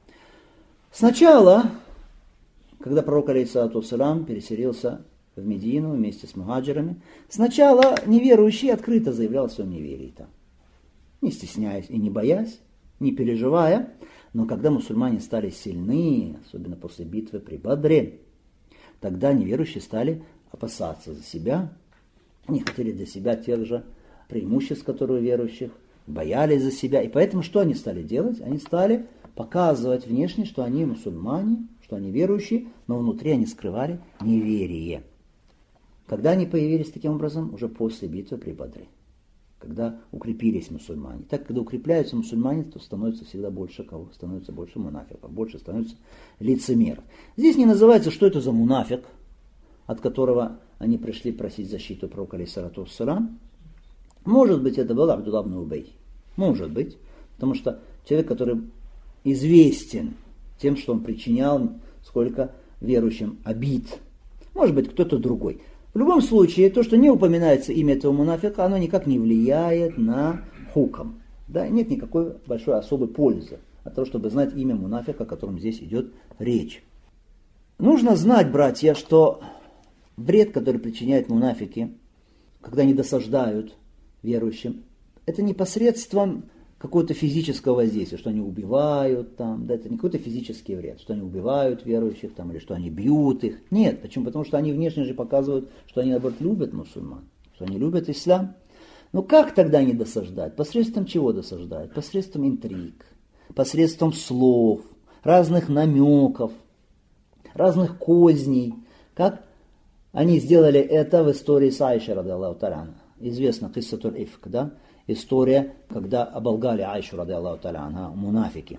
Сначала, когда пророк, алейхиссалату вассалам, переселился в Медину вместе с мухаджирами, сначала неверующий открыто заявлял о своем неверии там, не стесняясь и не боясь, не переживая. Но когда мусульмане стали сильны, особенно после битвы при Бадре, тогда неверующие стали опасаться за себя. Они хотели для себя тех же преимуществ, которые у верующих, боялись за себя. И поэтому что они стали делать? Они стали показывать внешне, что они мусульмане, что они верующие, но внутри они скрывали неверие. Когда они появились таким образом? Уже после битвы при Бадре. Когда укрепились мусульмане. Так, когда укрепляются мусульмане, то становится всегда больше кого? Становится больше мунафиков, больше становится лицемеров. Здесь не называется, что это за мунафик, от которого они пришли просить защиту пророка, алейхиссалату вассалам. Может быть, это был Абдулла ибн Убей. Может быть, потому что человек, который известен тем, что он причинял сколько верующим обид. Может быть, кто-то другой. В любом случае, то, что не упоминается имя этого мунафика, оно никак не влияет на хукам. Да, нет никакой большой особой пользы от того, чтобы знать имя мунафика, о котором здесь идет речь. Нужно знать, братья, что вред, который причиняют мунафики, когда они досаждают верующим, это не посредством какого-то физического воздействия, что они убивают там, да, это не какой-то физический вред, что они убивают верующих там, или что они бьют их. Нет, почему? Потому что они внешне же показывают, что они, наоборот, любят мусульман, что они любят ислам. Но как тогда они досаждают? Посредством чего досаждают? Посредством интриг, посредством слов, разных намеков, разных козней. Как они сделали это в истории с Айшей, радиаллаху та'аля анха. Известно, киссатуль ифк, да? История, когда оболгали Айшу, радиаллаху та'аля анха, мунафики.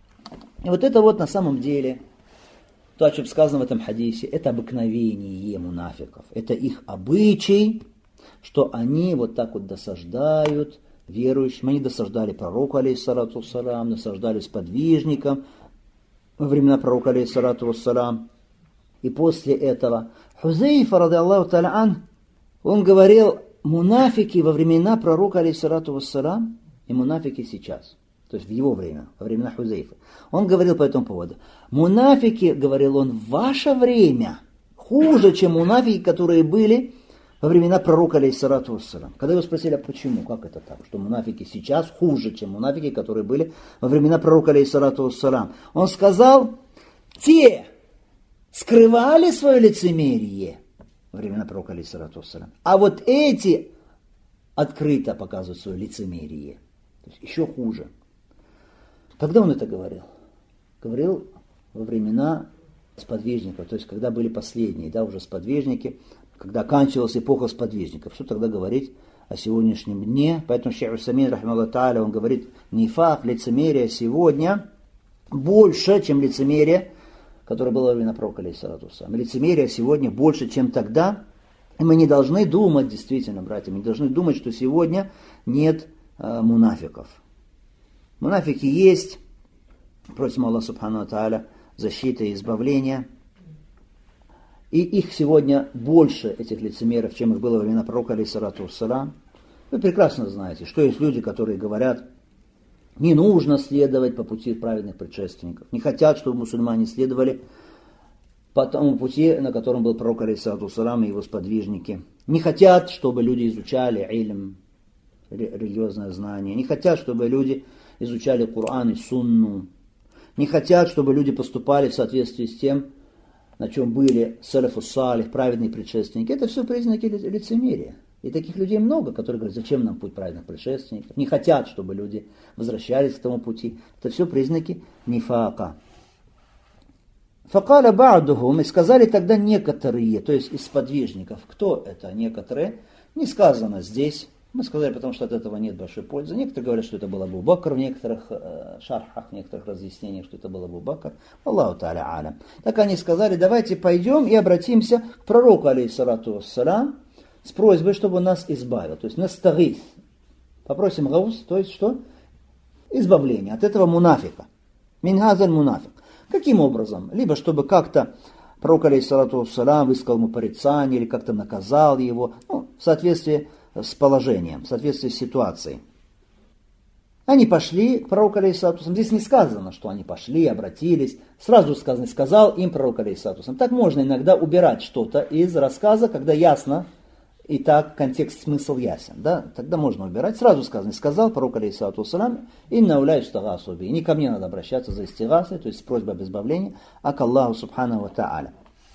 И вот это вот на самом деле, то, о чем сказано в этом хадисе, это обыкновение мунафиков. Это их обычай, что они вот так вот досаждают верующим. Они досаждали пророку, алейхиссалату вассалам, досаждали сподвижникам во времена пророка, алейхиссалату вассалам. И после этого Хузейфа, радиаллаху та'аля ан, он говорил, мунафики во времена пророка, алейхиссалату вассалам, и мунафики сейчас, то есть в его время, во времена Хузейфа. Он говорил по этому поводу. Мунафики, говорил он, в ваше время хуже, чем мунафики, которые были во времена пророка, алейхиссалату вассалам. Когда его спросили, а почему, как это так, что мунафики сейчас хуже, чем мунафики, которые были во времена пророка, алейхиссалату вассалам. Он сказал, те скрывали свое лицемерие во времена пророка, алейхиссалату вассалам, а вот эти открыто показывают свое лицемерие. То есть еще хуже. Когда он это говорил? Говорил во времена сподвижников, то есть когда были последние, да, уже сподвижники, когда оканчивалась эпоха сподвижников. Что тогда говорить о сегодняшнем дне? Поэтому Шейх Усамин, рахимахуллаху тааля, он говорит, нифак, лицемерие сегодня больше, чем лицемерие, которое было во времена пророка, алейхиссалату вассалам. Лицемерие сегодня больше, чем тогда. И мы не должны думать, действительно, братья, мы не должны думать, что сегодня нет мунафиков. Мунафики есть. Просим Аллаха субхану ва тааля защиты и избавления. И их сегодня больше, этих лицемеров, чем их было во времена пророка, алейхиссалату вассалам. Вы прекрасно знаете, что есть люди, которые говорят, не нужно следовать по пути праведных предшественников. Не хотят, чтобы мусульмане следовали по тому пути, на котором был пророк, алейхиссалату вассалам, и его сподвижники. Не хотят, чтобы люди изучали илм, религиозное знание. Не хотят, чтобы люди изучали Коран и Сунну. Не хотят, чтобы люди поступали в соответствии с тем, на чем были салафу салих, праведные предшественники, это все признаки лицемерия. И таких людей много, которые говорят, зачем нам путь праведных предшественников, не хотят, чтобы люди возвращались к тому пути. Это все признаки нифака. Факаля ба'духум, и сказали тогда некоторые, то есть из сподвижников. Кто это некоторые? Не сказано здесь. Мы сказали, потому что от этого нет большой пользы. Некоторые говорят, что это был Абу Бакр, в некоторых шархах, в некоторых разъяснениях, что это был Абу Бакр. Аллаху та'аля алям. Так они сказали, давайте пойдем и обратимся к пророку, алейхиссалату вассалям, с просьбой, чтобы он нас избавил. То есть настагис. Попросим гаус, то есть что? Избавление от этого мунафика. Минхазаль мунафик. Каким образом? Либо чтобы как-то пророк, алейхиссалату вассалям, высказал ему порицание, или как-то наказал его, в соответствии с положением, в соответствии с ситуацией. Они пошли к пророку, алейхиссалату вассалям. Здесь не сказано, что они пошли, обратились. Сразу сказано, сказал им пророк, алейхиссалату вассалям. Так можно иногда убирать что-то из рассказа, когда ясно, и так контекст, смысл ясен. Да? Тогда можно убирать. Сразу сказано, сказал пророк, алейхиссалату вассалям, инна уляй стагасу би. Не ко мне надо обращаться за истигасой, то есть с просьбой об избавлении, а к Аллаху субханаху ва та'аля.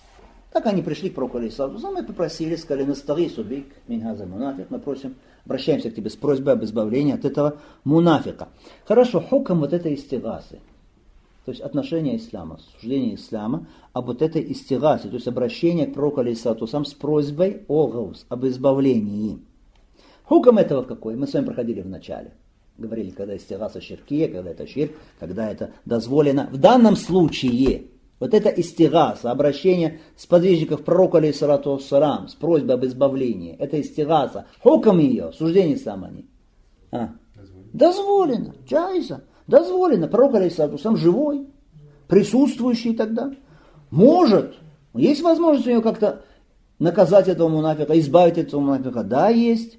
Так они пришли к пророку, алейхиссалату вассалям, и попросили, сказали, настагису бик мин хаза мунафик. Мы просим, обращаемся к тебе с просьбой об избавлении от этого мунафика. Хорошо, хукам вот этой истигасы. То есть отношение ислама, суждение ислама об вот этой истигасе, то есть обращение к пророку, алейхиссалату вассалям, с просьбой о гаус, об избавлении. Хукам этого какой? Мы с вами проходили в начале. Говорили, когда истигаса ширкия, когда это ширк, когда это дозволено. В данном случае вот это истигаса, обращение сподвижников к пророку, алейхиссалату вассалям, с просьбой об избавлении, это истигаса. Хукам ее, суждение ислама они. Дозволено. Джайза. Дозволено. Пророк, алейхиссалату вассалям, живой, присутствующий тогда. Может. Есть возможность у него как-то наказать этого мунафика, избавить этого мунафика? Да, есть.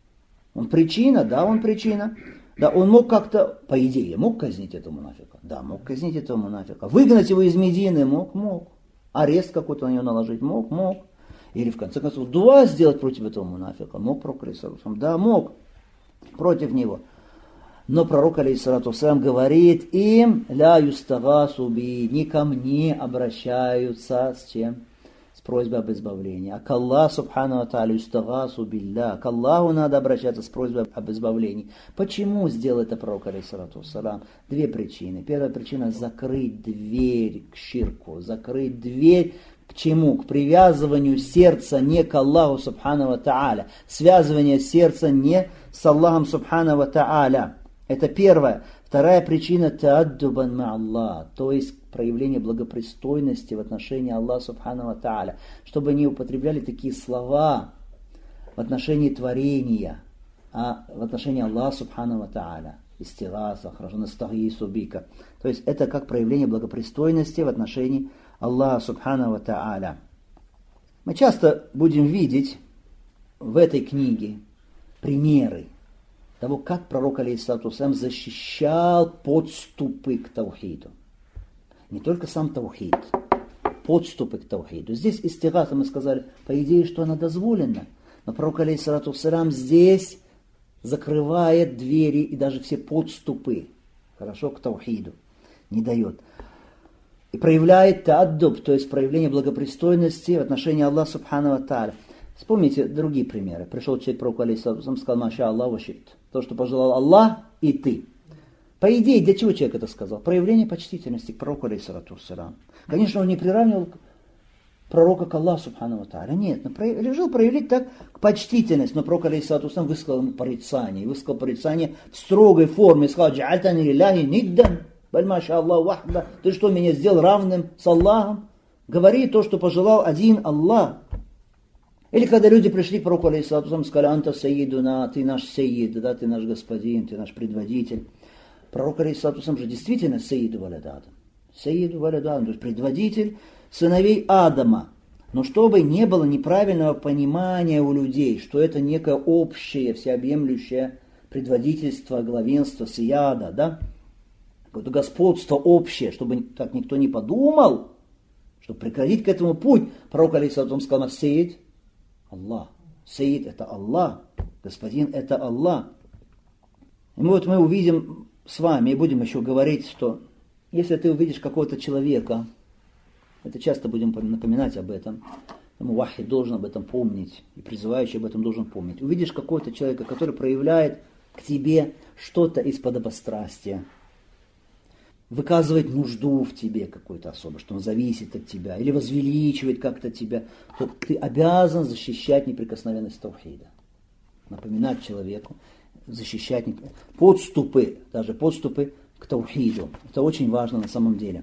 Он причина? Да, он причина. Да, он мог как-то, по идее, мог казнить этого мунафика? Да, мог казнить этого мунафика. Выгнать его из Медины? Мог. Арест какой-то на него наложить? Мог. Или, в конце концов, дуа сделать против этого мунафика? Мог пророк, алейхиссалату вассалям? Да, мог. Против него. Но пророк, алейхиссалату вассалям, говорит им, ля юстагасу би, не ко мне обращаются с чем? С просьбой об избавлении. А к Аллаху субхану ва тааля юстагасу билля. К Аллаху надо обращаться с просьбой об избавлении. Почему сделал это пророк, алейхиссалату вассалям? Две причины. Первая причина — закрыть дверь к ширку. Закрыть дверь к чему? К привязыванию сердца не к Аллаху субхану ва тааля. Связывание сердца не с Аллахом субхану ва тааля. Это первое. Вторая причина — тааддубан ма Аллах, то есть проявление благопристойности в отношении Аллаха субхану ва тааля, чтобы не употребляли такие слова в отношении творения, а в отношении Аллаха субхану ва тааля. Истигаса, хорошо, настагису бика. То есть это как проявление благопристойности в отношении Аллаха субхану ва тааля. Мы часто будем видеть в этой книге примеры того, как пророк, алейхиссалату вассалям, защищал подступы к таухиду. Не только сам таухид, подступы к таухиду. Здесь истигаса, мы сказали, по идее, что она дозволена. Но пророк, алейхиссалату вассалям, здесь закрывает двери и даже все подступы, хорошо, к таухиду. Не дает. И проявляет тааддуб, то есть проявление благопристойности в отношении Аллаха субхану ва тааля. Вспомните другие примеры. Пришел человек к пророку, алейхиссалату вассалям, сказал, маша Аллах ва шит. То, что пожелал Аллах и ты. По идее, для чего человек это сказал? Проявление почтительности к пророку, алейхиссалату вассалям. Конечно, он не приравнивал пророка к Аллаху субхану ва тааля. Нет, решил проявить так почтительность. Но пророк, алейхиссалату вассалям, высказал ему порицание. Высказал порицание в строгой форме. Сказал, джа'альтани лилляхи ниддан, баль маша Аллах вахда. Ты что, меня сделал равным с Аллахом? Говори то, что пожелал один Аллах. Или когда люди пришли к пророку, алейхиссалату вассалям, сказали, анта сайидуна, ты наш сайид, да, ты наш господин, ты наш предводитель. Пророк, алейхиссалату вассалям, же действительно сайиду валяд Адам. Сайиду валяд Адам, то есть предводитель сыновей Адама. Но чтобы не было неправильного понимания у людей, что это некое общее, всеобъемлющее предводительство, главенство, сияда, да, какое-то господство общее, чтобы так никто не подумал, чтобы прекратить к этому путь. Пророк, алейхиссалату вассалям, сказал, сайид Аллах. Саид — это Аллах. Господин — это Аллах. И мы увидим с вами и будем еще говорить, что если ты увидишь какого-то человека, Это часто будем напоминать об этом. Муваххид должен об этом помнить, и призывающий об этом должен помнить. Увидишь какого-то человека, который проявляет к тебе что-то из подобострастия, выказывает нужду в тебе какой-то особо, что он зависит от тебя, или возвеличивает как-то тебя, то ты обязан защищать неприкосновенность таухида. Напоминать человеку, защищать подступы, даже подступы к таухиду. Это очень важно на самом деле.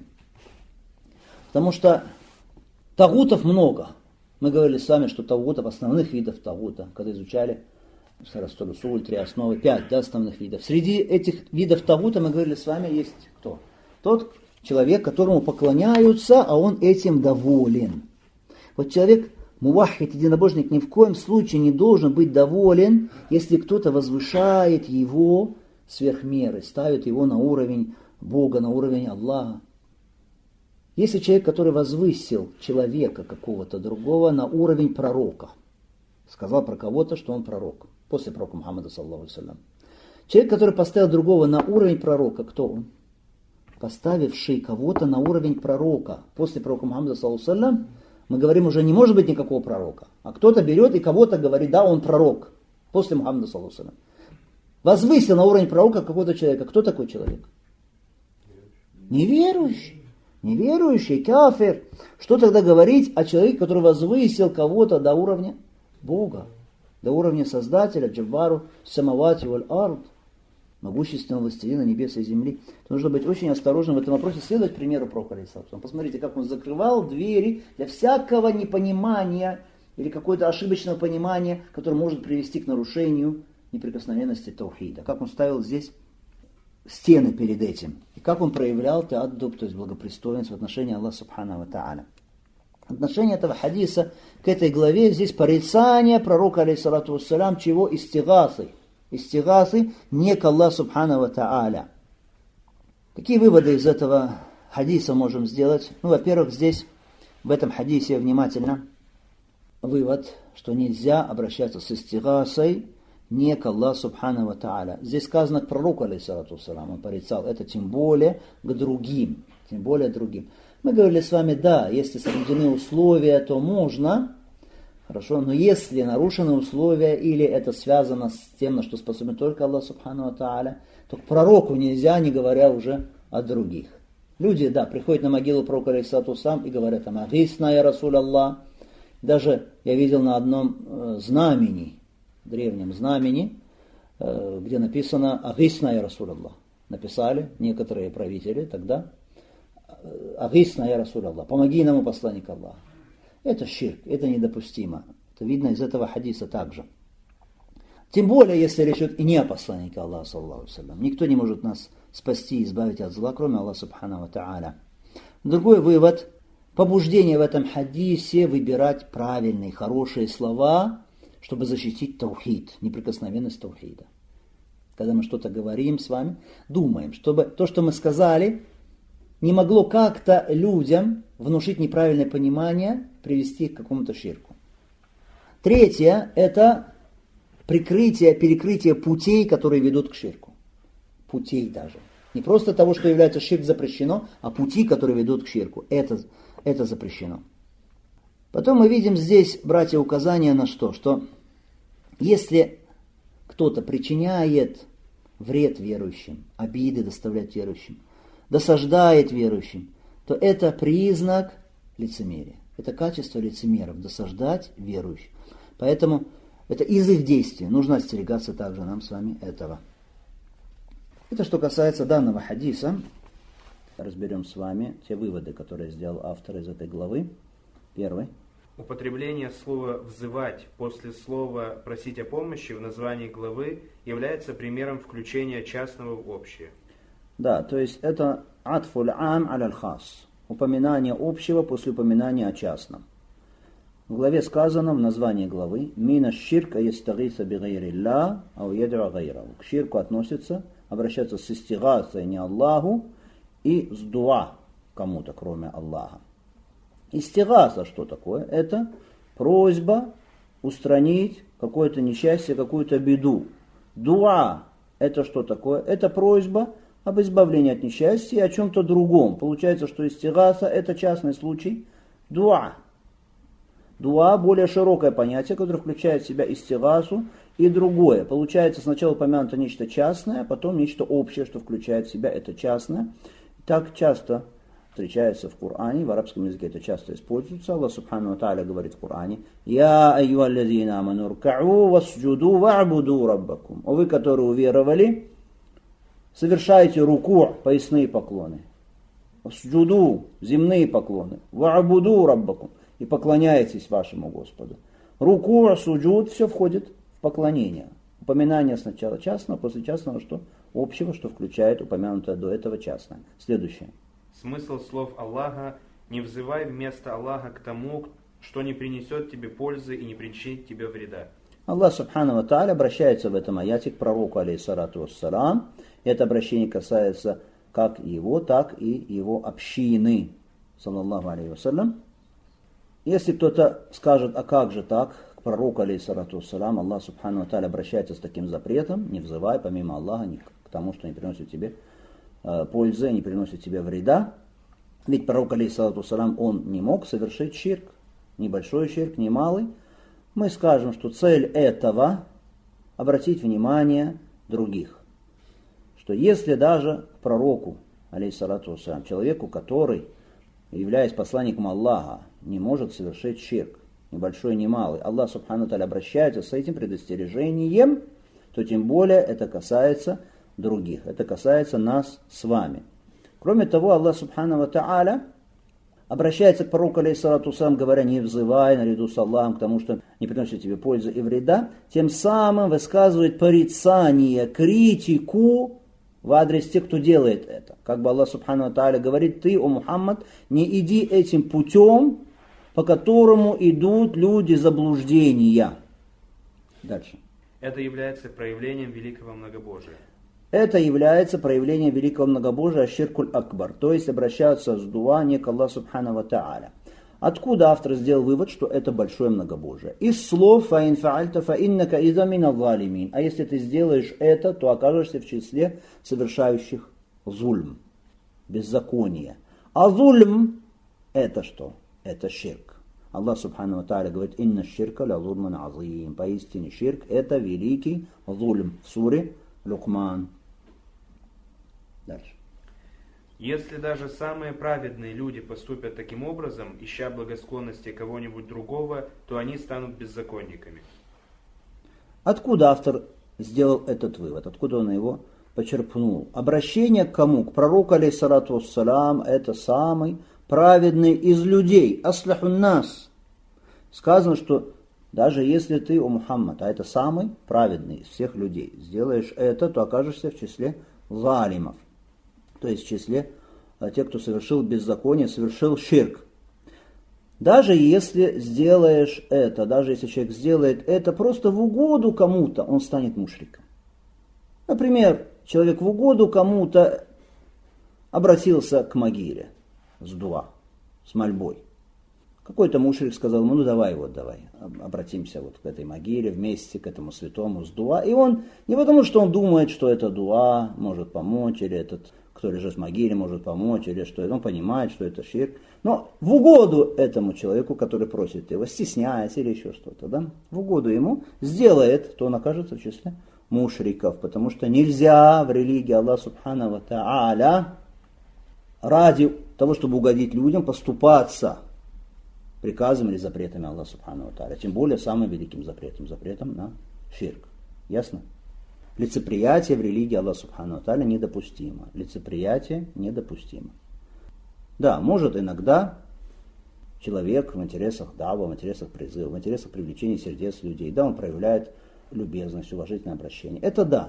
Потому что тагутов много. Мы говорили с вами, что тагутов, основных видов тагута, когда изучали Сарастолюсуль, 3 основы, 5 основных видов. Среди этих видов тагута мы говорили с вами есть кто? Тот человек, которому поклоняются, а он этим доволен. Вот человек, муваххид, единобожник, ни в коем случае не должен быть доволен, если кто-то возвышает его сверх меры, ставит его на уровень Бога, на уровень Аллаха. Если человек, который возвысил человека какого-то другого на уровень пророка, сказал про кого-то, что он пророк, после пророка Мухаммада, саллаллаху алейхи ва саллям. Человек, который поставил другого на уровень пророка, кто он? Поставивший кого-то на уровень пророка. После пророка Мухаммада, саллаллаху алейхи ва саллям, мы говорим, уже не может быть никакого пророка. А кто-то берет и кого-то говорит, да, он пророк. После Мухаммада, саллаллаху алейхи ва саллям. Возвысил на уровень пророка какого-то человека. Кто такой человек? Неверующий. Неверующий, кафир. Что тогда говорить о человеке, который возвысил кого-то до уровня Бога, до уровня Создателя, Джаббару, Самавати валь ард, могущественного властелина небес и земли? То нужно быть очень осторожным в этом вопросе, следовать примеру пророка алейхиссалату. Посмотрите, как он закрывал двери для всякого непонимания или какого-то ошибочного понимания, которое может привести к нарушению неприкосновенности таухида. Как он ставил здесь стены перед этим. И как он проявлял тааддуб, то есть благопристойность в отношении Аллаха Субхану ва Тааля. Отношение этого хадиса к этой главе здесь порицание пророка, алейхиссалату вассалям, чего? Истигасы. Истигасы не к Аллаху Субхану ва Тааля. Какие выводы из этого хадиса можем сделать? Во-первых, здесь, в этом хадисе внимательно, вывод, что нельзя обращаться с истигасой не к Аллаху Субхану ва Тааля. Здесь сказано к пророку, алейхиссалату вассалям, он порицал это, тем более к другим. Тем более другим. Мы говорили с вами, да, если соблюдены условия, то можно, хорошо, но если нарушены условия, или это связано с тем, на что способен только Аллах Субхану ва Тааля, то к пророку нельзя, не говоря уже о других. Люди, да, приходят на могилу пророка, алейхиссалату вассалям, и говорят там, агисна я Расуль Аллах. Даже я видел на одном знамени, древнем знамени, где написано «Агисна я Расуль Аллах». Написали некоторые правители тогда «Агисна я Расуль Аллах». «Помоги нам, посланник Аллаха». Это ширк, это недопустимо. Это видно из этого хадиса также. Тем более, если речь идет и не о посланнике Аллаха, саллаллаху алейхи ва саллям. Никто не может нас спасти и избавить от зла, кроме Аллаха Субхану ва Тааля. Другой вывод. Побуждение в этом хадисе выбирать правильные, хорошие слова, чтобы защитить таухид, неприкосновенность таухида. Когда мы что-то говорим с вами, думаем, чтобы то, что мы сказали, не могло как-то людям внушить неправильное понимание, привести к какому-то ширку. Третье – это перекрытие путей, которые ведут к ширку. Путей даже. Не просто того, что является ширк запрещено, а пути, которые ведут к ширку. Это запрещено. Потом мы видим здесь, братья, указание на что? Что если кто-то причиняет вред верующим, обиды доставляет верующим, досаждает верующим, то это признак лицемерия. Это качество лицемеров, досаждать верующим. Поэтому это из их действий. Нужно остерегаться также нам с вами этого. Это что касается данного хадиса. Разберем с вами те выводы, которые сделал автор из этой главы. Первый. Употребление слова «взывать» после слова «просить о помощи» в названии главы является примером включения частного в общее. Да, то есть это атфуль ам аль хас. Упоминание общего после упоминания о частном. В главе сказано, в названии главы, «Мина ширка ястагиса бигайрилля, ау ядра гайрау». К ширку относится обращаться с истигасой не Аллаху и с дуа кому-то, кроме Аллаха. Истигаса что такое? Это просьба устранить какое-то несчастье, какую-то беду. Дуа это что такое? Это просьба об избавлении от несчастья и о чем-то другом. Получается, что истигаса это частный случай дуа. Дуа – более широкое понятие, которое включает в себя истигасу и другое. Получается, сначала упомянуто нечто частное, потом нечто общее, что включает в себя это частное. Так часто встречается в Коране, в арабском языке это часто используется. Аллах Субхану ва Тааля говорит в Коране: «Я айюаллазина аману рка'у васджуду ва'буду раббакум». О вы, которые уверовали, совершайте руку, поясные поклоны. Васджуду, земные поклоны. Ва'буду раббакум. И поклоняйтесь вашему Господу. Руку, суджуд, все входит в поклонение. Упоминание сначала частного, после частного что? Общего, что включает упомянутое до этого частное. Следующее. Смысл слов Аллаха: «Не взывай вместо Аллаха к тому, что не принесет тебе пользы и не причинит тебе вреда». Аллах Субхану ва Тааля обращается в этом аяте к пророку, алейхиссалату вассалам. Это обращение касается как его, так и его общины, саллаллаху алейхи вассалям. Если кто-то скажет: а как же так? К пророку, алейхиссалату вассалам, Аллах Субхану ва Тааля обращается с таким запретом: не взывай помимо Аллаха ни к тому, что не приносит тебе пользы, не приносит тебе вреда. Ведь пророк, алейхиссалату вассалам, он не мог совершить ширк, ни большой ширк, ни малый. Мы скажем, что цель этого — обратить внимание других. Что если даже к пророку, алейхиссалату вассалам, человеку, который, являясь посланником Аллаха, не может совершить ширк, ни большой, ни малый, Аллах Субхану ва Тааля обращается с этим предостережением, то тем более это касается других. Это касается нас с вами. Кроме того, Аллах Субхану ва Тааля обращается к пророку, алейхиссалату вассалам, говоря: не взывай наряду с Аллахом к тому, что не приносит тебе пользы и вреда, тем самым высказывает порицание, критику в адрес тех, кто делает это. Как бы Аллах Субхану ва Тааля говорит: ты, о Мухаммад, не иди этим путем, по которому идут люди заблуждения. Дальше. Это является проявлением великого многобожия. Это является проявлением великого многобожия аширкуль акбар, то есть обращаться с дуа не к Аллаху Субхану ва Тааля. Откуда автор сделал вывод, что это большое многобожие? Из слов «фаин фаальта фаиннака иза мина залимин». А если ты сделаешь это, то окажешься в числе совершающих зульм, беззаконие. А зульм – это что? Это ширк. Аллах Субхану ва Тааля говорит: «Инна ширка ля зульман азим». Поистине ширк – это великий зульм. В суре Лукман. Дальше. Если даже самые праведные люди поступят таким образом, ища благосклонности кого-нибудь другого, то они станут беззаконниками. Откуда автор сделал этот вывод? Откуда он его почерпнул? Обращение к кому? К пророку, алейхиссалату вассалам, это самый праведный из людей. Аслахун нас. Сказано, что даже если ты, о Мухаммад, а это самый праведный из всех людей, сделаешь это, то окажешься в числе залимов. То есть в числе тех, кто совершил беззаконие, совершил ширк. Даже если сделаешь это, даже если человек сделает это просто в угоду кому-то, он станет мушриком. Например, человек в угоду кому-то обратился к могиле с дуа, с мольбой. Какой-то мушрик сказал ему: ну давай обратимся вот к этой могиле вместе, к этому святому с дуа. И он, не потому что он думает, что это дуа может помочь, или этот, кто лежит в могиле, может помочь, или что он понимает, что это ширк. Но в угоду этому человеку, который просит его, стесняясь или еще что-то, да, в угоду ему сделает, то он окажется в числе мушриков. Потому что нельзя в религии Аллаха Субхану ва Тааля ради того, чтобы угодить людям, поступаться приказом или запретами Аллаха Субхану ва Тааля. Тем более самым великим запретом на ширк. Ясно? Лицеприятие в религии Аллаха Субхану ва Тааля недопустимо. Лицеприятие недопустимо. Да, может иногда человек в интересах дава, в интересах призыва, в интересах привлечения сердец людей, да, он проявляет любезность, уважительное обращение. Это да.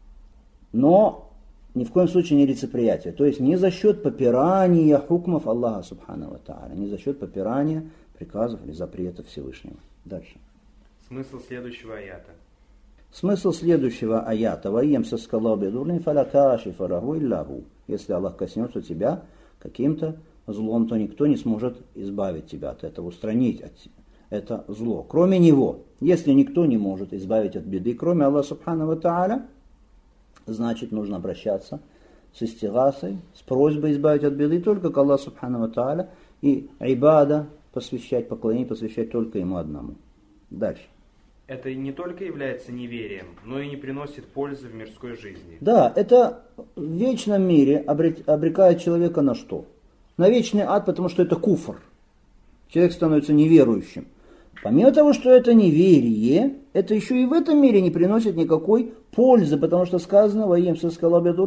Но ни в коем случае не лицеприятие. То есть не за счет попирания хукмов Аллаха Субхану ва Тааля, не за счет попирания приказов или запретов Всевышнего. Дальше. Смысл следующего аята. Смысл следующего аята. «Ваемся скалаби дурни фалакаши фараху иллаху». Если Аллах коснется тебя каким-то злом, то никто не сможет избавить тебя от этого, устранить это зло, кроме Него. Если никто не может избавить от беды, кроме Аллаха Субхану ва Тааля, значит, нужно обращаться с истигасой, с просьбой избавить от беды только к Аллаху Субхану ва Тааля. И ибада, посвящать, поклонение посвящать только ему одному. Дальше. Это не только является неверием, но и не приносит пользы в мирской жизни. Да, это в вечном мире обрекает человека на что? На вечный ад, потому что это куфр. Человек становится неверующим. Помимо того, что это неверие, это еще и в этом мире не приносит никакой пользы, потому что сказано: если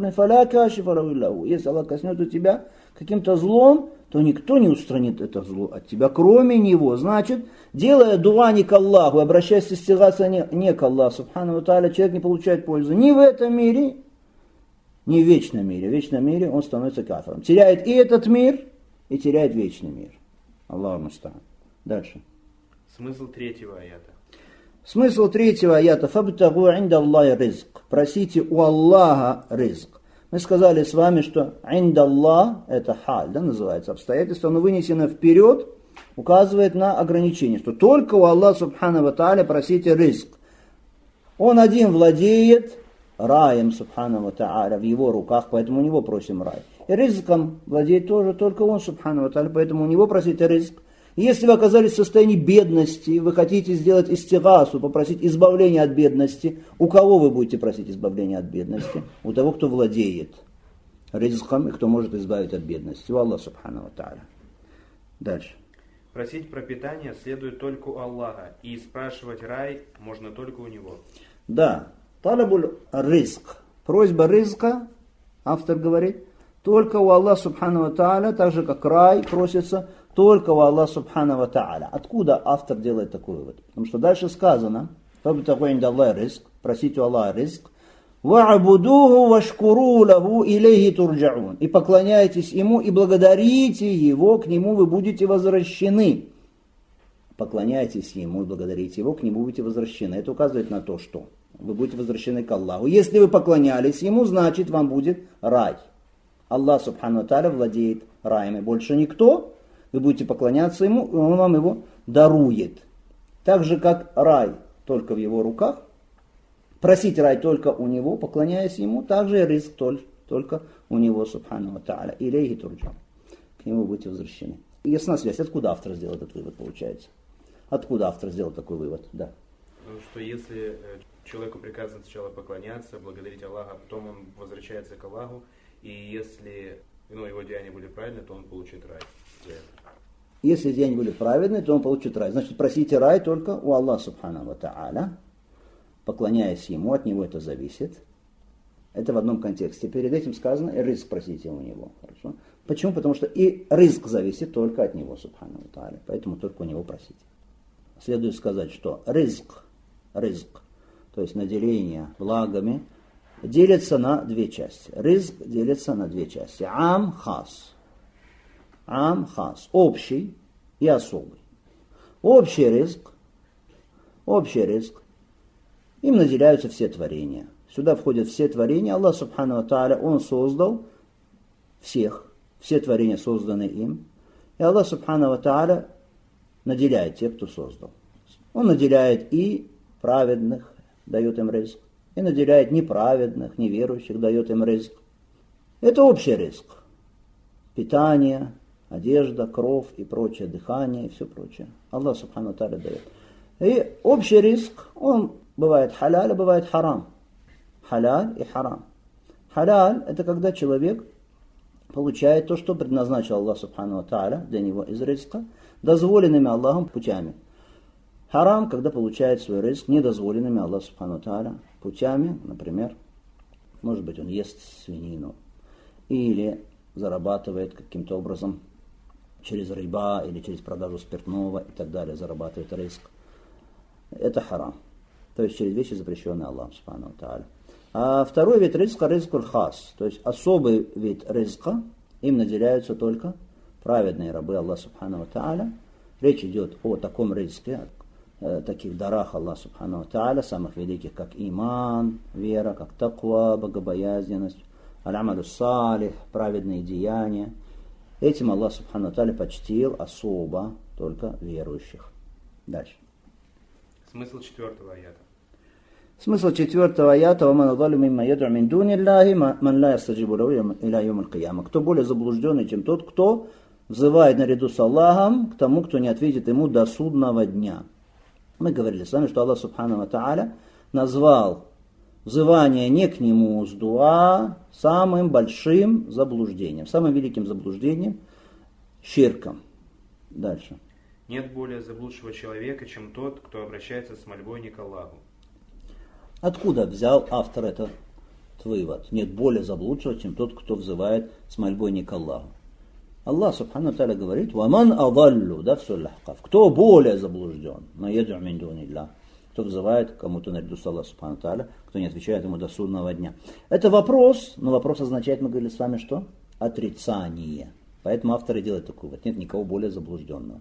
Аллах коснется тебя каким-то злом, то никто не устранит это зло от тебя, кроме него. Значит, делая дуа не к Аллаху, обращаясь с истигасой не к Аллаху, субхану ва тааля, человек не получает пользы ни в этом мире, ни в вечном мире. В вечном мире он становится кафиром. Теряет и этот мир, и теряет вечный мир. Аллаху муста'ан. Дальше. Смысл третьего аята. Смысл третьего аята: «Фабтагу инда Аллахи ризк». Просите у Аллаха ризк. Мы сказали с вами, что инда Аллах, это халь, да, называется, обстоятельство, но вынесено вперед, указывает на ограничение, что только у Аллаха субхану ва тааля просите ризк. Он один владеет раем субхану ва тааля, в его руках, поэтому у него просим рай. И ризком владеет тоже только он субхану ва тааля, поэтому у него просите ризк. Если вы оказались в состоянии бедности, вы хотите сделать истигасу, попросить избавления от бедности, у кого вы будете просить избавления от бедности? У того, кто владеет ризком и кто может избавить от бедности. У Аллаха субхану ва тааля. Дальше. Просить пропитание следует только у Аллаха, и спрашивать рай можно только у него. Да. Талабуль ризк. Просьба ризка, автор говорит, только у Аллаха субхану ва тааля, так же как рай просится только у Аллаха субхану ва тааля. Откуда автор делает такой вывод? Потому что дальше сказано: «Фабтагу инда Аллахи ризк», просите у Аллаха ризк, «Ва'будуху вашкуру лаху илейхи турджаун», и поклоняйтесь ему и благодарите его, к нему вы будете возвращены. Поклоняйтесь ему и благодарите его, к нему будете возвращены. Это указывает на то, что вы будете возвращены к Аллаху. Если вы поклонялись ему, значит вам будет рай. Аллах субхану ва тааля владеет раем, и больше никто. Вы будете поклоняться ему, и он вам его дарует. Так же, как рай только в его руках, просить рай только у него, поклоняясь ему, также и ризк только у него, субхану ва тааля. Илейхи турджаун. К нему будете возвращены. Ясна связь. Откуда автор сделал этот вывод, получается? Откуда автор сделал такой вывод? Да. Потому что если человеку приказано сначала поклоняться, благодарить Аллаха, потом он возвращается к Аллаху, и если его деяния были правильны, то он получит рай. Если деяния были праведны, то он получит рай. Значит, просите рай только у Аллаха субхану ва тааля, поклоняясь ему, от него это зависит. Это в одном контексте. Перед этим сказано: и ризк просите у него. Хорошо? Почему? Потому что и ризк зависит только от него, субхану ва тааля. Поэтому только у него просите. Следует сказать, что ризк, то есть наделение благами, делится на две части. Ризк делится на две части. Ам, хас. Общий и особый. Общий ризк. Им наделяются все творения. Сюда входят все творения. Аллах субхану ва тааля, он создал всех. Все творения созданы им. И Аллах субхану ва тааля наделяет тех, кто создал. Он наделяет и праведных, дает им ризк. И наделяет неправедных, неверующих, дает им ризк. Это общий ризк. Питание, одежда, кров и прочее, дыхание и все прочее. Аллах субхану ва тааля дает. И общий ризк, он бывает халяль, а бывает харам. Халяль и харам. Халяль — это когда человек получает то, что предназначил Аллах субхану ва тааля для него из ризка, дозволенными Аллахом путями. Харам, когда получает свой ризк недозволенными Аллаху субхану ва тааля путями, например, может быть, он ест свинину или зарабатывает каким-то образом через риба или через продажу спиртного и так далее, зарабатывает ризк. Это харам. То есть через вещи, запрещенные Аллахом субхану ва тааля. А второй вид ризка — ризкуль хас, то есть особый вид ризка, им наделяются только праведные рабы Аллаха субхану ва тааля. Речь идет о таком ризке, таких дарах Аллаха субхану ва тааля, самых великих, как иман, вера, как таква, богобоязненность, аль-амалю салих, праведные деяния. Этим Аллах субхану ва тааля почтил особо только верующих. Дальше. Смысл 4-го аята. Смысл 4-го аята: «Ва ман адаллю мимман яд'у мин дуни Аллахи ман ла ястаджибу лаху иля йаумил кияма». Кто более заблужденный, чем тот, кто взывает наряду с Аллахом к тому, кто не ответит ему до судного дня. Мы говорили с вами, что Аллах Субхану ва Тааля назвал взывание не к нему с дуа самым большим заблуждением, самым великим заблуждением, ширком. Дальше. Нет более заблудшего человека, чем тот, кто обращается с мольбой не к Аллаху. Откуда взял автор этот вывод? Нет более заблудшего, чем тот, кто взывает с мольбой не к Аллаху. Аллах Субхану ва Тааля говорит: «Ваман адаллу», да, в суре Аль-Ахкаф. Кто более заблужден? Кто взывает кому-то наряду с Аллахом Субхану ва Тааля, кто не отвечает ему до судного дня. Это вопрос, но вопрос означает, мы говорили с вами, что? Отрицание. Поэтому авторы делают такой вывод. Нет никого более заблужденного.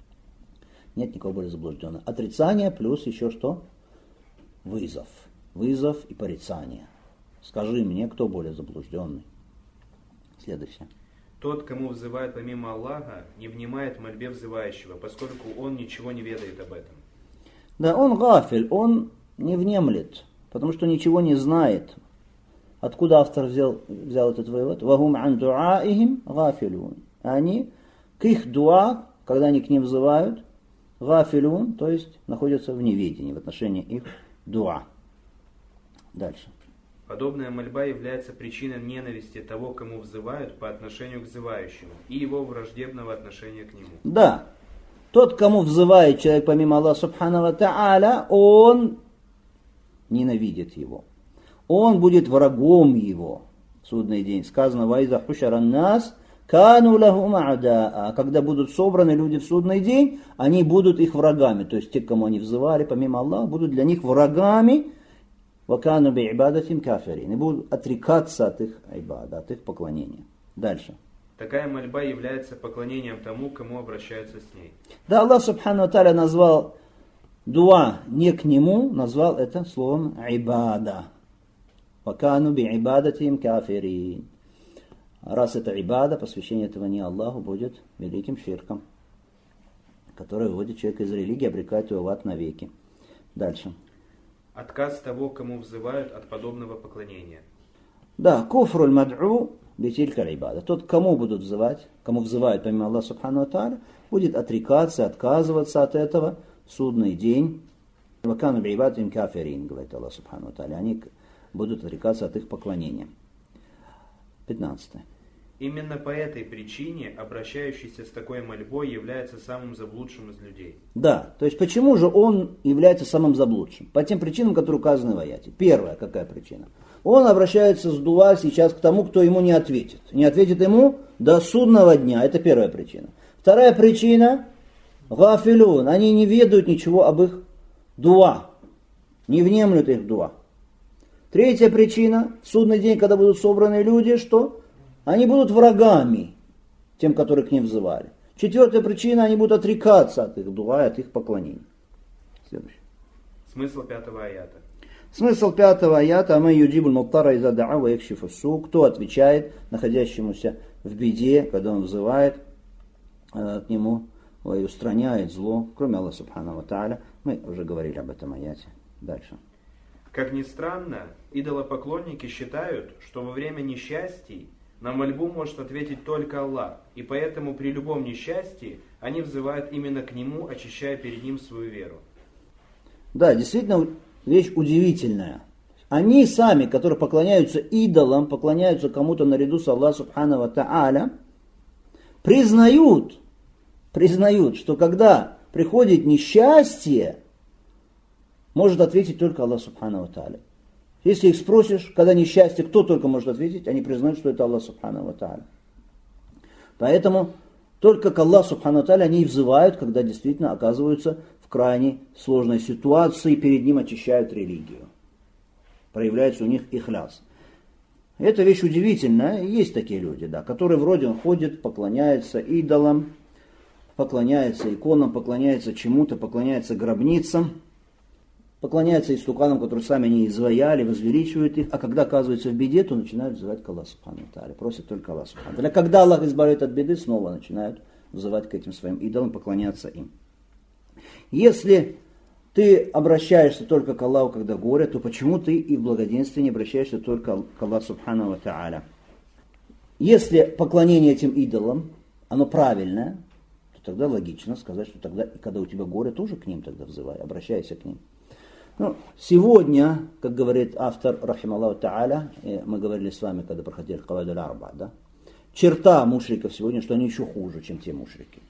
Нет никого более заблужденного. Отрицание плюс еще что? Вызов. Вызов и порицание. Скажи мне, кто более заблужденный. Следующее. Тот, кому взывает помимо Аллаха, не внимает мольбе взывающего, поскольку он ничего не ведает об этом. Да, он гафиль, он не внемлет, потому что ничего не знает. Откуда автор взял этот вывод? «Вахум ан дуаихим гафилун». Они к их дуа, когда они к ним взывают, гафилун, то есть находятся в неведении в отношении их дуа. Дальше. Подобная мольба является причиной ненависти того, кому взывают по отношению к взывающему, и его враждебного отношения к нему. Да. Тот, кому взывает человек помимо Аллаха Субхану ва Тааля, он ненавидит его. Он будет врагом его в судный день. Сказано: «Ваиза хушаран нас кану лахум а'даа». Когда будут собраны люди в судный день, они будут их врагами. То есть те, кому они взывали помимо Аллаха, будут для них врагами. «Вакану би'ибадатим кафирин». И будут отрекаться от их айбада, от их поклонения. Дальше. Такая мольба является поклонением тому, кому обращаются с ней. Да, Аллах Субхану ва Тааля назвал дуа не к нему, назвал это словом айбада. «Вакану би'ибадатим кафирин». Раз это айбада, посвящение этого не Аллаху будет великим ширком, который выводит человека из религии, обрекает его в ад навеки. Дальше. Отказ того, кому взывают от подобного поклонения. Да, куфруль мад'у битилька айбада. Тот, кому будут взывать, кому взывают помимо Аллаха Субхану ва Тааля, будет отрекаться, отказываться от этого в судный день. «Вакану би'ибадатим кафирин», говорит Аллах Субхану ва Тааля. Они будут отрекаться от их поклонения. 15. Именно по этой причине обращающийся с такой мольбой является самым заблудшим из людей. Да, то есть почему же он является самым заблудшим? По тем причинам, которые указаны в аяте. Первая какая причина? Он обращается с дуа сейчас к тому, кто ему не ответит. Не ответит ему до судного дня. Это первая причина. Вторая причина – гафилун. Они не ведают ничего об их дуа. Не внемлют их дуа. Третья причина – в судный день, когда будут собраны люди, что? Они будут врагами тем, которые к ним взывали. Четвертая причина – они будут отрекаться от их дуа и от их поклонений. Следующий. Смысл 5-го аята. Смысл 5-го аята: «Ама юджибуль муттара иза да'a ва якшифу су». Кто отвечает находящемуся в беде, когда он взывает к нему и устраняет зло, кроме Аллаха Субхану ва Тааля. Мы уже говорили об этом аяте. Дальше. Как ни странно, идолопоклонники считают, что во время несчастий на мольбу может ответить только Аллах, и поэтому при любом несчастье они взывают именно к Нему, очищая перед Ним свою веру. Да, действительно, вещь удивительная. Они сами, которые поклоняются идолам, поклоняются кому-то наряду с Аллахом Субхану ва Тааля, признают, что когда приходит несчастье, может ответить только Аллах Субхану ва Тааля. Если их спросишь, когда несчастье, кто только может ответить, они признают, что это Аллах Субхану ва Тааля. Поэтому только к Аллаху Субхану ва Тааля они и взывают, когда действительно оказываются в крайне сложной ситуации, и перед ним очищают религию. Проявляется у них ихляс. Это вещь удивительная. Есть такие люди, да, которые вроде он ходит, поклоняется идолам, поклоняется иконам, поклоняется чему-то, поклоняется гробницам, поклоняются истуканам, которые сами они изваяли, возвеличивают их, а когда оказываются в беде, то начинают взывать к Аллаху Субхану ва Тааля, просят только Аллаха Субхану ва Тааля. Когда Аллах избавит от беды, снова начинают взывать к этим своим идолам, поклоняться им. Если ты обращаешься только к Аллаху, когда горе, то почему ты и в благоденствии не обращаешься только к Аллаху Субхану ва Тааля? Если поклонение этим идолам оно правильное, то тогда логично сказать, что тогда, когда у тебя горе, тоже к ним тогда взывай, обращайся к ним. Ну, сегодня, как говорит автор, рахималлаху та'аля, мы говорили с вами, когда проходили Кавайд аль-Арба, да, черта мушриков сегодня, что они еще хуже, чем те мушрики.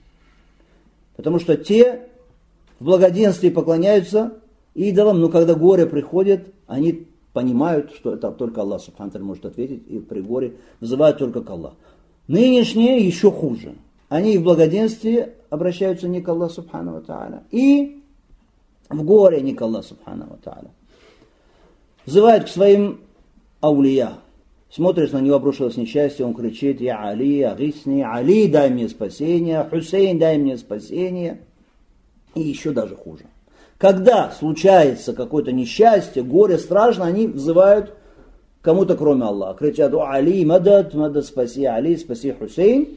Потому что те в благоденствии поклоняются идолам, но когда горе приходит, они понимают, что это только Аллах Субхану ва Тааля может ответить, и при горе взывают только к Аллаху. Нынешние еще хуже. Они в благоденствии обращаются не к Аллаху Субхану ва Тааля, и в горе не к Аллаху Субхану ва Тааля. Взывают к своим аулия. Смотришь, на него обрушилось несчастье, он кричит: «Я Али, агисни, Али, дай мне спасение, Хусейн, дай мне спасение». И еще даже хуже. Когда случается какое-то несчастье, горе страшно, они взывают кому-то кроме Аллаха. Кричат: «О Али, мадад, мадад, спаси Али, спаси Хусейн».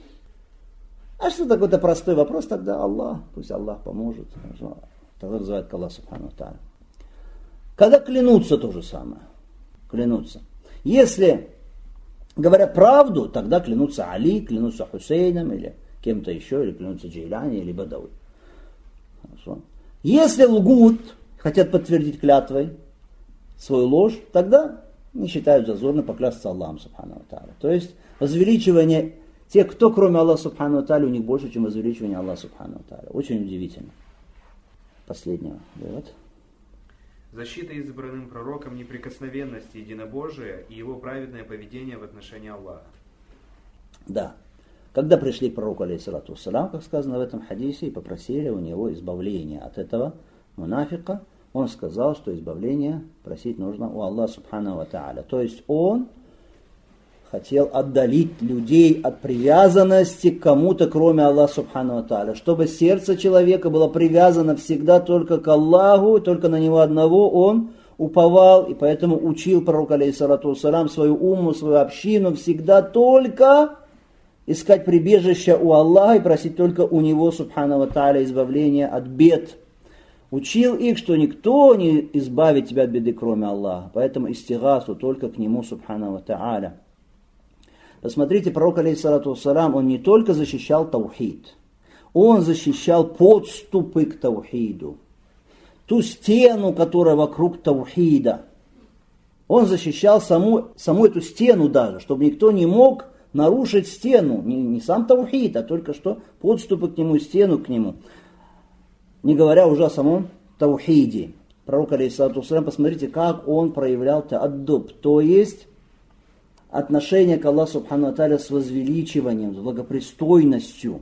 А что такой-то простой вопрос, тогда Аллах, пусть Аллах поможет. Тогда взывают к Аллаху Субхану ва Тааля. Когда клянутся, то же самое. Клянутся. Если говорят правду, тогда клянутся Али, клянутся Хусейном или кем-то еще, или клянутся Джейляни или Бадауи. Хорошо. Если лгут, хотят подтвердить клятвой свою ложь, тогда не считают зазорно поклясться Аллахом Субхану ва Тааля. То есть возвеличивание тех, кто кроме Аллаха Субхану ва Тааля, у них больше, чем возвеличивание Аллаха Субхану ва Тааля. Очень удивительно. Последнего вывод. Защита избранным пророком неприкосновенности единобожия и его праведное поведение в отношении Аллаха. Да. Когда пришли к пророку, алейхиссалату вассалям, как сказано в этом хадисе, и попросили у него избавления от этого мунафика, он сказал, что избавление просить нужно у Аллаха Субхану ва Тааля. То есть он хотел отдалить людей от привязанности к кому-то, кроме Аллаха Субхану ва Тааля. Чтобы сердце человека было привязано всегда только к Аллаху, только на него одного он уповал, и поэтому учил пророк, алейхиссалату вассалям, свою умму, свою общину всегда только искать прибежище у Аллаха и просить только у Него, Субхану ва Тааля, избавления от бед. Учил их, что никто не избавит тебя от беды, кроме Аллаха. Поэтому истигасу только к Нему, Субхану ва Тааля. Посмотрите, пророк, алейхиссалату вассалям, он не только защищал таухид, он защищал подступы к таухиду. Ту стену, которая вокруг таухида. Он защищал саму эту стену даже, чтобы никто не мог нарушить стену, не сам таухид, а только что подступы к нему, стену к нему. Не говоря уже о самом таухиде. Пророк, алейхиссалату вассалям, посмотрите, как он проявлял тааддуб, то есть отношение к Аллаху Субхану ва Тааля с возвеличиванием, с благопристойностью.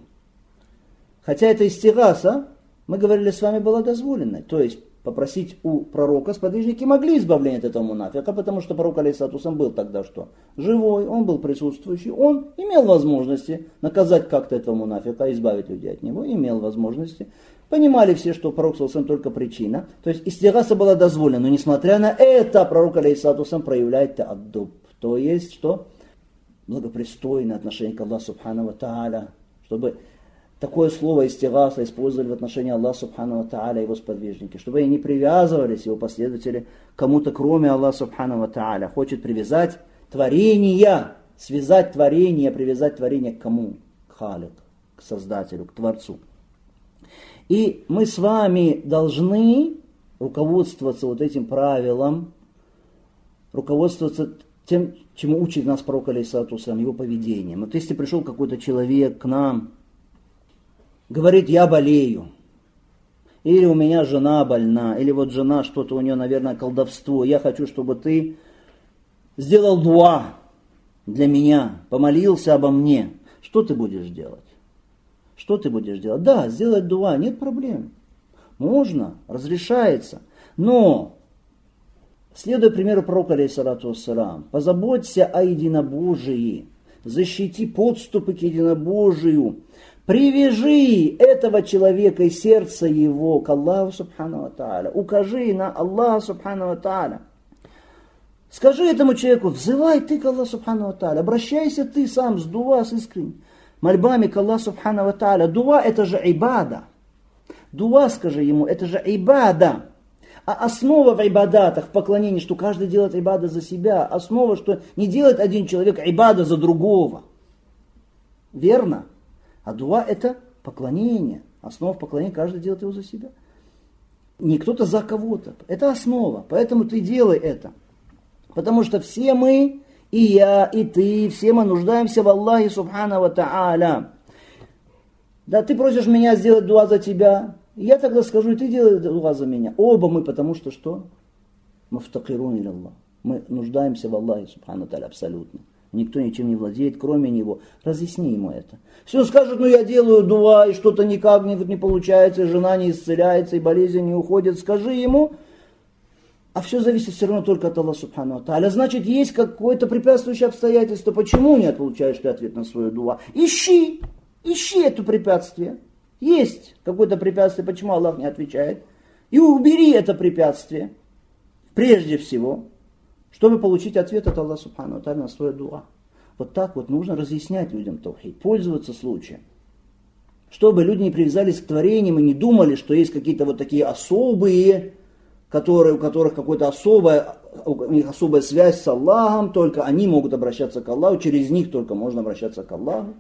Хотя это истигаса, мы говорили с вами, была дозволенной. То есть попросить у пророка сподвижники могли избавления от этого мунафика, потому что пророк, алейхиссалату вассалям, был тогда что? Живой, он был присутствующий, он имел возможности наказать как-то этого мунафика, избавить людей от него, имел возможности. Понимали все, что пророк, саллаллаху алейхи ва саллям, только причина. То есть истигаса была дозволена, но несмотря на это, пророк, алейхиссалату вассалям, проявляет тааддуб. То есть, что? Благопристойное отношение к Аллаху Субхану ва Тааля. Чтобы такое слово истигаса использовали в отношении Аллаха Субхану ва Тааля и его сподвижники. Чтобы они не привязывались, его последователи, кому-то кроме Аллаха Субхану ва Тааля. Хочет привязать творение, связать творение, привязать творение к кому? К Халик, к Создателю, к Творцу. И мы с вами должны руководствоваться вот этим правилом, руководствоваться тем, чему учит нас пророк, алейхиссалату вассалям, его поведением. Вот если пришел какой-то человек к нам, говорит: я болею, или у меня жена больна, или вот жена, что-то у нее, наверное, колдовство, я хочу, чтобы ты сделал дуа для меня, помолился обо мне. Что ты будешь делать? Что ты будешь делать? Да, сделать дуа, нет проблем. Можно, разрешается. Но, следуя примеру пророка, алейхиссалату вассалам, позаботься о единобожии, защити подступы к единобожию, привяжи этого человека и сердце его к Аллаху Субхану ва Тааля, укажи на Аллаха Субхану ва Тааля. Скажи этому человеку: взывай ты к Аллаху Субхану ва Тааля, обращайся ты сам с дуа, с искренними мольбами к Аллаху Субхану ва Тааля. Дуа — это же ибада. Дуа, скажи ему, это же ибада. А основа в ибадатах, в поклонении, что каждый делает ибада за себя. Основа, что не делает один человек ибада за другого. Верно? А дуа это поклонение. Основа поклонения, каждый делает его за себя. Не кто-то за кого-то. Это основа. Поэтому ты делай это. Потому что все мы, и я, и ты, все мы нуждаемся в Аллахе Субхану ва Тааля. Да, ты просишь меня сделать дуа за тебя. Я тогда скажу, и ты делай дуа за меня. Оба мы, потому что что? Муфтакирун иля Аллах. Мы нуждаемся в Аллахе Субхану ва Тааля абсолютно. Никто ничем не владеет, кроме него. Разъясни ему это. Все скажут, ну я делаю дуа, и что-то никак не получается, и жена не исцеляется, и болезнь не уходит. Скажи ему, а все зависит все равно только от Аллаха Субхану ва Тааля. Значит, есть какое-то препятствующее обстоятельство. Почему не получаешь ты ответ на свою дуа? Ищи это препятствие. Есть какое-то препятствие, почему Аллах не отвечает. И убери это препятствие. Прежде всего, чтобы получить ответ от Аллаха Субхану ва Тааля на свою дуа. Вот так вот нужно разъяснять людям таухид, пользоваться случаем. Чтобы люди не привязались к творениям и не думали, что есть какие-то вот такие особые, у которых какая-то у них особая связь с Аллахом, только они могут обращаться к Аллаху, через них только можно обращаться к Аллаху.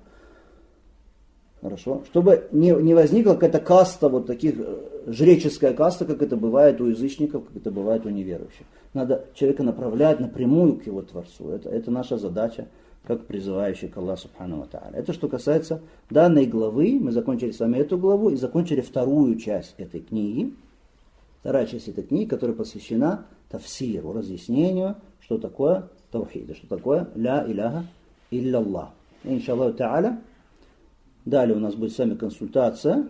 Хорошо? Чтобы не возникла какая-то каста, вот таких, жреческая каста, как это бывает у язычников, как это бывает у неверующих. Надо человека направлять напрямую к его Творцу. Это наша задача, как призывающий к Аллаху Субхану ва Тааля. Это что касается данной главы. Мы закончили с вами эту главу и закончили вторую часть этой книги. Вторая часть этой книги, которая посвящена тафсиру, разъяснению, что такое таухид, что такое ля иляха илляллах. Иншаллаху Тааля. Далее у нас будет с вами консультация.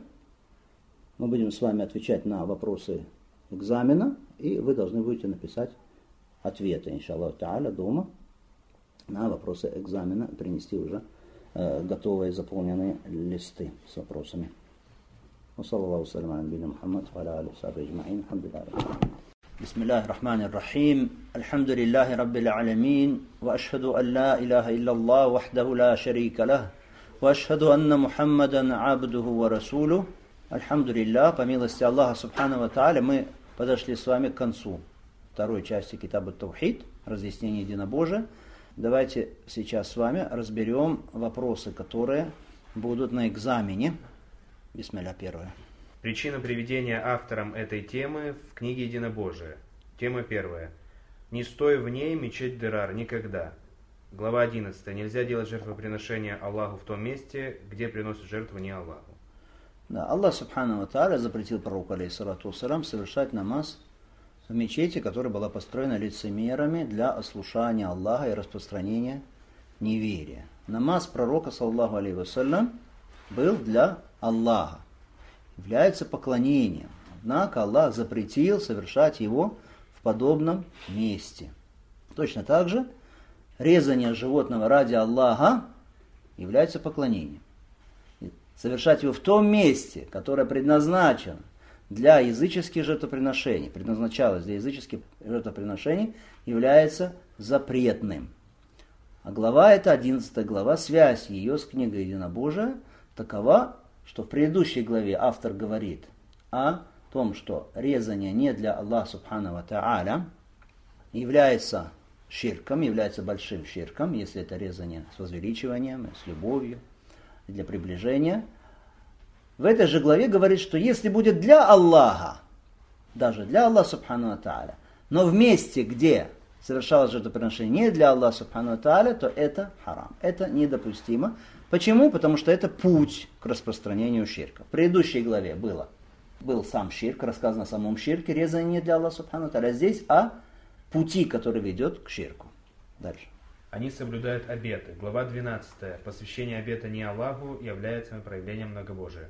Мы будем с вами отвечать на вопросы экзамена, и вы должны будете написать ответы, иншаллаху Тааля, дома на вопросы экзамена, принести уже готовые заполненные листы с вопросами. Саллаллаху салям аля набийина Мухаммад ва аля алихи ва сахбихи аджмаин. Бисмиллахир рахманир рахим. Альхамдулиллахи раббил алямин. Ва ашхаду ан ла илаха илляллах вахдаху ла шарика лах. Ва ашхаду анна Мухаммадан абдуху ва расулюх. Альхамдулиллах, по милости Аллаха Субхану ва Тааля, мы подошли с вами к концу второй части Китаба Таухид, разъяснение единобожия. Давайте сейчас с вами разберем вопросы, которые будут на экзамене. Бисмилля, первая. Причина приведения автором этой темы в книге «Единобожие». Тема первая. Не стой в ней, мечеть Дирар, никогда. Глава 11. Нельзя делать жертвоприношение Аллаху в том месте, где приносят жертву не Аллаху. Да, Аллах Субхану ва Тааля запретил пророку алейхиссалату вассалям совершать намаз в мечети, которая была построена лицемерами для ослушания Аллаха и распространения неверия. Намаз пророка, саллаллаху алейхи вассалям, был для Аллаха, является поклонением. Однако Аллах запретил совершать его в подобном месте. Точно так же резание животного ради Аллаха является поклонением. Совершать его в том месте, которое предназначено для языческих жертвоприношений, предназначалось для языческих жертвоприношений, является запретным. А глава, это 11 глава, связь ее с книгой Единобожия такова, что в предыдущей главе автор говорит о том, что резание не для Аллаха Субхану ва Тааля является ширком, является большим ширком, если это резание с возвеличиванием, с любовью, для приближения. В этой же главе говорит, что если будет для Аллаха, даже для Аллаха Субхану ва Тааля, но в месте, где совершалось жертвоприношение не для Аллаха Субхану ва Тааля, то это харам, это недопустимо. Почему? Потому что это путь к распространению ширка. В предыдущей главе был сам ширк, рассказано о самом ширке, резание не для Аллаха Субхану ва Тааля, здесь о пути, который ведет к ширку. Дальше. Они соблюдают обеты. Глава 12. Посвящение обета не Аллаху является проявлением многобожия.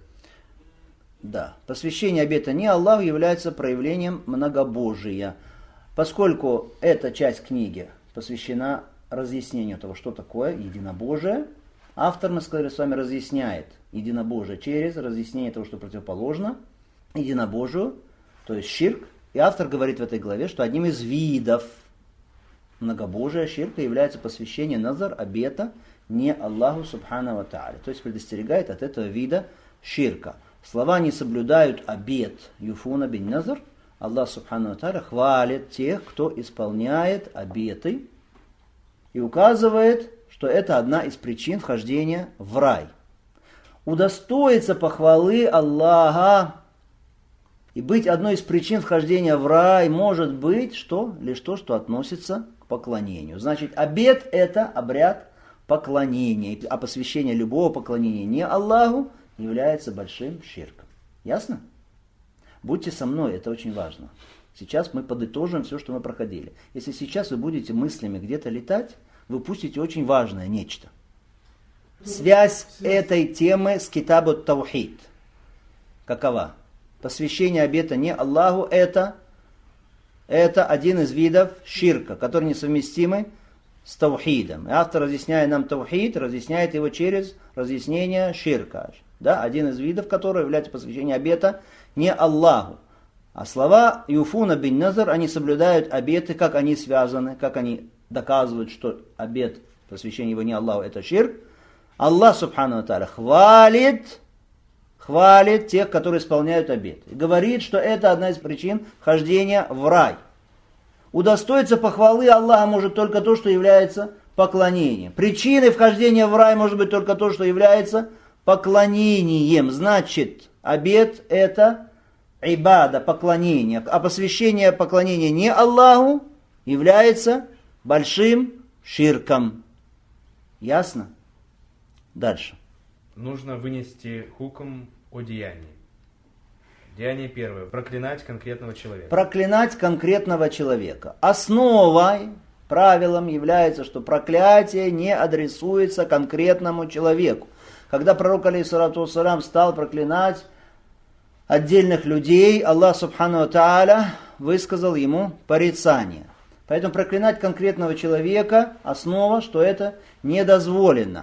Да, посвящение обета не Аллаху является проявлением многобожия. Поскольку эта часть книги посвящена разъяснению того, что такое единобожие, автор, мы сказали с вами, разъясняет единобожие через разъяснение того, что противоположно единобожию, то есть ширк. И автор говорит в этой главе, что одним из видов многобожия ширка является посвящение назар, обета не Аллаху Субхану ва Тааля. То есть предостерегает от этого вида ширка. Слова «не соблюдают обет» юфуна бин назар. Аллах Субхану ва Тааля хвалит тех, кто исполняет обеты, и указывает, что это одна из причин вхождения в рай. Удостоиться похвалы Аллаха и быть одной из причин вхождения в рай может быть что? Лишь то, что относится к поклонению. Значит, обет – это обряд поклонения, а посвящение любого поклонения не Аллаху является большим ширком. Ясно? Будьте со мной, это очень важно. Сейчас мы подытожим все, что мы проходили. Если сейчас вы будете мыслями где-то летать, вы пустите очень важное нечто. Связь этой темы с Китабу Таухид. Какова? Посвящение обета не Аллаху – это один из видов ширка, который несовместимы с таухидом. И автор, разъясняя нам таухид, разъясняет его через разъяснение ширка. Да? Один из видов, который является посвящение обета не Аллаху. А слова юфуна бин назар, они соблюдают обеты, как они связаны, как они доказывают, что обет, посвящение его не Аллаху, это ширк. Аллах, субхану ва тааля, хвалит тех, которые исполняют обет. И говорит, что это одна из причин вхождения в рай. Удостоиться похвалы Аллаха может только то, что является поклонением. Причиной вхождения в рай может быть только то, что является поклонением. Значит, обет это ибада, поклонение. А посвящение поклонения не Аллаху является большим ширком. Ясно? Дальше. Нужно вынести хукм о деянии. Деяние первое. Проклинать конкретного человека. Проклинать конкретного человека. Основой, правилом является, что проклятие не адресуется конкретному человеку. Когда пророк, алейхиссалату вассалям, стал проклинать отдельных людей, Аллах, субхану ва тааля, высказал ему порицание. Поэтому проклинать конкретного человека – основа, что это недозволено.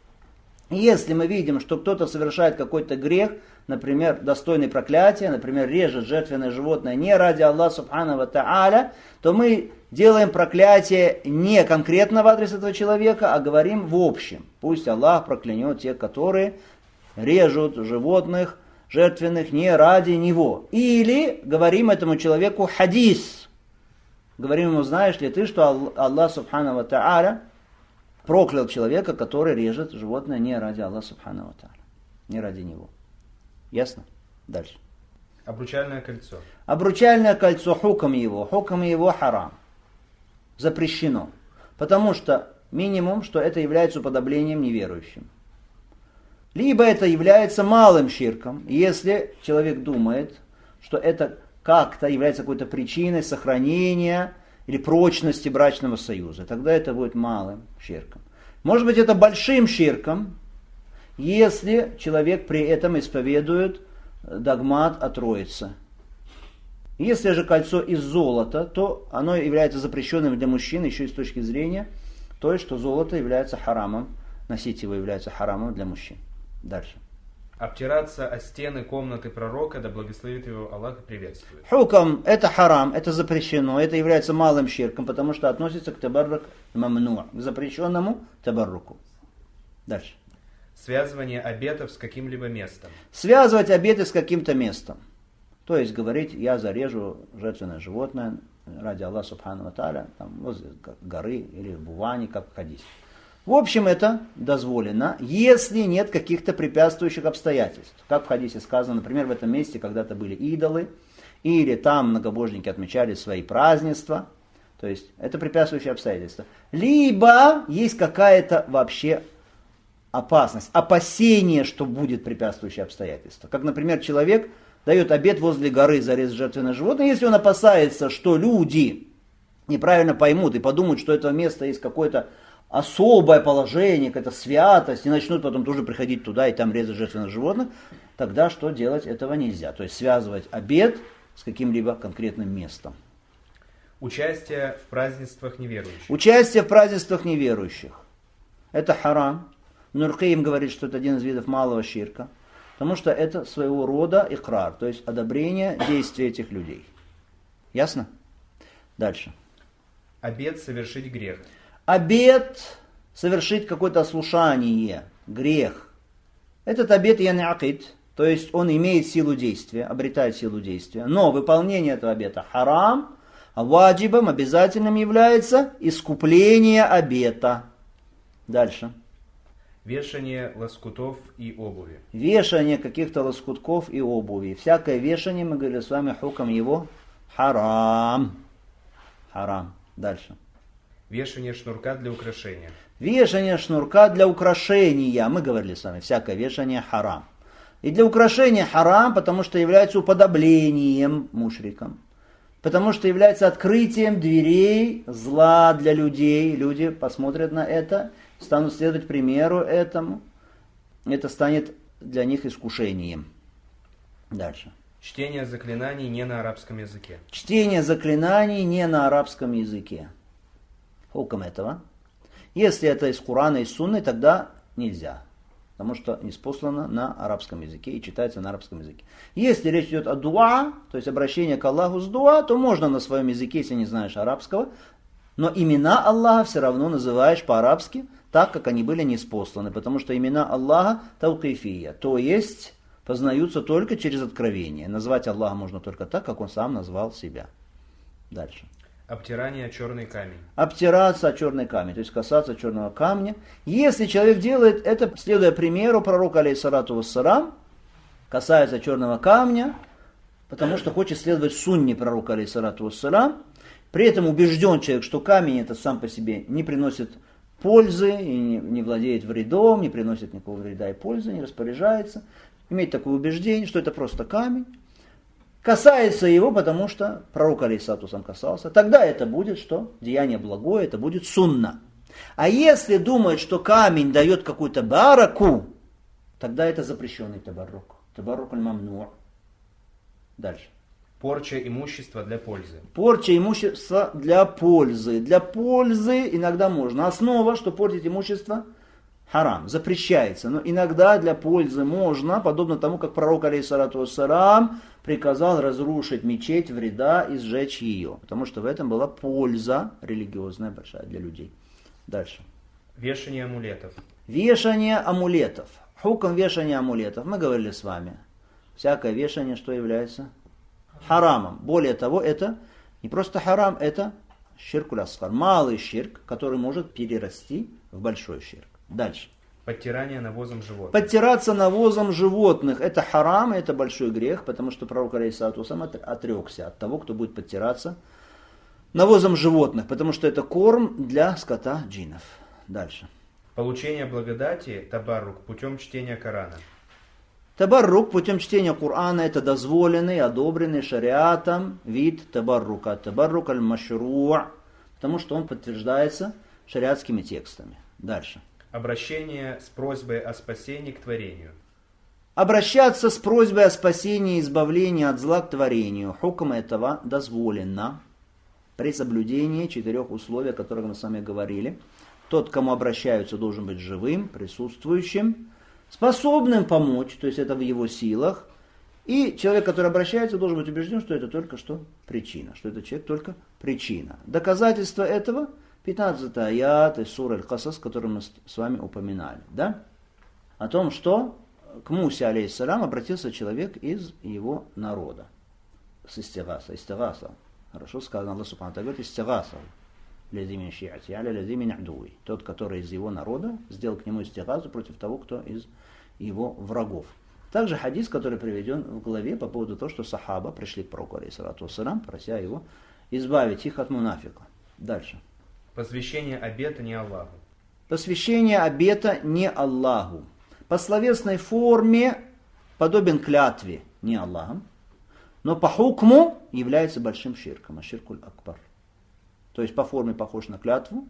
Если мы видим, что кто-то совершает какой-то грех, например, достойный проклятия, например, режет жертвенное животное не ради Аллаха субхану ва тааля, то мы делаем проклятие не конкретно в адрес этого человека, а говорим в общем. Пусть Аллах проклянет тех, которые режут животных жертвенных не ради него. Или говорим этому человеку хадис. Говорим ему, знаешь ли ты, что Аллах субхану ва тааля проклял человека, который режет животное не ради Аллаха субхану ва тааля, не ради него. Ясно? Дальше. Обручальное кольцо. Обручальное кольцо, хукм его харам. Запрещено. Потому что минимум, что это является уподоблением неверующим. Либо это является малым ширком, если человек думает, что это как-то является какой-то причиной сохранения или прочности брачного союза. Тогда это будет малым ширком. Может быть, это большим ширком, если человек при этом исповедует догмат о Троице. Если же кольцо из золота, то оно является запрещенным для мужчин еще и с точки зрения той, что золото является харамом, носить его является харамом для мужчин. Дальше. Обтираться о стены комнаты пророка, да благословит его Аллах и приветствует. Хукам – это харам, это запрещено, это является малым ширком, потому что относится к табаррук мамну, к запрещенному табарруку. Дальше. Связывание обетов с каким-либо местом. Связывать обеты с каким-то местом. То есть говорить, я зарежу жертвенное животное ради Аллаха субхану ва тааля, там, возле горы или в Буване, как в хадисе. В общем, это дозволено, если нет каких-то препятствующих обстоятельств. Как в хадисе сказано, например, в этом месте когда-то были идолы, или там многобожники отмечали свои празднества. То есть это препятствующие обстоятельства. Либо есть какая-то вообще опасность, опасение, что будет препятствующее обстоятельство. Как, например, человек дает обет возле горы зарезать жертвенное животное, если он опасается, что люди неправильно поймут и подумают, что это место есть какое-то особое положение, какая-то святость, и начнут потом тоже приходить туда и там резать жертвенных животных, тогда что делать? Этого нельзя. То есть связывать обет с каким-либо конкретным местом. Участие в празднествах неверующих. Участие в празднествах неверующих. Это харам. Нур-Каим говорит, что это один из видов малого ширка, потому что это своего рода икрар, то есть одобрение действий этих людей. Ясно? Дальше. Обет совершить грех. Обет совершить какое-то ослушание, грех. Этот обет ян-акид, то есть он имеет силу действия, обретает силу действия, но выполнение этого обета харам, а ваджибом обязательным является искупление обета. Дальше. Вешание лоскутов и обуви. Вешание каких-то лоскутков и обуви. Всякое вешание, мы говорили с вами, хуком его харам. Харам. Дальше. Вешание шнурка для украшения. Вешание шнурка для украшения. Мы говорили с вами, всякое вешание харам. И для украшения харам, потому что является уподоблением мушрикам. Потому что является открытием дверей зла для людей. Люди посмотрят на это, станут следовать примеру этому. Это станет для них искушением. Дальше. Чтение заклинаний не на арабском языке. Чтение заклинаний не на арабском языке. Хуком этого. Если это из Корана, из Сунны, тогда нельзя. Потому что ниспослано на арабском языке и читается на арабском языке. Если речь идет о дуа, то есть обращение к Аллаху с дуа, то можно на своем языке, если не знаешь арабского. Но имена Аллаха все равно называешь по-арабски, так как они были ниспосланы. Потому что имена Аллаха таукифия, то есть познаются только через откровение. Назвать Аллаха можно только так, как он сам назвал себя. Дальше. Обтирание о черный камень. Обтираться о черный камень, то есть касаться черного камня. Если человек делает это, следуя примеру пророка, алейхиссалату вассалам, касается черного камня, потому что хочет следовать сунне пророка, алейхиссалату вассалам, при этом убежден человек, что камень этот сам по себе не приносит пользы, и не владеет вредом, не приносит никакого вреда и пользы, не распоряжается, имеет такое убеждение, что это просто камень, касается его, потому что пророк алейхиссалату сам касался, тогда это будет что? Деяние благое, это будет сунна. А если думает, что камень дает какую-то бараку, тогда это запрещенный табаррук. Табаррук аль-мамну. Дальше. Порча имущества для пользы. Порча имущества для пользы. Для пользы иногда можно. Основа, что портить имущество харам, запрещается. Но иногда для пользы можно, подобно тому, как пророк алейхиссалату вассалам приказал разрушить мечеть, вреда и сжечь ее. Потому что в этом была польза религиозная большая для людей. Дальше. Вешание амулетов. Вешание амулетов. Хуком вешания амулетов. Мы говорили с вами. Всякое вешание, что является харамом. Более того, это не просто харам, это ширкуль асгар. Малый ширк, который может перерасти в большой ширк. Дальше. Подтирание навозом животных. Подтираться навозом животных. Это харам, это большой грех, потому что пророк алейхиссалату вассалам отрекся от того, кто будет подтираться навозом животных, потому что это корм для скота джиннов. Дальше. Получение благодати, табаррук, путем чтения Корана. Табаррук путем чтения Корана это дозволенный, одобренный шариатом вид табаррука. Табаррук аль-машру', потому что он подтверждается шариатскими текстами. Дальше. Обращение с просьбой о спасении к творению. Обращаться с просьбой о спасении и избавлении от зла к творению. Хукм этого дозволено при соблюдении 4 условий, о которых мы с вами говорили. Тот, к кому обращаются, должен быть живым, присутствующим, способным помочь, то есть это в его силах. И человек, который обращается, должен быть убежден, что это только что причина, что этот человек только причина. Доказательство этого 15 аят из суры Аль-Касас, который мы с вами упоминали. Да? О том, что к Мусе, алейхиссалям, обратился человек из его народа. С истигаса. Истигаса. Хорошо сказано, Аллах субхану ва тааля говорит, истигаса. Лязимин шиати, аля лязимин адуи. Тот, который из его народа, сделал к нему истигасу против того, кто из его врагов. Также хадис, который приведен в главе по поводу того, что сахаба пришли к пророку, алейхиссалату вассалям, прося его избавить их от мунафика. Дальше. Посвящение обета не Аллаху. Посвящение обета не Аллаху. По словесной форме подобен клятве не Аллахом, но по хукму является большим ширком, аширкуль акбар. То есть по форме похож на клятву,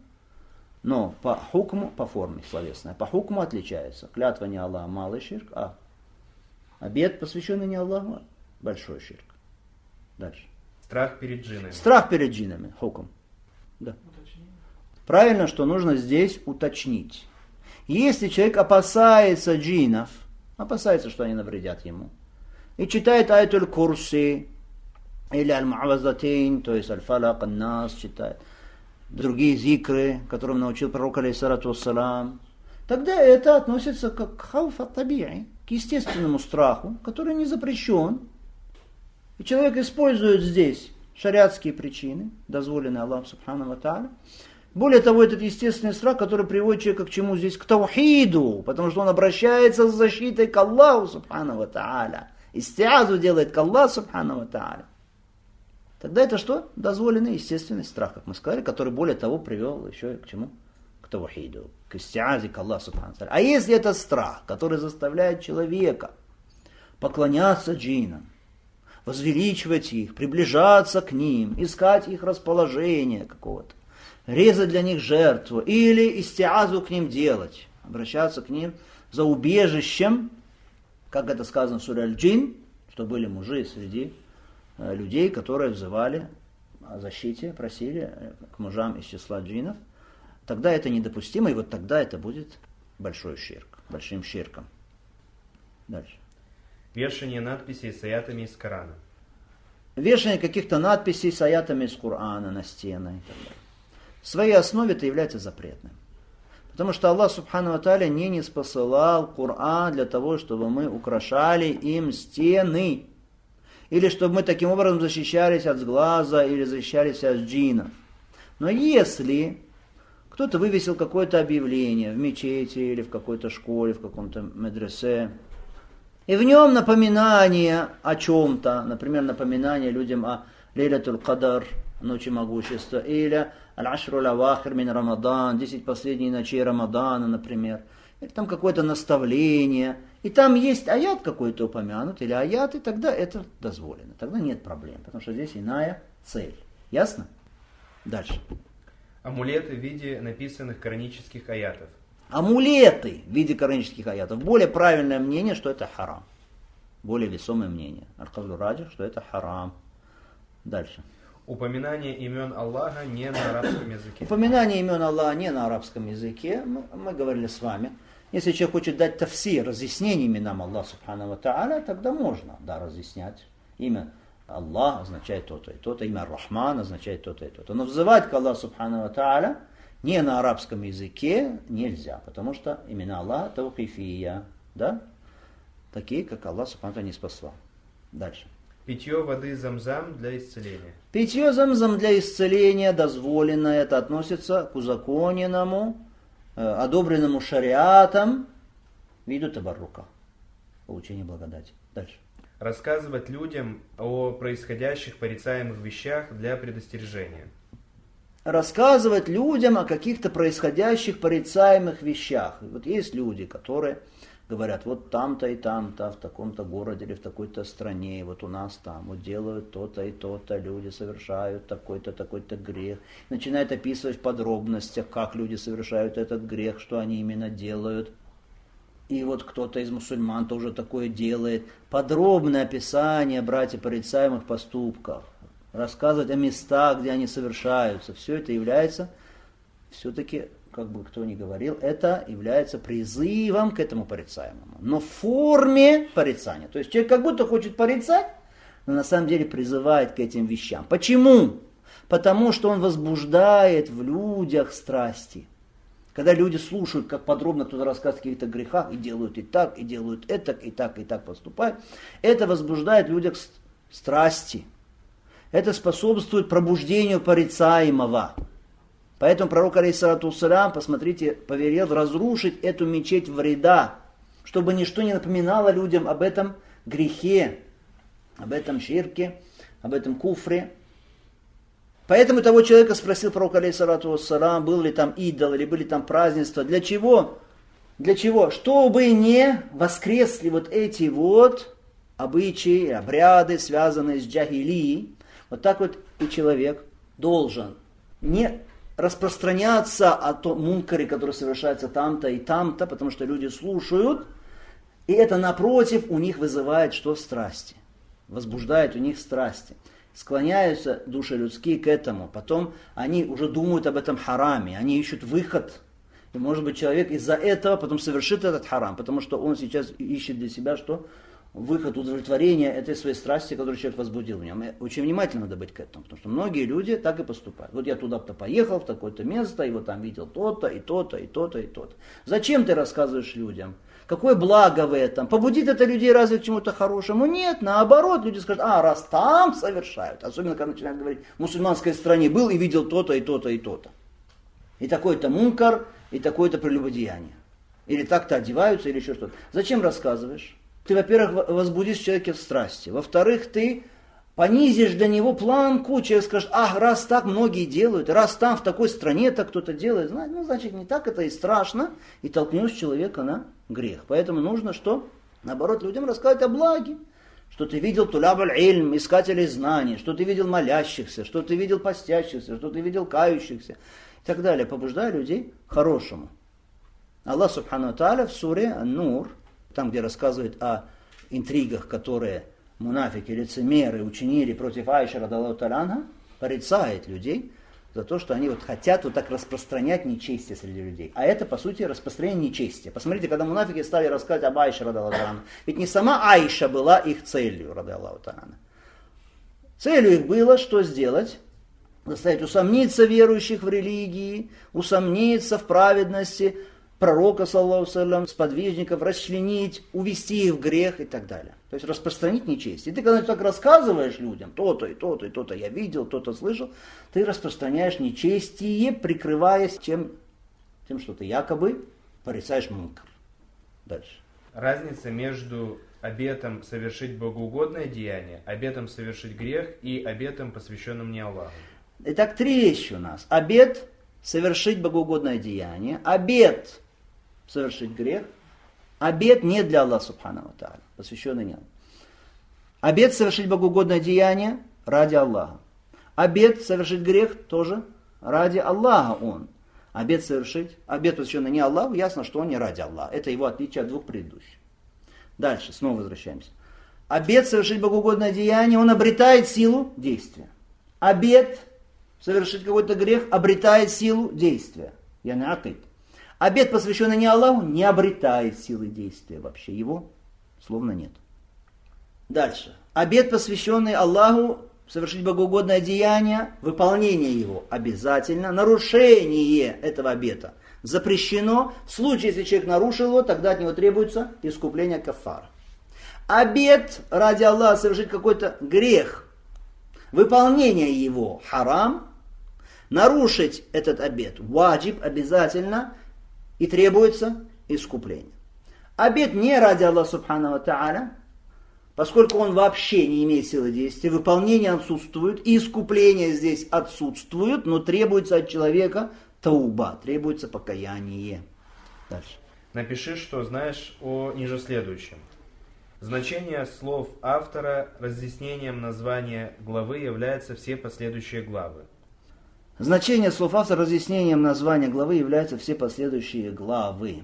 но по хукму, по форме словесной, по хукму отличается. Клятва не Аллах, малый ширк, а обет, посвященный не Аллаху, большой ширк. Дальше. Страх перед джиннами. Страх перед джиннами, хукм. Да. Правильно, что нужно здесь уточнить. Если человек опасается джиннов, опасается, что они навредят ему, и читает аятуль курси, или аль-му'аввазатейн, то есть аль-фалак, ан-нас, читает другие зикры, которым научил пророк, алейхиссалату вассалам, тогда это относится как к хауф ат-таби'i, к естественному страху, который не запрещен. И человек использует здесь шариатские причины, дозволенные Аллахом субхану ва тааля, Более того, этот естественный страх, который приводит человека к чему здесь? К таухиду, потому что он обращается с защитой к Аллаху субхану ва тааля. Истиазу делает к Аллаху субхану ва тааля. Тогда это что? Дозволенный естественный страх, как мы сказали, который более того привел еще к чему? К таухиду, к истиазе к Аллаху субхану ва тааля. А если это страх, который заставляет человека поклоняться джиннам, возвеличивать их, приближаться к ним, искать их расположение какого-то, резать для них жертву или истиазу к ним делать, обращаться к ним за убежищем, как это сказано в суре Аль-Джин, что были мужи среди людей, которые взывали о защите, просили к мужам из числа джиннов, тогда это недопустимо, и вот тогда это будет большой ширк, большим ширком. Дальше. Вешание надписей с аятами из Корана. Вешание каких-то надписей с аятами из Корана на стены и так далее. В своей основе это является запретным. Потому что Аллах Субхану ва Тааля не ниспосылал Коран для того, чтобы мы украшали им стены. Или чтобы мы таким образом защищались от сглаза или защищались от джиннов. Но если кто-то вывесил какое-то объявление в мечети или в какой-то школе, в каком-то медресе, и в нем напоминание о чем-то, например, напоминание людям о Лейлатуль Кадр, ночи могущества, или Аль-Ашру Лавахир мин Рамадан, 10 последних ночей Рамадана, например, или там какое-то наставление, и там есть аят какой-то упомянут, или аяты, тогда это дозволено, тогда нет проблем, потому что здесь иная цель. Ясно? Дальше. Амулеты в виде написанных коранических аятов. Амулеты в виде коранических аятов. Более правильное мнение, что это харам. Более весомое мнение. Аль-Кавлю Раджих, что это харам. Дальше. Упоминание имен Аллаха не на арабском языке. Упоминание имен Аллаха не на арабском языке. Мы говорили с вами. Если человек хочет дать тафсир, разъяснение именам Аллаха Субхану ва Тааля, тогда можно, да, разъяснять. Имя Аллах означает то-то и то-то. Имя Рахман означает то-то и то-то. Но взывать к Аллаху Субхану ва Тааля не на арабском языке нельзя, потому что имена Аллаха таукифия, да? Такие, как Аллах Субхану ва Тааля не спасал. Дальше. Питье воды замзам для исцеления. Питье замзам для исцеления дозволено, это относится к узаконенному, одобренному шариатом виду табаррука, получение благодати. Дальше. Рассказывать людям о происходящих порицаемых вещах для предостережения. Рассказывать людям о каких-то происходящих порицаемых вещах. Вот есть люди, которые говорят, вот там-то и там-то, в таком-то городе или в такой-то стране, вот у нас там, вот делают то-то и то-то, люди совершают такой-то, такой-то грех. Начинают описывать в подробностях, как люди совершают этот грех, что они именно делают. И вот кто-то из мусульман тоже такое делает. Подробное описание, братья, порицаемых поступков. Рассказывать о местах, где они совершаются. Все это является, все-таки, как бы кто ни говорил, это является призывом к этому порицаемому. Но в форме порицания. То есть человек как будто хочет порицать, но на самом деле призывает к этим вещам. Почему? Потому что он возбуждает в людях страсти. Когда люди слушают, как подробно кто-то рассказывает о каких-то грехах, и делают и так, и делают это, и так поступают, это возбуждает в людях страсти. Это способствует пробуждению порицаемого. Поэтому пророк, алейхиссалату вассалям, посмотрите, повелел разрушить эту мечеть вреда, чтобы ничто не напоминало людям об этом грехе, об этом ширке, об этом куфре. Поэтому того человека спросил пророк, алейхиссалату вассалям, был ли там идол, или были там празднества. Для чего? Для чего? Чтобы не воскресли вот эти вот обычаи, обряды, связанные с джахилией. Вот так вот и человек должен не распространяться о том мункаре, который совершается там-то и там-то, потому что люди слушают, и это, напротив, у них вызывает что? Страсти. Возбуждает у них страсти. Склоняются души людские к этому. Потом они уже думают об этом хараме, они ищут выход. И, может быть, человек из-за этого потом совершит этот харам, потому что он сейчас ищет для себя что? Выход, удовлетворение этой своей страсти, которую человек возбудил в нем. И очень внимательно надо быть к этому, потому что многие люди так и поступают. Вот я туда-то поехал, в такое-то место, и вот там видел то-то, и то-то, и то-то, и то-то. Зачем ты рассказываешь людям? Какое благо в этом? Побудит это людей разве к чему-то хорошему? Нет, наоборот, люди скажут, раз там совершают. Особенно, когда начинают говорить, в мусульманской стране был и видел то-то, и то-то, и то-то. и такой-то мункар, и такое-то прелюбодеяние. Или так-то одеваются, или еще что-то. Зачем рассказываешь? Ты, во-первых, возбудишь в человеке страсти. Во-вторых, ты понизишь до него планку, человек скажет, раз так многие делают, раз там в такой стране так кто-то делает, значит не так это и страшно, и толкнешь человека на грех. Поэтому нужно что? Наоборот, людям рассказать о благе, что ты видел туляб аль-ильм, искателей знаний, что ты видел молящихся, что ты видел постящихся, что ты видел кающихся и так далее, побуждая людей к хорошему. Аллах Субхану ва Тааля в суре Ан-Нур, там где рассказывает о интригах, которые мунафики, лицемеры учинили против Аиши радаллаху та'аля анха, порицает людей за то, что они хотят так распространять нечестие среди людей. А это, по сути, распространение нечестия. Посмотрите, когда мунафики стали рассказывать об Аише радаллаху та'аля анха, ведь не сама Аиша была их целью радаллаху та'аля анха. Целью их было что сделать? Заставить усомниться верующих в религии, усомниться в праведности пророка, саллаллаху алейхи ва саллям, сподвижников, расчленить, увести их в грех и так далее. То есть распространить нечестие. И ты, когда так рассказываешь людям, то-то и то-то и то-то я видел, то-то слышал, ты распространяешь нечестие, прикрываясь тем, что ты якобы порицаешь мункар. Дальше. Разница между обетом совершить богоугодное деяние, обетом совершить грех и обетом, посвященным не Аллаху. Итак, 3 вещи у нас. Обет совершить богоугодное деяние, обет совершить грех, обет не для Аллаха Субхану ва Тааля, посвященный не Аллаху. Обет совершить богоугодное деяние ради Аллаха. Обет совершить грех тоже ради Аллаха он. Обет посвященный не Аллаху, ясно, что он не ради Аллаха. Это его отличие от 2 предыдущих. Дальше, снова возвращаемся. Обет совершить богоугодное деяние, он обретает силу действия. Обет совершить какой-то грех обретает силу действия. Яни акид. Обет, посвященный не Аллаху, не обретает силы действия вообще. Его словно нет. Дальше. Обет, посвященный Аллаху, совершить богоугодное деяние, выполнение его обязательно. Нарушение этого обета запрещено. В случае, если человек нарушил его, тогда от него требуется искупление кафара. Обет ради Аллаха совершить какой-то грех, выполнение его харам. Нарушить этот обет ваджиб обязательно и требуется искупление. Обет не ради Аллаха Субхану ва Тааля, поскольку он вообще не имеет силы действия, выполнение отсутствует, и искупление здесь отсутствует, но требуется от человека тауба, требуется покаяние. Дальше. Напиши, что знаешь о ниже следующем. Значение слов автора разъяснением названия главы являются все последующие главы. Значение слов автора разъяснением названия главы являются все последующие главы.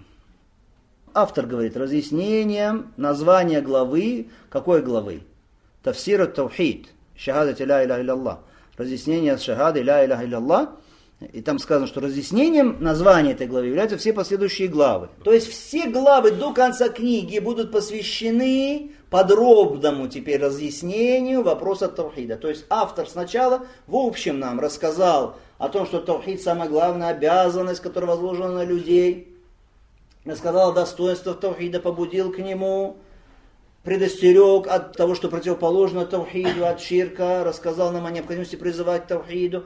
Автор говорит, разъяснением названия главы, какой главы? Тафсир ат-таухид, шахадат ля иляха илля-Аллах. Разъяснение шахады ля иляха илля-Аллах. И там сказано, что разъяснением названия этой главы являются все последующие главы. То есть все главы до конца книги будут посвящены подробному теперь разъяснению вопроса таухида. То есть автор сначала в общем нам рассказал о том, что таухид самая главная обязанность, которая возложена на людей. Рассказал о достоинствах таухида, побудил к нему, предостерег от того, что противоположно таухиду, от ширка, рассказал нам о необходимости призывать к таухиду.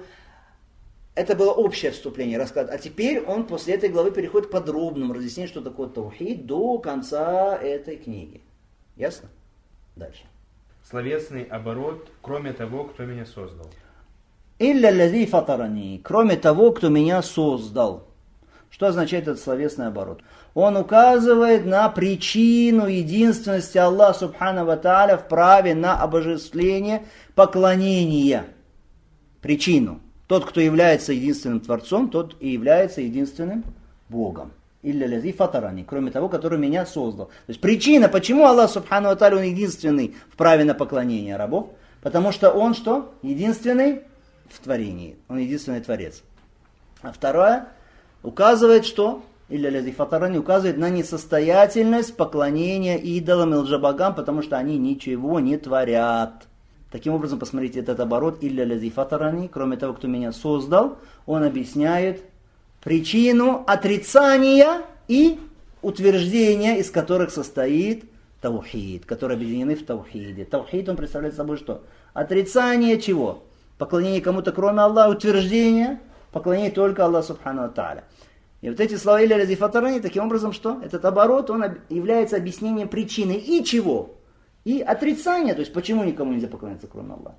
Это было общее вступление, рассказ. А теперь он после этой главы переходит к подробному разъяснению, что такое таухид, до конца этой книги. Ясно? Дальше. Словесный оборот, кроме того, кто меня создал. «Илля лази фатарани», кроме того, кто меня создал. Что означает этот словесный оборот? Он указывает на причину единственности Аллаха Субхану ва Тааля в праве на обожествление, поклонения. Причину. Тот, кто является единственным Творцом, тот и является единственным Богом. Илля лази фатарани, кроме того, который меня создал. То есть причина, почему Аллах Субхану ва Тааля, он единственный в праве на поклонение рабов, потому что он что? Единственный в творении. Он единственный Творец. А второе, указывает, что илля лази фатарани, указывает на несостоятельность поклонения идолам и лжебогам, потому что они ничего не творят. Таким образом, посмотрите, этот оборот, илля лази фатарани, кроме того, кто меня создал, он объясняет причину отрицания и утверждения, из которых состоит таухид, которые объединены в таухиде. Таухид, он представляет собой что? Отрицание чего? Поклонение кому-то, кроме Аллаха, утверждение поклонение только Аллаху Субхану ва Тааля. И вот эти слова «Илля лази фатарани», таким образом, что этот оборот, он является объяснением причины и чего? И отрицания, то есть почему никому нельзя поклоняться, кроме Аллаха.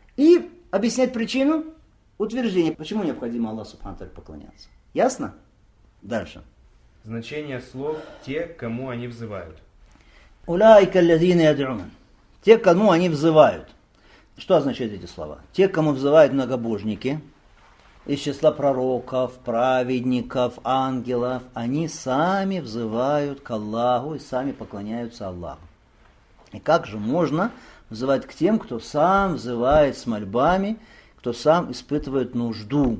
И объяснять причину утверждения, почему необходимо Аллаху Субхану ва Тааля поклоняться. Ясно? Дальше. Значение слов «те, кому они взывают». «Уляйка аллазина яд'ун». Те, кому они взывают. Что означают эти слова? Те, кому взывают многобожники, из числа пророков, праведников, ангелов, они сами взывают к Аллаху и сами поклоняются Аллаху. И как же можно взывать к тем, кто сам взывает с мольбами, кто сам испытывает нужду?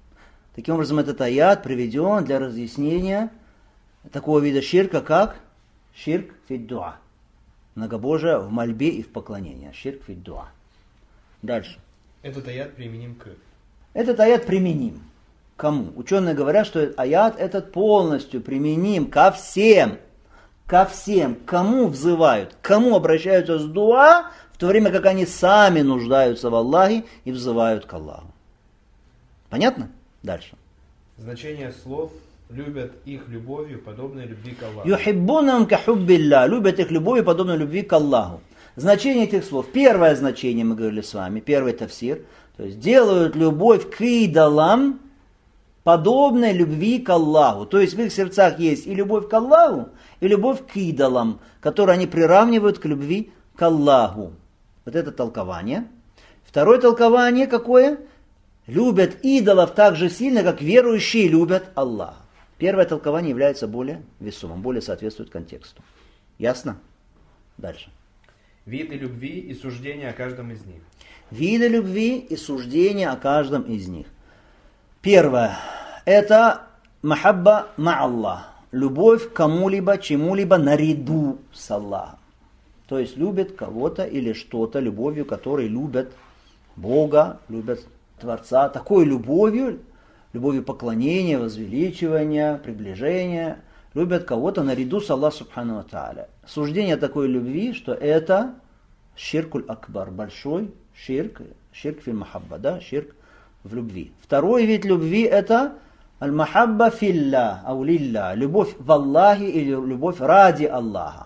Таким образом, этот аят приведен для разъяснения такого вида ширка, как ширк фид дуа. Многобожие в мольбе и в поклонении. Ширк фид дуа. Дальше. Этот аят применим к... Этот аят применим. Кому? Ученые говорят, что аят этот полностью применим ко всем. Ко всем. Кому взывают? Кому обращаются с дуа, в то время как они сами нуждаются в Аллахе и взывают к Аллаху. Понятно? Дальше. Значение слов «любят их любовью, подобной любви к Аллаху». «Юхиббунахум ка хуббилля». Любят их любовью, подобной любви к Аллаху. Значение этих слов. Первое значение мы говорили с вами. Первый тафсир. То есть делают любовь к идолам, подобной любви к Аллаху. То есть в их сердцах есть и любовь к Аллаху, и любовь к идолам, которую они приравнивают к любви к Аллаху. Вот это толкование. Второе толкование какое? Любят идолов так же сильно, как верующие любят Аллаха. Первое толкование является более весомым, более соответствует контексту. Ясно? Дальше. Виды любви и суждения о каждом из них. Виды любви и суждения о каждом из них. Первое. Это махабба ма'Аллах. Любовь к кому-либо, чему-либо наряду с Аллахом. То есть любят кого-то или что-то любовью, которой любят Бога, любят Творца. Такой любовью поклонения, возвеличивания, приближения, любят кого-то наряду с Аллахом Субхану ва Тааля. Суждение такой любви, что это ширкуль акбар, большой ширк фил махабба, да, ширк в любви. Второй вид любви это аль-махабба филля, аулилля, любовь в Аллахе или любовь ради Аллаха.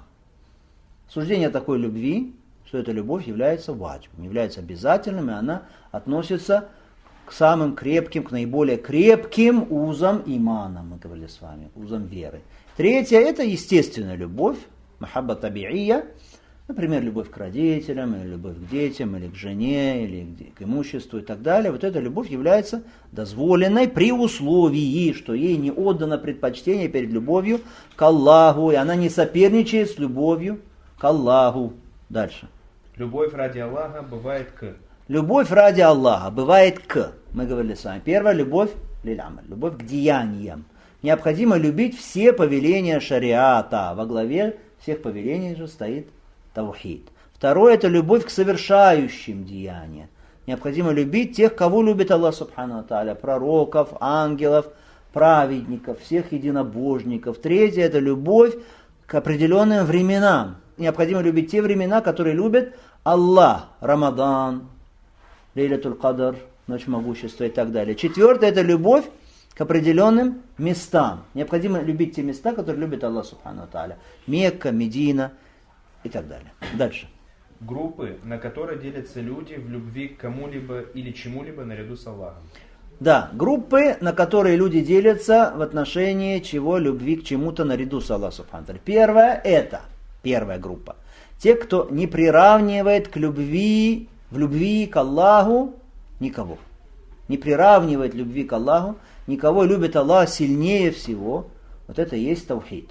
Суждение такой любви, что эта любовь является ваджибом, является обязательным, и она относится к самым крепким, к наиболее крепким узам имана, мы говорили с вами, узам веры. Третье, это естественная любовь, махабба таби'ия, например, любовь к родителям, или любовь к детям, или к жене, или к имуществу и так далее. Вот эта любовь является дозволенной при условии, что ей не отдано предпочтение перед любовью к Аллаху, и она не соперничает с любовью к Аллаху. Дальше. Любовь ради Аллаха бывает к... Любовь ради Аллаха бывает к, мы говорили с вами, первое, любовь лиль-амаль, любовь к деяниям. Необходимо любить все повеления шариата. Во главе всех повелений же стоит таухид. Второе, это любовь к совершающим деяния. Необходимо любить тех, кого любит Аллах Субхану ва Тааля, пророков, ангелов, праведников, всех единобожников. Третье, это любовь к определенным временам. Необходимо любить те времена, которые любит Аллах. Рамадан, Лейлатуль Кадр, Ночь Могущества и так далее. Четвертое, это любовь к определенным местам. Необходимо любить те места, которые любит Аллах Субхану ва Тааля. Мекка, Медина и так далее. Дальше. Группы, на которые делятся люди в любви к кому-либо или чему-либо наряду с Аллахом. Да, группы, на которые люди делятся в отношении чего любви к чему-то наряду с Аллахом Субхану ва Тааля. Первое, это первая группа. Те, кто не приравнивает к любви, в любви к Аллаху никого. Не приравнивает любви к Аллаху никого, любит Аллах сильнее всего. Вот это и есть таухид.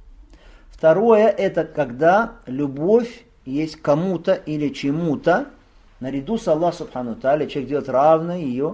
Второе, это когда любовь есть к кому-то или чему-то наряду с Аллахом Субхану ва Тааля. Человек делает равно ее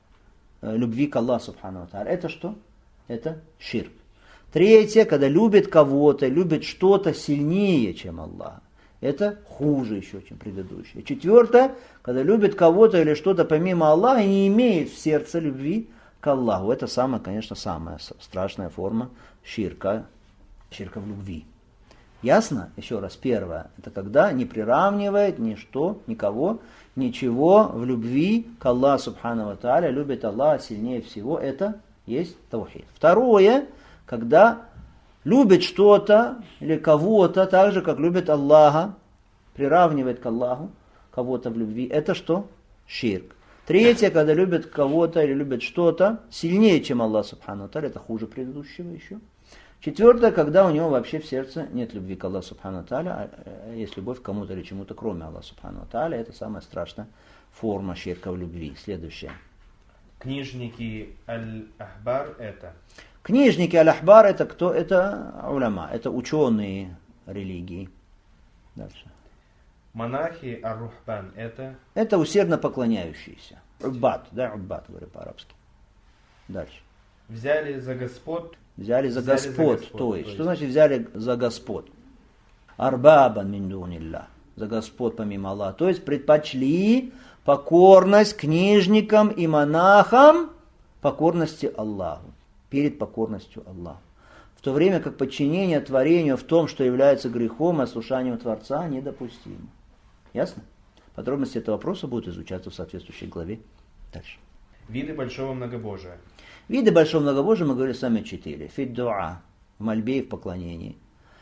любви к Аллаху Субхану ва Тааля. Это что? Это ширк. Третье, когда любит кого-то, любит что-то сильнее, чем Аллах. Это хуже еще, чем предыдущее. Четвертое, когда любит кого-то или что-то помимо Аллаха и не имеет в сердце любви к Аллаху. Это самая, конечно, самая страшная форма ширка в любви. Ясно? Еще раз, первое. Это когда не приравнивает ничто, никого, ничего в любви к Аллаху Субхану ва Тааля, любит Аллаха сильнее всего. Это есть таухид. Второе, когда любит что-то или кого-то так же, как любит Аллаха, приравнивает к Аллаху кого-то в любви. Это что? Ширк. Третье, когда любит кого-то или любит что-то сильнее, чем Аллах Субхану ва Тааля, это хуже предыдущего еще. Четвертое, когда у него вообще в сердце нет любви к Аллаху Субхану ва Тааля, а есть любовь к кому-то или чему-то, кроме Аллаха Субхану ва Тааля. Это самая страшная форма ширка в любви. Следующее. Книжники аль-Ахбар это? Книжники аль-Ахбар это кто? Это уляма, это ученые религии. Дальше. Монахи ар-Рухбан это? Это усердно поклоняющиеся. Уббат, да, уббат, говорю по-арабски. Дальше. Взяли за господ. Взяли за Господ, то есть, что значит взяли за Господ? Арбабан мин дунилля, за Господ помимо Аллаха. То есть предпочли покорность книжникам и монахам покорности Аллаху, перед покорностью Аллаху. В то время как подчинение творению в том, что является грехом и ослушанием Творца, недопустимо. Ясно? Подробности этого вопроса будут изучаться в соответствующей главе. Дальше. Виды большого многобожия. Виды большого многобожия мы говорили с вами 4. Фид-дуа, в мольбе и в поклонении.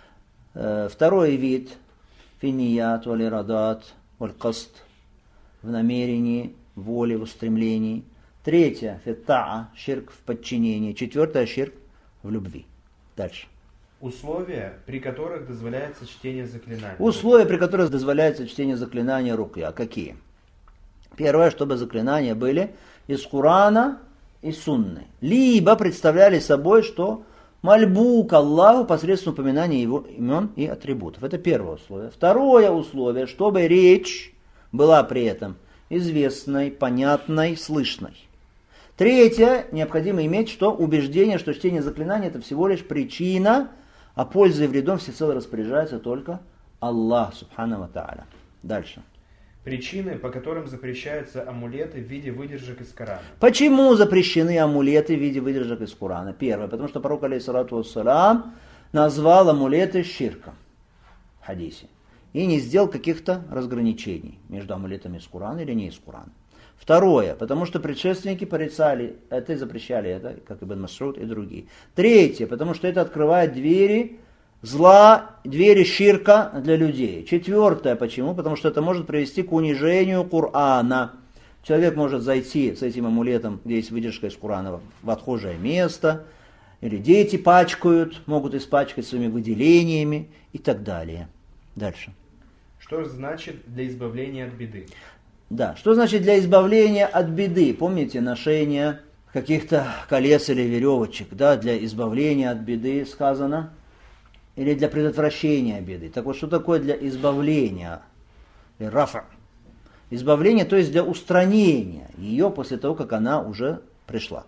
Второй вид, финият, валирадат, валькаст, в намерении, в воле, в устремлении. Третье, фиттаа, ширк в подчинении. Четвертое, ширк в любви. Дальше. Условия, при которых дозволяется чтение заклинаний. Условия, при которых дозволяется чтение заклинания рукья. Какие? Первое, чтобы заклинания были из Корана и Сунны. Либо представляли собой, что мольбу к Аллаху посредством упоминания его имен и атрибутов. Это первое условие. Второе условие, чтобы речь была при этом известной, понятной, слышной. Третье, необходимо иметь что? Убеждение, что чтение заклинаний это всего лишь причина, а пользой и вредом всецело распоряжается только Аллах Субхану ва Тааля. Дальше. Причины, по которым запрещаются амулеты в виде выдержек из Корана. Почему запрещены амулеты в виде выдержек из Корана? Первое, потому что пророк алейхиссалату вассалям назвал амулеты ширком в хадисе и не сделал каких-то разграничений между амулетами из Корана или не из Корана. Второе, потому что предшественники порицали это и запрещали это, как Ибн Мас'уд и другие. Третье, потому что это открывает двери зла, двери ширка для людей. Четвертое, почему? Потому что это может привести к унижению Корана. Человек может зайти с этим амулетом, где есть выдержка из Корана, в отхожее место, или дети пачкают, могут испачкать своими выделениями и так далее. Дальше. Что значит для избавления от беды? Да, что значит для избавления от беды? Помните ношение каких-то колец или веревочек, да, для избавления от беды сказано? Или для предотвращения беды. Так вот, что такое для избавления? Рафа. Избавление, то есть для устранения ее после того, как она уже пришла.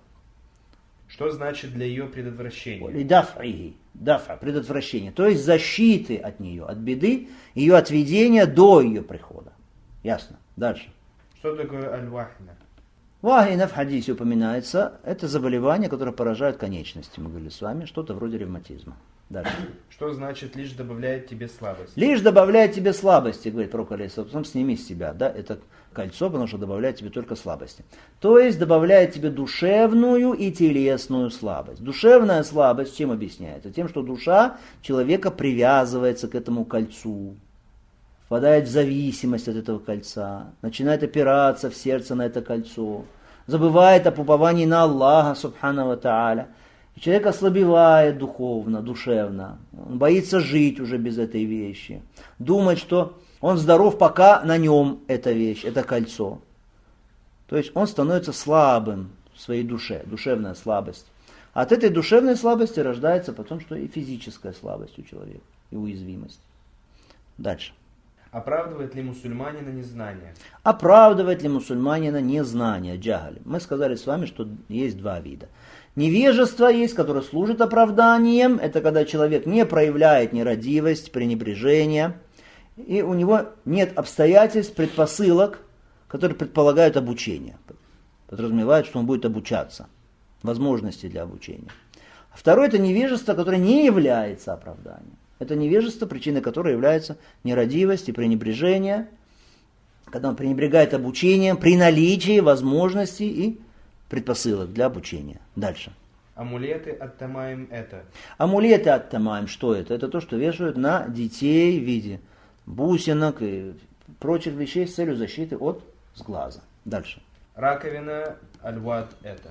Что значит для ее предотвращения? Дафа, предотвращение. То есть защиты от нее, от беды, ее отведения до ее прихода. Ясно. Дальше. Что такое аль-вахина? Вахина в хадисе упоминается. Это заболевание, которое поражает конечности. Мы говорили с вами, что-то вроде ревматизма. Дальше. Что значит лишь добавляет тебе слабость? Лишь добавляет тебе слабости, говорит пророк алейхиссалату вассалам, сними с себя, да, это кольцо, потому что добавляет тебе только слабости. То есть добавляет тебе душевную и телесную слабость. Душевная слабость чем объясняется? Тем, что душа человека привязывается к этому кольцу, впадает в зависимость от этого кольца, начинает опираться в сердце на это кольцо, забывает о уповании на Аллаха Субхану ва Тааля. Человек ослабевает духовно, душевно, он боится жить уже без этой вещи, думает, что он здоров, пока на нем эта вещь, это кольцо. То есть он становится слабым в своей душе, душевная слабость. От этой душевной слабости рождается потом, что и физическая слабость у человека, и уязвимость. Дальше. Оправдывает ли мусульманина незнание? Оправдывает ли мусульманина незнание, джагаль? Мы сказали с вами, что есть два вида. Невежество есть, которое служит оправданием. Это когда человек не проявляет нерадивость, пренебрежение. И у него нет обстоятельств, предпосылок, которые предполагают обучение. Подразумевают, что он будет обучаться. Возможности для обучения. А второе это невежество, которое не является оправданием. Это невежество, причиной которой является нерадивость и пренебрежение, когда он пренебрегает обучением при наличии возможностей и предпосылок для обучения. Дальше. Амулеты от Тамаим это. Амулеты от Тамаим, что это? Это то, что вешают на детей в виде бусинок и прочих вещей с целью защиты от сглаза. Дальше. Раковина аль-вад это.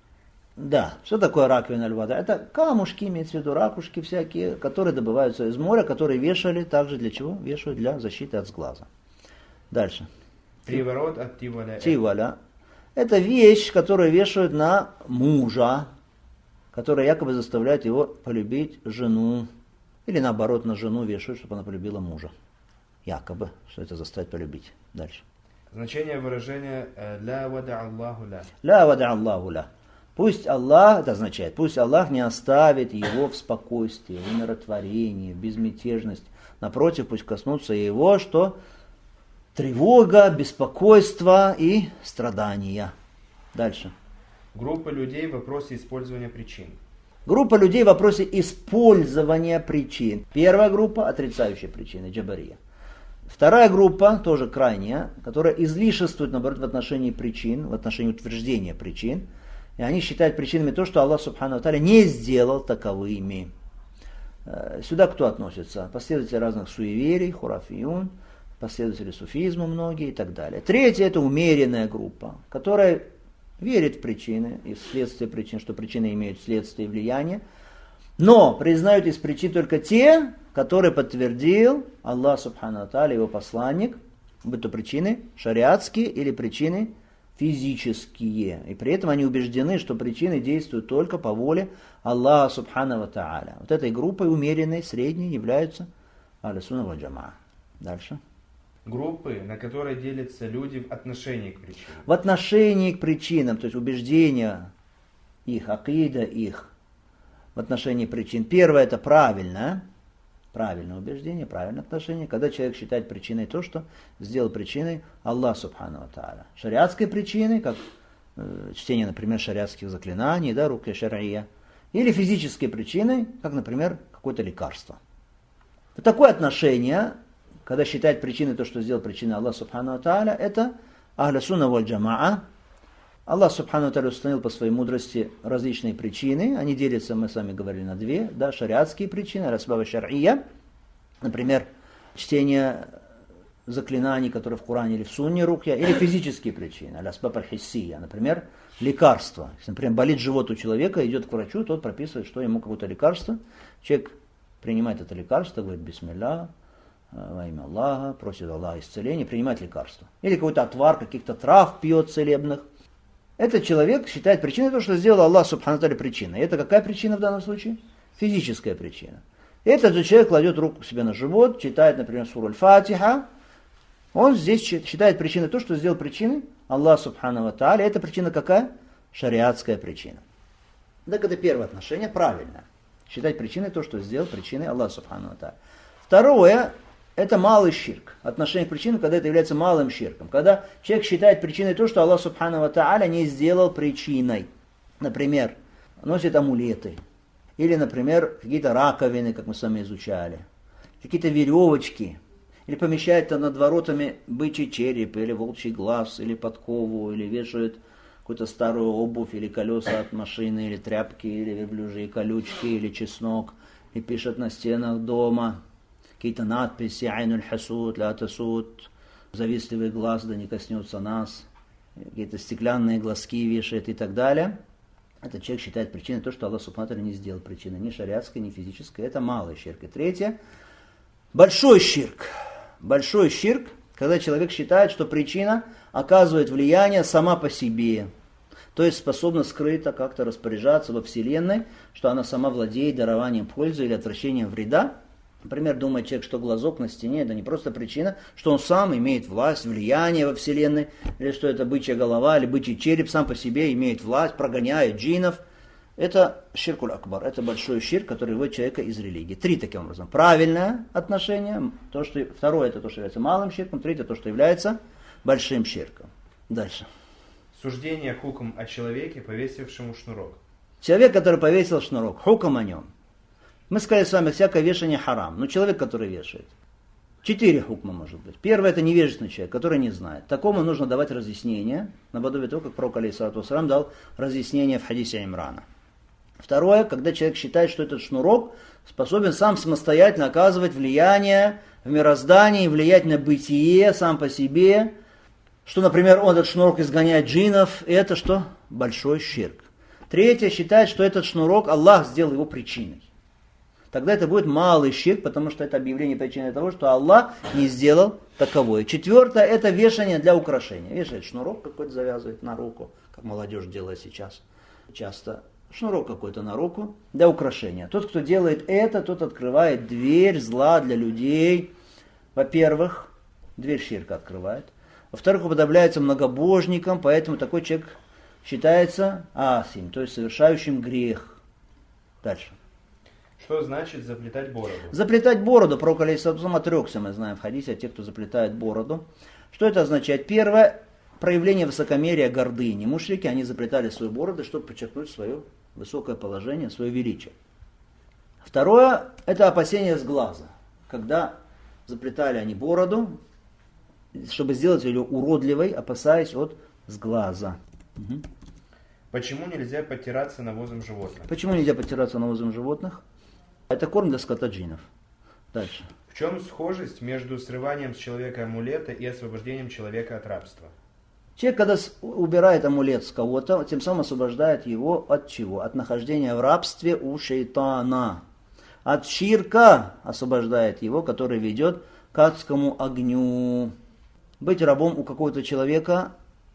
Да, что такое раковина аль-вада? Это камушки, имеется в виду ракушки всякие, которые добываются из моря, которые вешали также для чего? Вешают для защиты от сглаза. Дальше. Приворот от тиваля. Тиваля. Это вещь, которую вешают на мужа, которая якобы заставляет его полюбить жену. Или наоборот, на жену вешают, чтобы она полюбила мужа. Якобы, что это заставит полюбить. Дальше. Значение выражения «ля вада Аллаху ля». «Ля вада Аллаху ля». Пусть Аллах, это означает, пусть Аллах не оставит его в спокойствии, в умиротворении, в безмятежности. Напротив, пусть коснутся его, что тревога, беспокойство и страдания. Дальше. Группа людей в вопросе использования причин. Группа людей в вопросе использования причин. Первая группа – отрицающие причины, джабария. Вторая группа, тоже крайняя, которая излишествует, наоборот, в отношении причин, в отношении утверждения причин. И они считают причинами то, что Аллах Субхану ва Тааля не сделал таковыми. Сюда кто относится? Последователи разных суеверий, хурафиюн, последователи суфизма многие и так далее. Третья – это умеренная группа, которая верит в причины и следствие причин, что причины имеют следствие и влияние, но признают из причин только те, которые подтвердил Аллах Субхану ва Тааля, его посланник, будь то причины шариатские или причины физические. И при этом они убеждены, что причины действуют только по воле Аллаха Субхану ва Тааля. Вот этой группой умеренной, средней являются Ахлю Сунна валь Джамаа. Дальше. Группы, на которые делятся люди в отношении к причинам. В отношении к причинам, то есть убеждения их, акида их в отношении причин. Первое – это правильное убеждение, правильное отношение, когда человек считает причиной то, что сделал причиной Аллах Субхану ва Тааля. Шариатской причиной, как чтение, например, шариатских заклинаний, да, рукья шар'ия, или физической причиной, как, например, какое-то лекарство. Вот такое отношение, когда считает причиной то, что сделал причиной Аллах Субхану ва Тааля, это Ахлю Сунна валь Джамаа. Аллах Субхану ва Тааля установил по своей мудрости различные причины. Они делятся, мы с вами говорили, на две. Да, шариатские причины, расбаба шар'ия. Например, чтение заклинаний, которые в Коране или в Сунне рукья, или физические причины, расбаба хиссия. Например, лекарства. Если, например, болит живот у человека, идет к врачу, тот прописывает, что ему какое-то лекарство. Человек принимает это лекарство, говорит бисмилля, во имя Аллаха, просит Аллаха исцеления, принимает лекарство. Или какой-то отвар каких-то трав пьет целебных. Этот человек считает причиной то, что сделал Аллах Субхану ва Тааля причиной. И это какая причина в данном случае? Физическая причина. Этот же человек кладет руку себе на живот, читает, например, суру Аль-Фатиха. Он здесь считает причиной то, что сделал причиной Аллах Субхану ва Тааля. Эта причина какая? Шариатская причина. Так это первое отношение, правильное. Считать причиной то, что сделал причиной Аллах Субхану ва Тааля. Второе – это малый ширк. Отношение к причинам, когда это является малым ширком. Когда человек считает причиной то, что Аллах Субхану ва Тааля не сделал причиной. Например, носит амулеты. Или, например, какие-то раковины, как мы с вами изучали. Какие-то веревочки. Или помещает над воротами бычий череп, или волчий глаз, или подкову, или вешают какую-то старую обувь, или колеса от машины, или тряпки, или верблюжьи колючки, или чеснок. И пишет на стенах дома какие-то надписи, «Айнуль хасуд, ля тасуд», «Завистливый глаз, да не коснется нас», какие-то стеклянные глазки вешает и так далее. Этот человек считает причиной то, что Аллах Субхану ва Тааля не сделал причиной, ни шариатской, ни физической. Это малый ширк. И третье – большой ширк. Большой ширк, когда человек считает, что причина оказывает влияние сама по себе. То есть способна скрыто как-то распоряжаться во Вселенной, что она сама владеет дарованием пользы или отвращением вреда. Например, думает человек, что глазок на стене – это не просто причина, что он сам имеет власть, влияние во Вселенной, или что это бычья голова или бычий череп сам по себе имеет власть, прогоняет джиннов. Это ширкуль акбар, это большой ширк, который выводит человека из религии. Три таким образом. Правильное отношение, второе – это то, что является малым ширком, третье – то, что является большим ширком. Дальше. Суждение хукм о человеке, повесившему шнурок. Человек, который повесил шнурок, хукм о нем. Мы сказали с вами, всякое вешание харам. Но человек, который вешает, 4 хукма может быть. Первое, это невежественный человек, который не знает. Такому нужно давать разъяснение, наподобие того, как пророк алейхиссалату вассалям дал разъяснение в хадисе Имрана. Второе, когда человек считает, что этот шнурок способен сам самостоятельно оказывать влияние в мироздании, влиять на бытие сам по себе, что, например, он этот шнурок изгоняет джиннов, и это что? Большой ширк. Третье, считает, что этот шнурок Аллах сделал его причиной. Тогда это будет малый ширк, потому что это объявление причины того, что Аллах не сделал таковое. Четвертое, это вешание для украшения. Вешает шнурок какой-то, завязывает на руку, как молодежь делает сейчас часто. Шнурок какой-то на руку для украшения. Тот, кто делает это, тот открывает дверь зла для людей. Во-первых, дверь ширка открывает. Во-вторых, уподобляется многобожникам, поэтому такой человек считается асим, то есть совершающим грех. Дальше. Что значит заплетать бороду? Заплетать бороду, пророк алейхиссалату отрекся, мы знаем в хадисе, от тех, кто заплетает бороду. Что это означает? Первое, проявление высокомерия, гордыни. Мушрики, они заплетали свои бороды, чтобы подчеркнуть свое высокое положение, свое величие. Второе, это опасение с глаза. Когда заплетали они бороду, чтобы сделать ее уродливой, опасаясь от сглаза. Угу. Почему нельзя подтираться навозом животных? Почему нельзя подтираться навозом животных? Это корм для скотоджинов. Дальше. В чем схожесть между срыванием с человека амулета и освобождением человека от рабства? Человек, когда убирает амулет с кого-то, тем самым освобождает его от чего? От нахождения в рабстве у шейтана. От ширка освобождает его, который ведет к адскому огню. Быть рабом у какого-то человека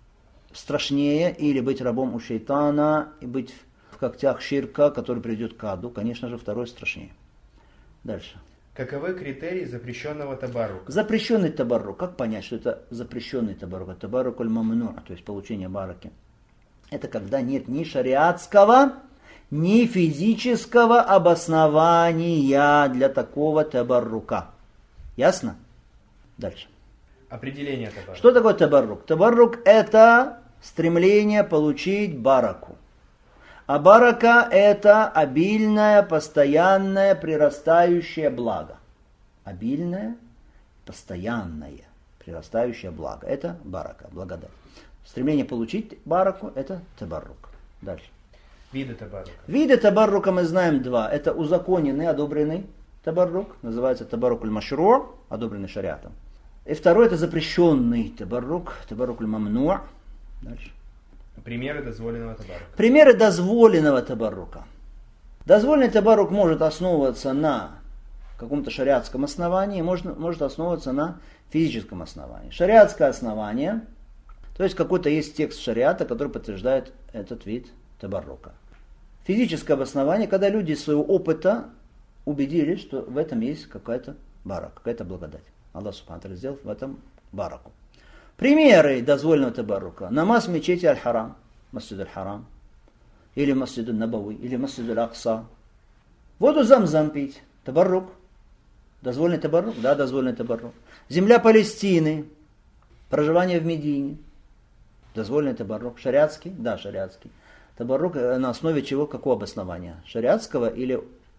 страшнее, или быть рабом у шейтана, и быть в когтях ширка, который приведет к аду, конечно же, второй страшнее. Дальше. Каковы критерии запрещенного табарука? Запрещенный табарук. Как понять, что это запрещенный табарук? Табарук аль-мамну, то есть получение бараки. Это когда нет ни шариатского, ни физического обоснования для такого табарука. Ясно? Дальше. Определение табарука. Что такое табарук? Табарук это стремление получить бараку. А барака это обильное, постоянное, прирастающее благо. Обильное, постоянное, прирастающее благо. Это барака, благодать. Стремление получить бараку это табарук. Дальше. Виды табарука. Виды табарука мы знаем два. Это узаконенный, одобренный табарук. Называется табарук аль-машрур, одобренный шариатом. И второй это запрещенный табарук, табарук аль-мамну. Дальше. Примеры дозволенного табарука. Примеры дозволенного табарука. Дозволенный табарук может основываться на каком-то шариатском основании, может основываться на физическом основании. Шариатское основание, то есть какой-то есть текст шариата, который подтверждает этот вид табарука. Физическое обоснование, когда люди из своего опыта убедились, что в этом есть какая-то барака, какая-то благодать. Аллах субхану ва тааля сделал в этом бараку. Примеры дозволенного табарука. Намаз в мечети аль-Харам, масджид аль-Харам, или масджид аль-Набави, или масджид аль-Акса. Воду Замзам пить, табарук. Дозволенный табарук? Да, дозволенный табарук. Земля Палестины, проживание в Медине. Дозволенный табарук. Шариатский? Да, шариатский. Табарук на основе чего, какого обоснования? Шариатского или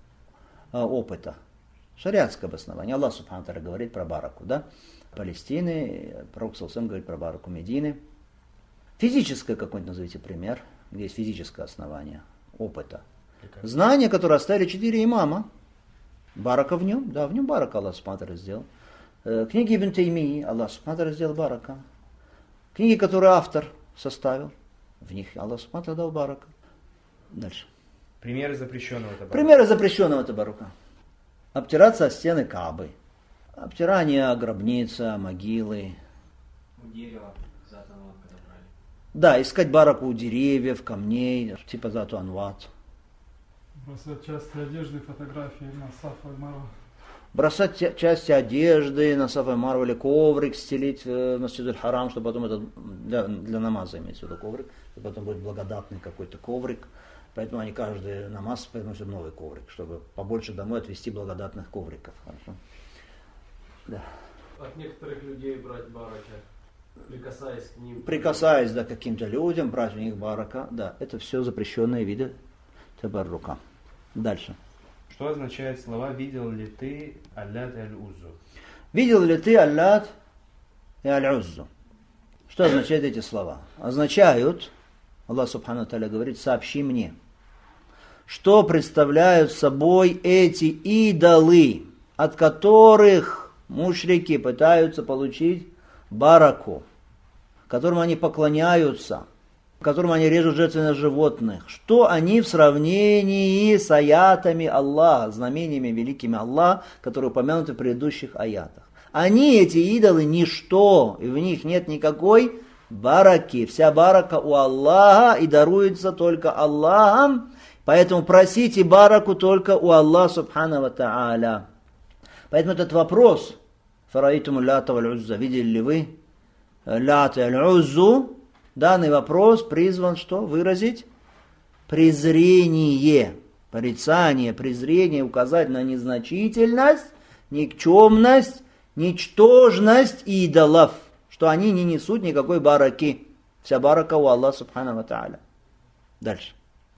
опыта? Шариатское обоснование. Аллах субхану ва тааля говорит про бараку, да? Палестины, пророк саллаллаху алейхи ва саллям говорит про бараку Медины. Физическое какой-нибудь назовите пример, где есть физическое основание опыта. Знание, которое оставили 4 имама. Барака в нем, да, в нем барака Аллах субхану ва тааля сделал. Книги Ибн Таймии, Аллах субхану ва тааля сделал барака. Книги, которые автор составил, в них Аллах субхану ва тааля дал барака. Дальше. Примеры запрещенного табарука. Примеры запрещенного табарука. Обтираться о стены Каабы. Обтирание о гробнице, о могилы. У дерева Зату Анват подобрали. Да, искать бараку у деревьев, камней, типа Зату Анват. Бросать части одежды, фотографии на Сафа и Марва. Бросать части одежды на Сафа и Марва или коврик стелить в Масджид аль-Харам, чтобы потом это для намаза имеется в виду коврик, чтобы потом будет благодатный какой-то коврик. Поэтому они каждый намаз приносят новый коврик, чтобы побольше домой отвезти благодатных ковриков. Хорошо? Да. От некоторых людей брать барака, прикасаясь к ним. Прикасаясь к каким-то людям, брать у них барака, да, это все запрещенные виды табарука. Дальше. Что означают слова «видел ли ты Аллат и Аль-Уззу»? Видел ли ты Аллат и Аль-Уззу? Что означают эти слова? Означают, Аллах Субхану Тааля говорит, сообщи мне, что представляют собой эти идолы, от которых мушрики пытаются получить бараку, которым они поклоняются, которым они режут жертвенных животных. Что они в сравнении с аятами Аллаха, знамениями великими Аллаха, которые упомянуты в предыдущих аятах. Они, эти идолы, ничто, и в них нет никакой бараки. Вся барака у Аллаха и даруется только Аллахом, поэтому просите бараку только у Аллаха Субхану ва Тааля. Поэтому этот вопрос, фараитуму лята валь узза, видели ли вы лята и аль-уззу, данный вопрос призван что? Выразить презрение, порицание, презрение, указать на незначительность, никчемность, ничтожность идолов, что они не несут никакой бараки. Вся барака у Аллаха Субхану ва Тааля. Дальше.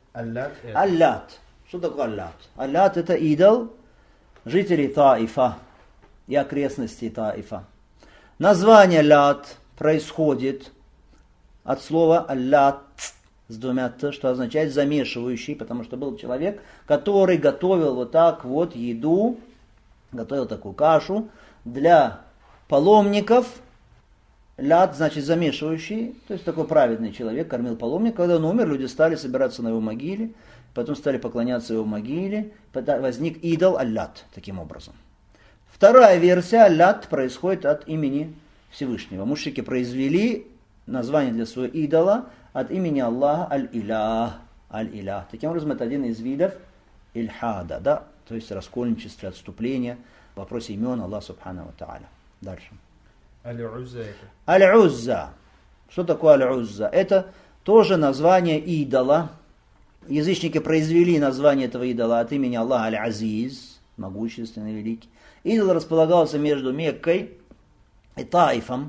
Аллат. Что такое Аллат? Аллат это идол жителей Таифа и окрестностей Таифа. Название Лат происходит от слова Аллат с двумя т, что означает замешивающий, потому что был человек, который готовил вот так вот еду, готовил такую кашу для паломников. Лат значит замешивающий, то есть такой праведный человек, кормил паломник. Когда он умер, люди стали собираться на его могиле, потом стали поклоняться его могиле, возник идол Аллат таким образом. Вторая версия Аллат происходит от имени Всевышнего. Мушрики произвели название для своего идола от имени Аллаха Аль-Илях. Аль-Илях. Таким образом, это один из видов ильхада, да? То есть раскольничество, отступление в вопросе имен Аллаха Субхану ва Тааля. Дальше. Аль-Узза это. Аль-Узза. Что такое Аль-Узза? Это тоже название идола. Язычники произвели название этого идола от имени Аллаха Аль-Азиз, могущественный, великий. Идол располагался между Меккой и Таифом.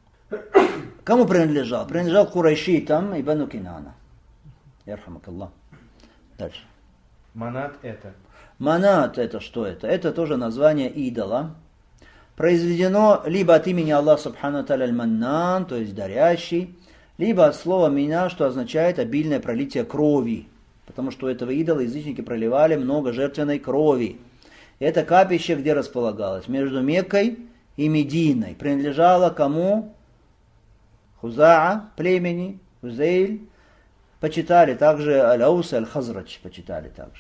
Кому принадлежал? Принадлежал Курайшитам и Бану Кинана. Ярхамакаллах. Дальше. Манат это. Манат это что это? Это тоже название идола. Произведено либо от имени Аллаха Субхану Тааля Аль-Маннан, то есть дарящий, либо от слова мина, что означает обильное пролитие крови. Потому что у этого идола язычники проливали много жертвенной крови. Это капище где располагалось? Между Меккой и Мединой. Принадлежало кому? Хузаа, племени, Хузейль. Почитали также Аль-Аус, Аль-Хазрач почитали также.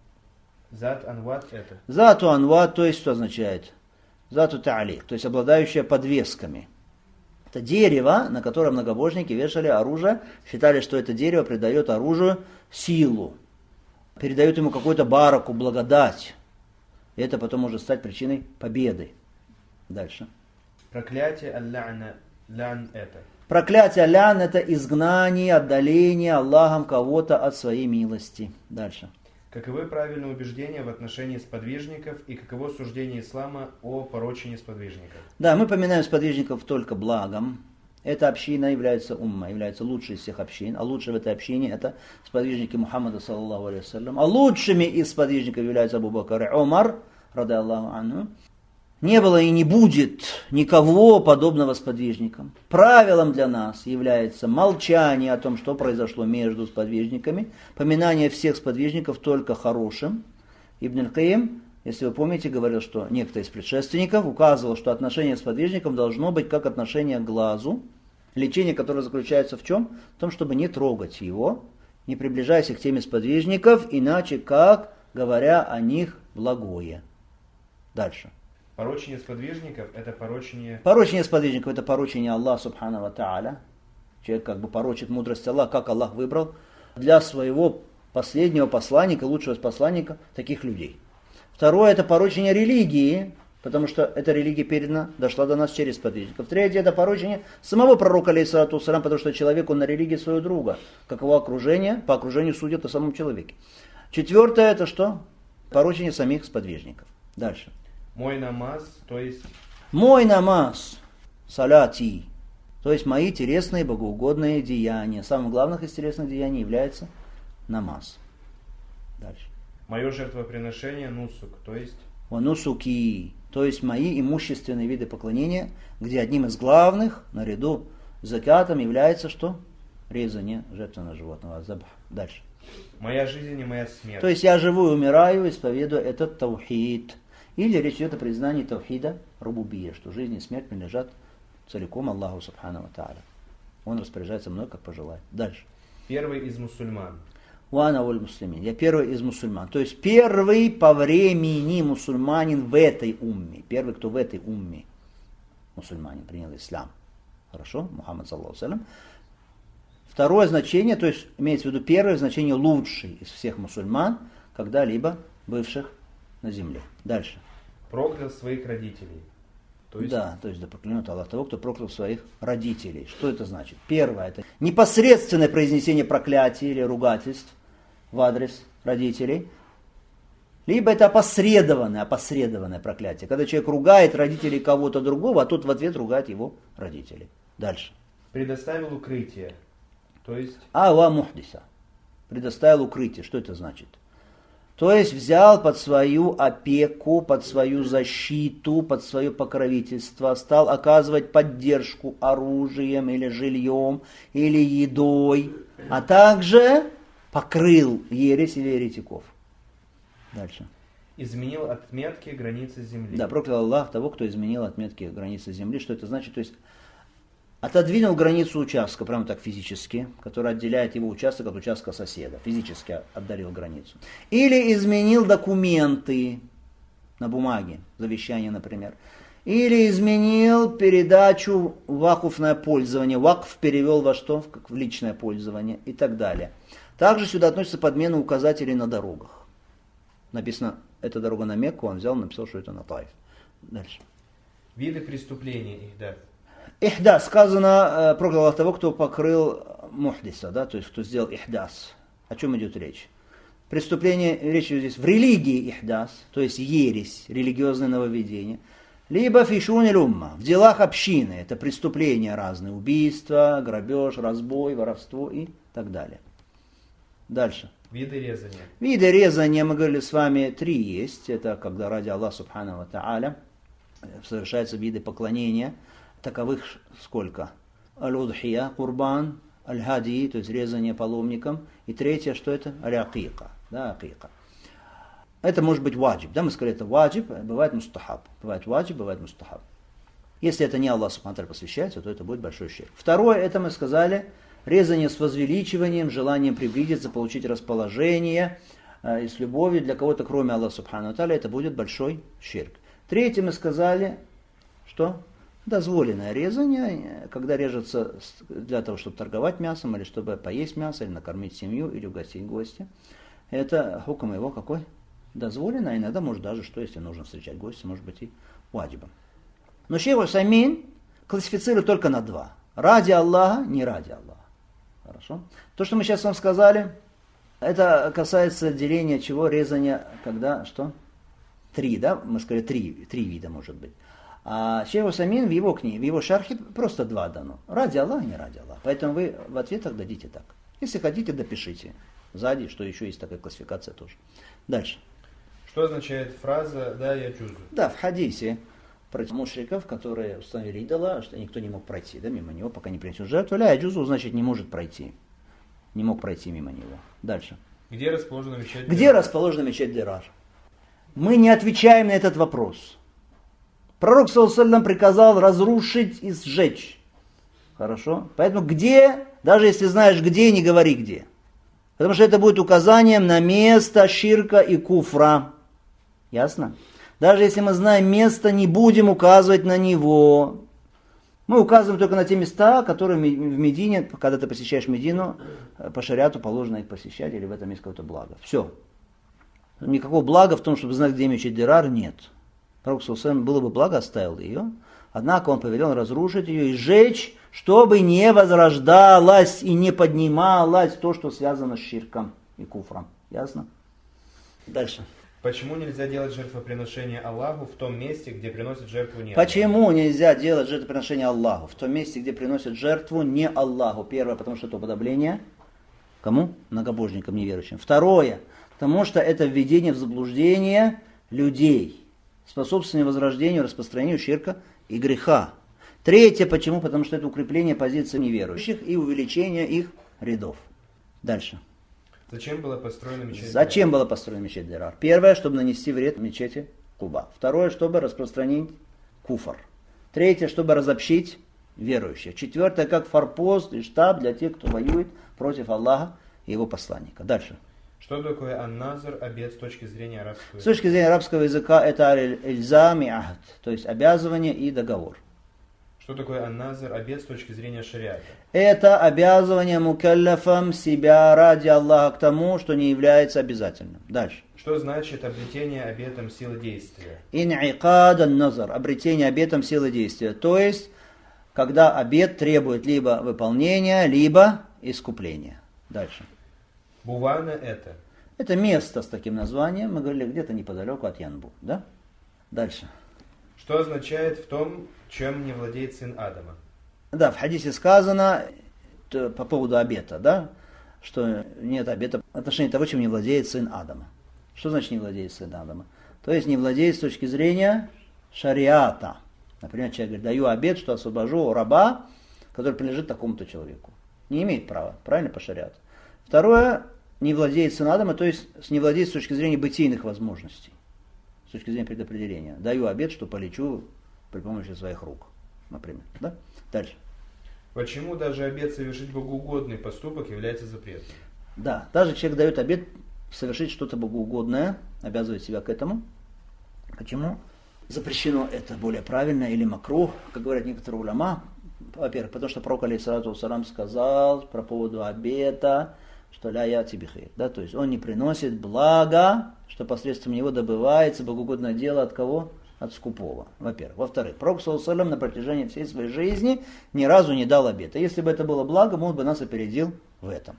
Зат Анват это. Зату Анват, то есть что означает? Зату Та'алик, то есть обладающее подвесками. Это дерево, на котором многобожники вешали оружие, считали, что это дерево придает оружию силу, передает ему какую-то бараку, благодать. И это потом может стать причиной победы. Дальше. Проклятие Аль-Ла'на. Лян это. Проклятие лян это изгнание, отдаление Аллахом кого-то от своей милости. Дальше. Каковы правильные убеждения в отношении сподвижников и каково суждение ислама о порочении сподвижников? Да, мы поминаем сподвижников только благом. Эта община является умма, является лучшей из всех общин. А лучшей в этой общине это сподвижники Мухаммада, саллаллаху алейхи вассалям. А лучшими из сподвижников являются Абу Бакр и Умар, ради Аллаху анху. Не было и не будет никого подобного сподвижникам. Правилом для нас является молчание о том, что произошло между сподвижниками, поминание всех сподвижников только хорошим. Ибн Аль-Каим, если вы помните, говорил, что некто из предшественников указывал, что отношение к сподвижникам должно быть как отношение к глазу, лечение которое заключается в чем? В том, чтобы не трогать его, не приближайся к теме сподвижников, иначе как, говоря о них благое. Дальше. Порочение сподвижников это порочение... Порочение сподвижников это порочение Аллаха Субхану ва Тааля. Человек как бы порочит мудрость Аллаха, как Аллах выбрал для своего последнего посланника, лучшего из посланника, таких людей. Второе это порочение религии, потому что эта религия передана, дошла до нас через сподвижников. Третье это порочение самого пророка, алейхиссалату вассалям, потому что человек, он на религии своего друга. Каково окружение? По окружению судят о самом человеке. Четвертое это что? Порочение самих сподвижников. Дальше. Мой намаз, то есть... Мой намаз, саляти, то есть мои телесные богоугодные деяния. Самым главным из телесных деяний является намаз. Дальше. Мое жертвоприношение нусук, то есть Ванусуки, то есть мои имущественные виды поклонения, где одним из главных, наряду с закатом, является что? Резание жертвенного животного. Забх. Дальше. моя жизнь и моя смерть. То есть я живу и умираю, исповедуя этот таухид. Или речь идет о признании таухида рубубия, что жизнь и смерть принадлежат целиком Аллаху Субхану ва Тааля. Он распоряжается мной, как пожелает. Дальше. Первый из мусульман. Уана воль муслимин. Я первый из мусульман. То есть первый по времени мусульманин в этой умме. Первый, кто в этой умме мусульманин принял ислам. Хорошо? Мухаммад саллаллаху алейхи. Второе значение, то есть имеется в виду первое значение лучший из всех мусульман, когда-либо бывших на земле. Дальше. Проклял своих родителей. То есть Да, то есть да проклянет Аллах того, кто проклял своих родителей. Что это значит? Первое, это непосредственное произнесение проклятий или ругательств в адрес родителей. Либо это опосредованное проклятие. Когда человек ругает родителей кого-то другого, а тот в ответ ругает его родителей. Дальше. предоставил укрытие. То есть Ава мухдиса. Предоставил укрытие. Что это значит? То есть взял под свою опеку, под свою защиту, под свое покровительство, стал оказывать поддержку оружием или жильем, или едой, а также покрыл ересь или еретиков. Дальше. изменил отметки границы земли. Да, проклял Аллах того, кто изменил отметки границы земли. Что это значит? То есть отодвинул границу участка, прямо так физически, который отделяет его участок от участка соседа. Физически отдалил границу. Или изменил документы на бумаге, завещание, например. Или изменил передачу в вакуфное пользование. Вакф перевел во что? В личное пользование и так далее. Также сюда относится подмена указателей на дорогах. Написано, эта дорога на Мекку, он взял, написал, что это на Таиф. Дальше. Виды преступлений их, да. Ихдас, сказано, проклял Аллах того, кто покрыл мухдиса, да, то есть кто сделал ихдас. О чем идет речь? Преступление, речь идет здесь в религии ихдас, то есть ересь, религиозное нововведение. Либо фишун умма, в делах общины, это преступления разные, убийства, грабеж, разбой, воровство и так далее. Дальше. Виды резания. Виды резания, мы говорили с вами, 3 есть. Это когда ради Аллаха Субхану ва Тааля совершаются виды поклонения. Таковых сколько? Аль-Удхия, Курбан, Аль-Хади, то есть резание паломникам. И третье, что это? Аль-Акика. Да, акика. Это может быть ваджиб. Да, мы сказали, это ваджиб, бывает мустахаб. Бывает ваджиб, бывает мустахаб. Если это не Аллах Субхану ва Тааля посвящается, то это будет большой ширк. Второе, это мы сказали, резание с возвеличиванием, желанием приблизиться, получить расположение и с любовью для кого-то, кроме Аллаха Субхану ва Тааля, это будет большой ширк. Третье, мы сказали, что? Дозволенное резание, когда режется для того, чтобы торговать мясом, или чтобы поесть мясо, или накормить семью, или угостить гостя. Это хукм его какой? Дозволено, а иногда может даже, что если нужно встречать гостя, может быть и ваджибом. Но шейх Усаймин классифицирует только на 2. Ради Аллаха, не ради Аллаха. Хорошо? То, что мы сейчас вам сказали, это касается деления чего? Резания, когда, что? 3, да? Мы сказали 3 вида может быть. А шейх Усаймин в его книге, в его шархе просто 2 дано. Ради Аллаха, не ради Аллаха. Поэтому вы в ответах дадите так. Если хотите, допишите. Сзади, что еще есть такая классификация тоже. Дальше. Что означает фраза «да, я чувствую»? Да, в хадисе про мушриков, которые установили идола, что никто не мог пройти, да, мимо него, пока не принесет жертву. Ля яджузу, значит, не может пройти. Не мог пройти мимо него. Дальше. Где расположена мечеть? Где расположена мечеть Дирар? Мы не отвечаем на этот вопрос. Пророк, саллаллаху алейхи ва саллям, приказал разрушить и сжечь. Хорошо? Поэтому где, даже если знаешь где, не говори где. Потому что это будет указанием на место ширка и куфра. Ясно? Даже если мы знаем место, не будем указывать на него. Мы указываем только на те места, которые в Медине, когда ты посещаешь Медину, по шариату положено их посещать, или в этом есть какое-то благо. Все. Никакого блага в том, чтобы знать, где мечеть Дирар, нет. Пророк, саллаллаху алейхи ва саллям, было бы благо, оставил ее. Однако он повелел разрушить ее и сжечь, чтобы не возрождалось и не поднималось то, что связано с ширком и куфром. Ясно? Дальше. Почему нельзя делать жертвоприношение Аллаху в том месте, где приносят жертву не Аллаху? Почему нельзя делать жертвоприношение Аллаху в том месте, где приносят жертву не Аллаху? Первое, потому что это уподобление кому? Многобожникам, неверующим. Второе, Потому что это введение в заблуждение людей, способствование возрождению, распространению ширка и греха. Третье, почему? Потому что это укрепление позиции неверующих и увеличение их рядов. Дальше. Зачем была построена мечеть? Зачем была построена мечеть Дирар? Первое, чтобы нанести вред мечети Куба. Второе, чтобы распространить куфр. Третье, чтобы разобщить верующих. Четвертое, как форпост и штаб для тех, кто воюет против Аллаха и его посланника. Дальше. Что такое ан-назр, обет с точки зрения арабского языка? С точки зрения арабского языка это эльзам и ахд, то есть обязывание и договор. Что такое ан-назр, обет с точки зрения шариата? Это обязывание мукалляфам себя ради Аллаха к тому, что не является обязательным. Дальше. Что значит обретение обетом силы действия? Ин'икад ан-назр, обретение обетом силы действия. То есть, когда обет требует либо выполнения, либо искупления. Дальше. Бувана это? Это место с таким названием, мы говорили, где-то неподалеку от Янбу. Да? Дальше. Что означает в том, чем не владеет сын Адама? Да, в хадисе сказано по поводу обета, да, что нет обета в отношении того, чем не владеет сын Адама. Что значит не владеет сын Адама? То есть не владеет с точки зрения шариата. Например, человек говорит, даю обет, что освобожу раба, который принадлежит такому-то человеку. Не имеет права, правильно, по шариату. Второе, не владеет сын Адама, то есть не владеет с точки зрения бытийных возможностей, с точки зрения предопределения. Даю обет, что полечу при помощи своих рук, например. Да? Дальше. Почему даже обет совершить богоугодный поступок является запретным? Да, даже человек дает обет совершить что-то богоугодное, обязывает себя к этому. Почему? Запрещено это более правильно или макрух, как говорят некоторые уляма. Во-первых, потому что пророк алейхиссалату вассалам сказал про поводу обета, что ля яти бихейр, да, то есть он не приносит блага, что посредством него добывается богоугодное дело от кого? От скупого, во-первых. Во-вторых, пророк саллаллаху алейхи ва саллям на протяжении всей своей жизни ни разу не дал обета. Если бы это было благом, он бы нас опередил в этом.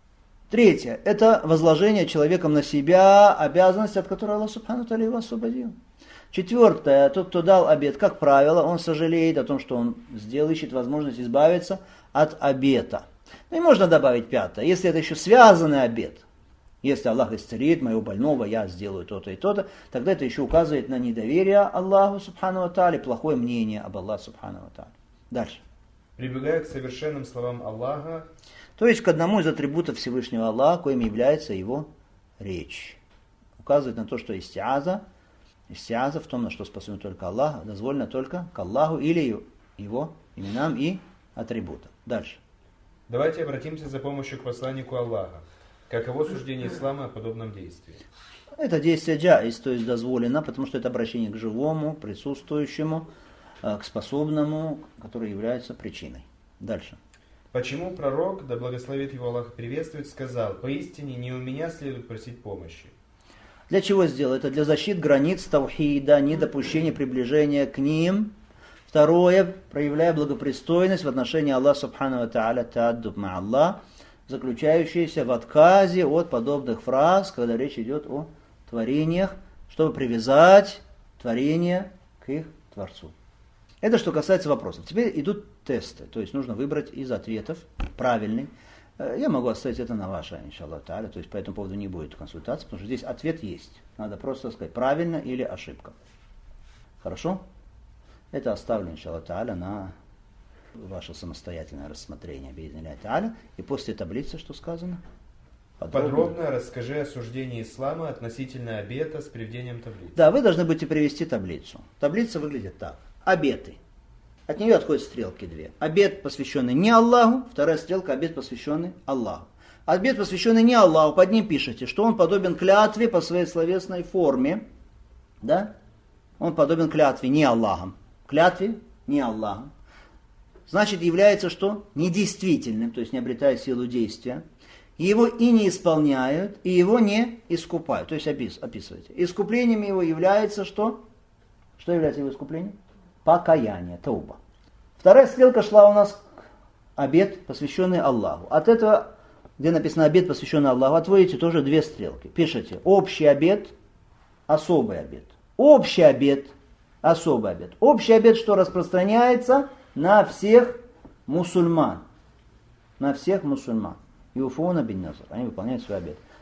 Третье, это возложение человеком на себя обязанности, от которой Аллах субхану тааля его освободил. Четвертое, тот, кто дал обет, как правило, он сожалеет о том, что он сделал, ищет возможность избавиться от обета. Ну и можно добавить пятое, если это еще связанный обет, если Аллах исцелит моего больного, я сделаю то-то и то-то, тогда это еще указывает на недоверие Аллаху субхану тааля, плохое мнение об Аллахе субхану тааля. Дальше. Прибегая к совершенным словам Аллаха, то есть к одному из атрибутов Всевышнего Аллаха, коим является его речь. Указывает на то, что истиаза в том, на что способен только Аллах, дозволено только к Аллаху или его именам и атрибутам. Дальше. Давайте обратимся за помощью к посланнику Аллаха. Каково суждение ислама о подобном действии? Это действие джаиз, то есть дозволено, потому что это обращение к живому, присутствующему, к способному, который является причиной. Дальше. Почему пророк, да благословит его Аллах, приветствует, сказал: «Поистине не у меня следует просить помощи»? Для чего сделал? Это для защиты границ таухида, недопущения приближения к ним. Второе, проявляя благопристойность в отношении Аллаха субхану тааля, тааддуб ма Аллах, заключающаяся в отказе от подобных фраз, когда речь идет о творениях, чтобы привязать творение к их Творцу. Это что касается вопросов. Теперь идут тесты, то есть нужно выбрать из ответов правильный. Я могу оставить это на ваше, иншаллах тааля, то есть по этому поводу не будет консультации, потому что здесь ответ есть. Надо просто сказать, правильно или ошибка. Хорошо? Это оставлю, иншаллах тааля, на ваше самостоятельное рассмотрение, би'идзниллахи тааля. И после таблицы, что сказано? Подробно расскажи о суждении ислама относительно обета с приведением таблицы. Да, вы должны будете привести таблицу. Таблица выглядит так. Обеты. От нее отходят стрелки две. Обет, посвященный не Аллаху, вторая стрелка, обет, посвященный Аллаху. Обет, посвященный не Аллаху, под ним пишете, что он подобен клятве по своей словесной форме. Да? Он подобен клятве не Аллахом. Клятве не Аллахом. Значит, является что? Недействительным, то есть не обретает силу действия. Его и не исполняют, и его не искупают. То есть описывайте. Искуплением его является что? Что является его искуплением? Покаяние, тауба. Вторая стрелка шла у нас к обет, посвященный Аллаху. От этого, где написано обет, посвященный Аллаху, отводите тоже две стрелки. Пишите общий обет, особый обет. Общий обет, особый обет. Общий обет, что распространяется на всех мусульман. На всех мусульман. Юфуна бин назар. Они выполняют свой обет.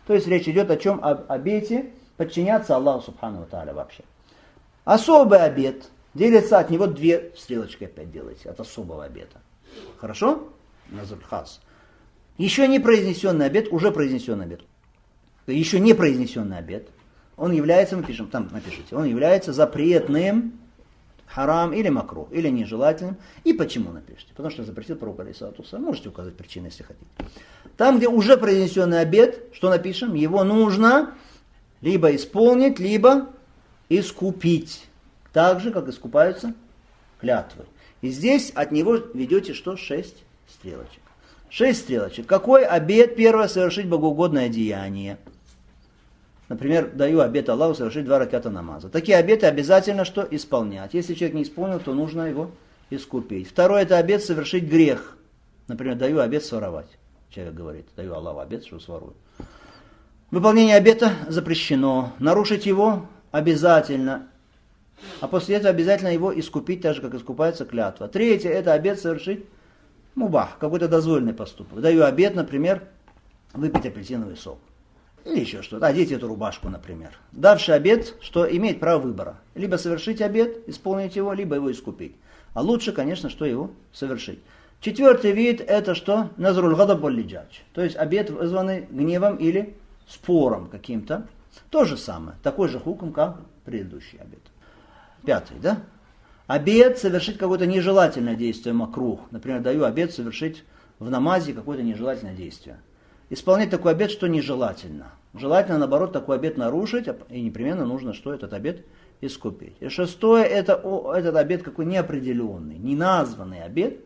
То есть речь идет о чем? Об обете подчиняться Аллаху Субхану ва Тааля вообще. Особый обет делится от него 2 стрелочки опять делайте, от особого обета. Хорошо? Назруль хас. Еще не произнесенный обет, уже произнесенный обет. Еще не произнесенный обет, он является, мы пишем, там напишите, он является запретным, харам или макрух, или нежелательным. И почему напишите? Потому что запретил пророк алейхиссалату вассалям. Можете указать причины, если хотите. Там, где уже произнесенный обет, что напишем? Его нужно либо исполнить, либо искупить. Так же, как искупаются клятвы. И здесь от него ведете что? 6 стрелочек. 6 стрелочек. Какой обет? Первое, совершить богоугодное деяние. Например, даю обет Аллаху совершить 2 раката намаза. Такие обеты обязательно что? Исполнять. Если человек не исполнил, то нужно его искупить. Второй это обет совершить грех. Например, даю обет своровать. Человек говорит, даю Аллаху обет, что сворую. Выполнение обета запрещено. Нарушить его обязательно. А после этого обязательно его искупить, так же, как искупается клятва. Третье это обет совершить мубах, какой-то дозволенный поступок. Даю обет, например, выпить апельсиновый сок. Или еще что-то. Одеть эту рубашку, например. Давший обет, что имеет право выбора. Либо совершить обет, исполнить его, либо его искупить. А лучше, конечно, что его совершить. 4-й вид это что? Назруль гадаб валь лиджадж. То есть обет, вызванный гневом или спором каким-то. То же самое. Такой же хукм, как предыдущий обет. 5-й, да? Обет совершить какое-то нежелательное действие макрух. Например, даю обет совершить в намазе какое-то нежелательное действие. Исполнять такой обет, что нежелательно. Желательно, наоборот, такой обет нарушить, и непременно нужно, что этот обет искупить. И 6-е, этот обет какой неопределенный, неназванный обет,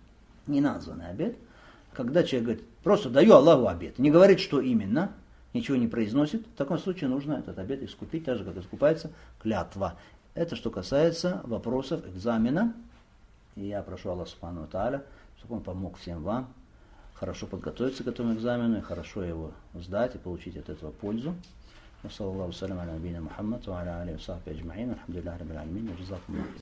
когда человек говорит, просто даю Аллаху обет, не говорит, что именно, ничего не произносит, в таком случае нужно этот обет искупить, так же, как искупается клятва. Это что касается вопросов экзамена. И я прошу Аллаха Субхану ва Тааля, чтобы он помог всем вам хорошо подготовиться к этому экзамену и хорошо его сдать и получить от этого пользу. Саллаллаху салям аля набийна Мухаммад ва аля алейхи ва сахбихи аджмаин. Алхамдулиллахи раббил аламин.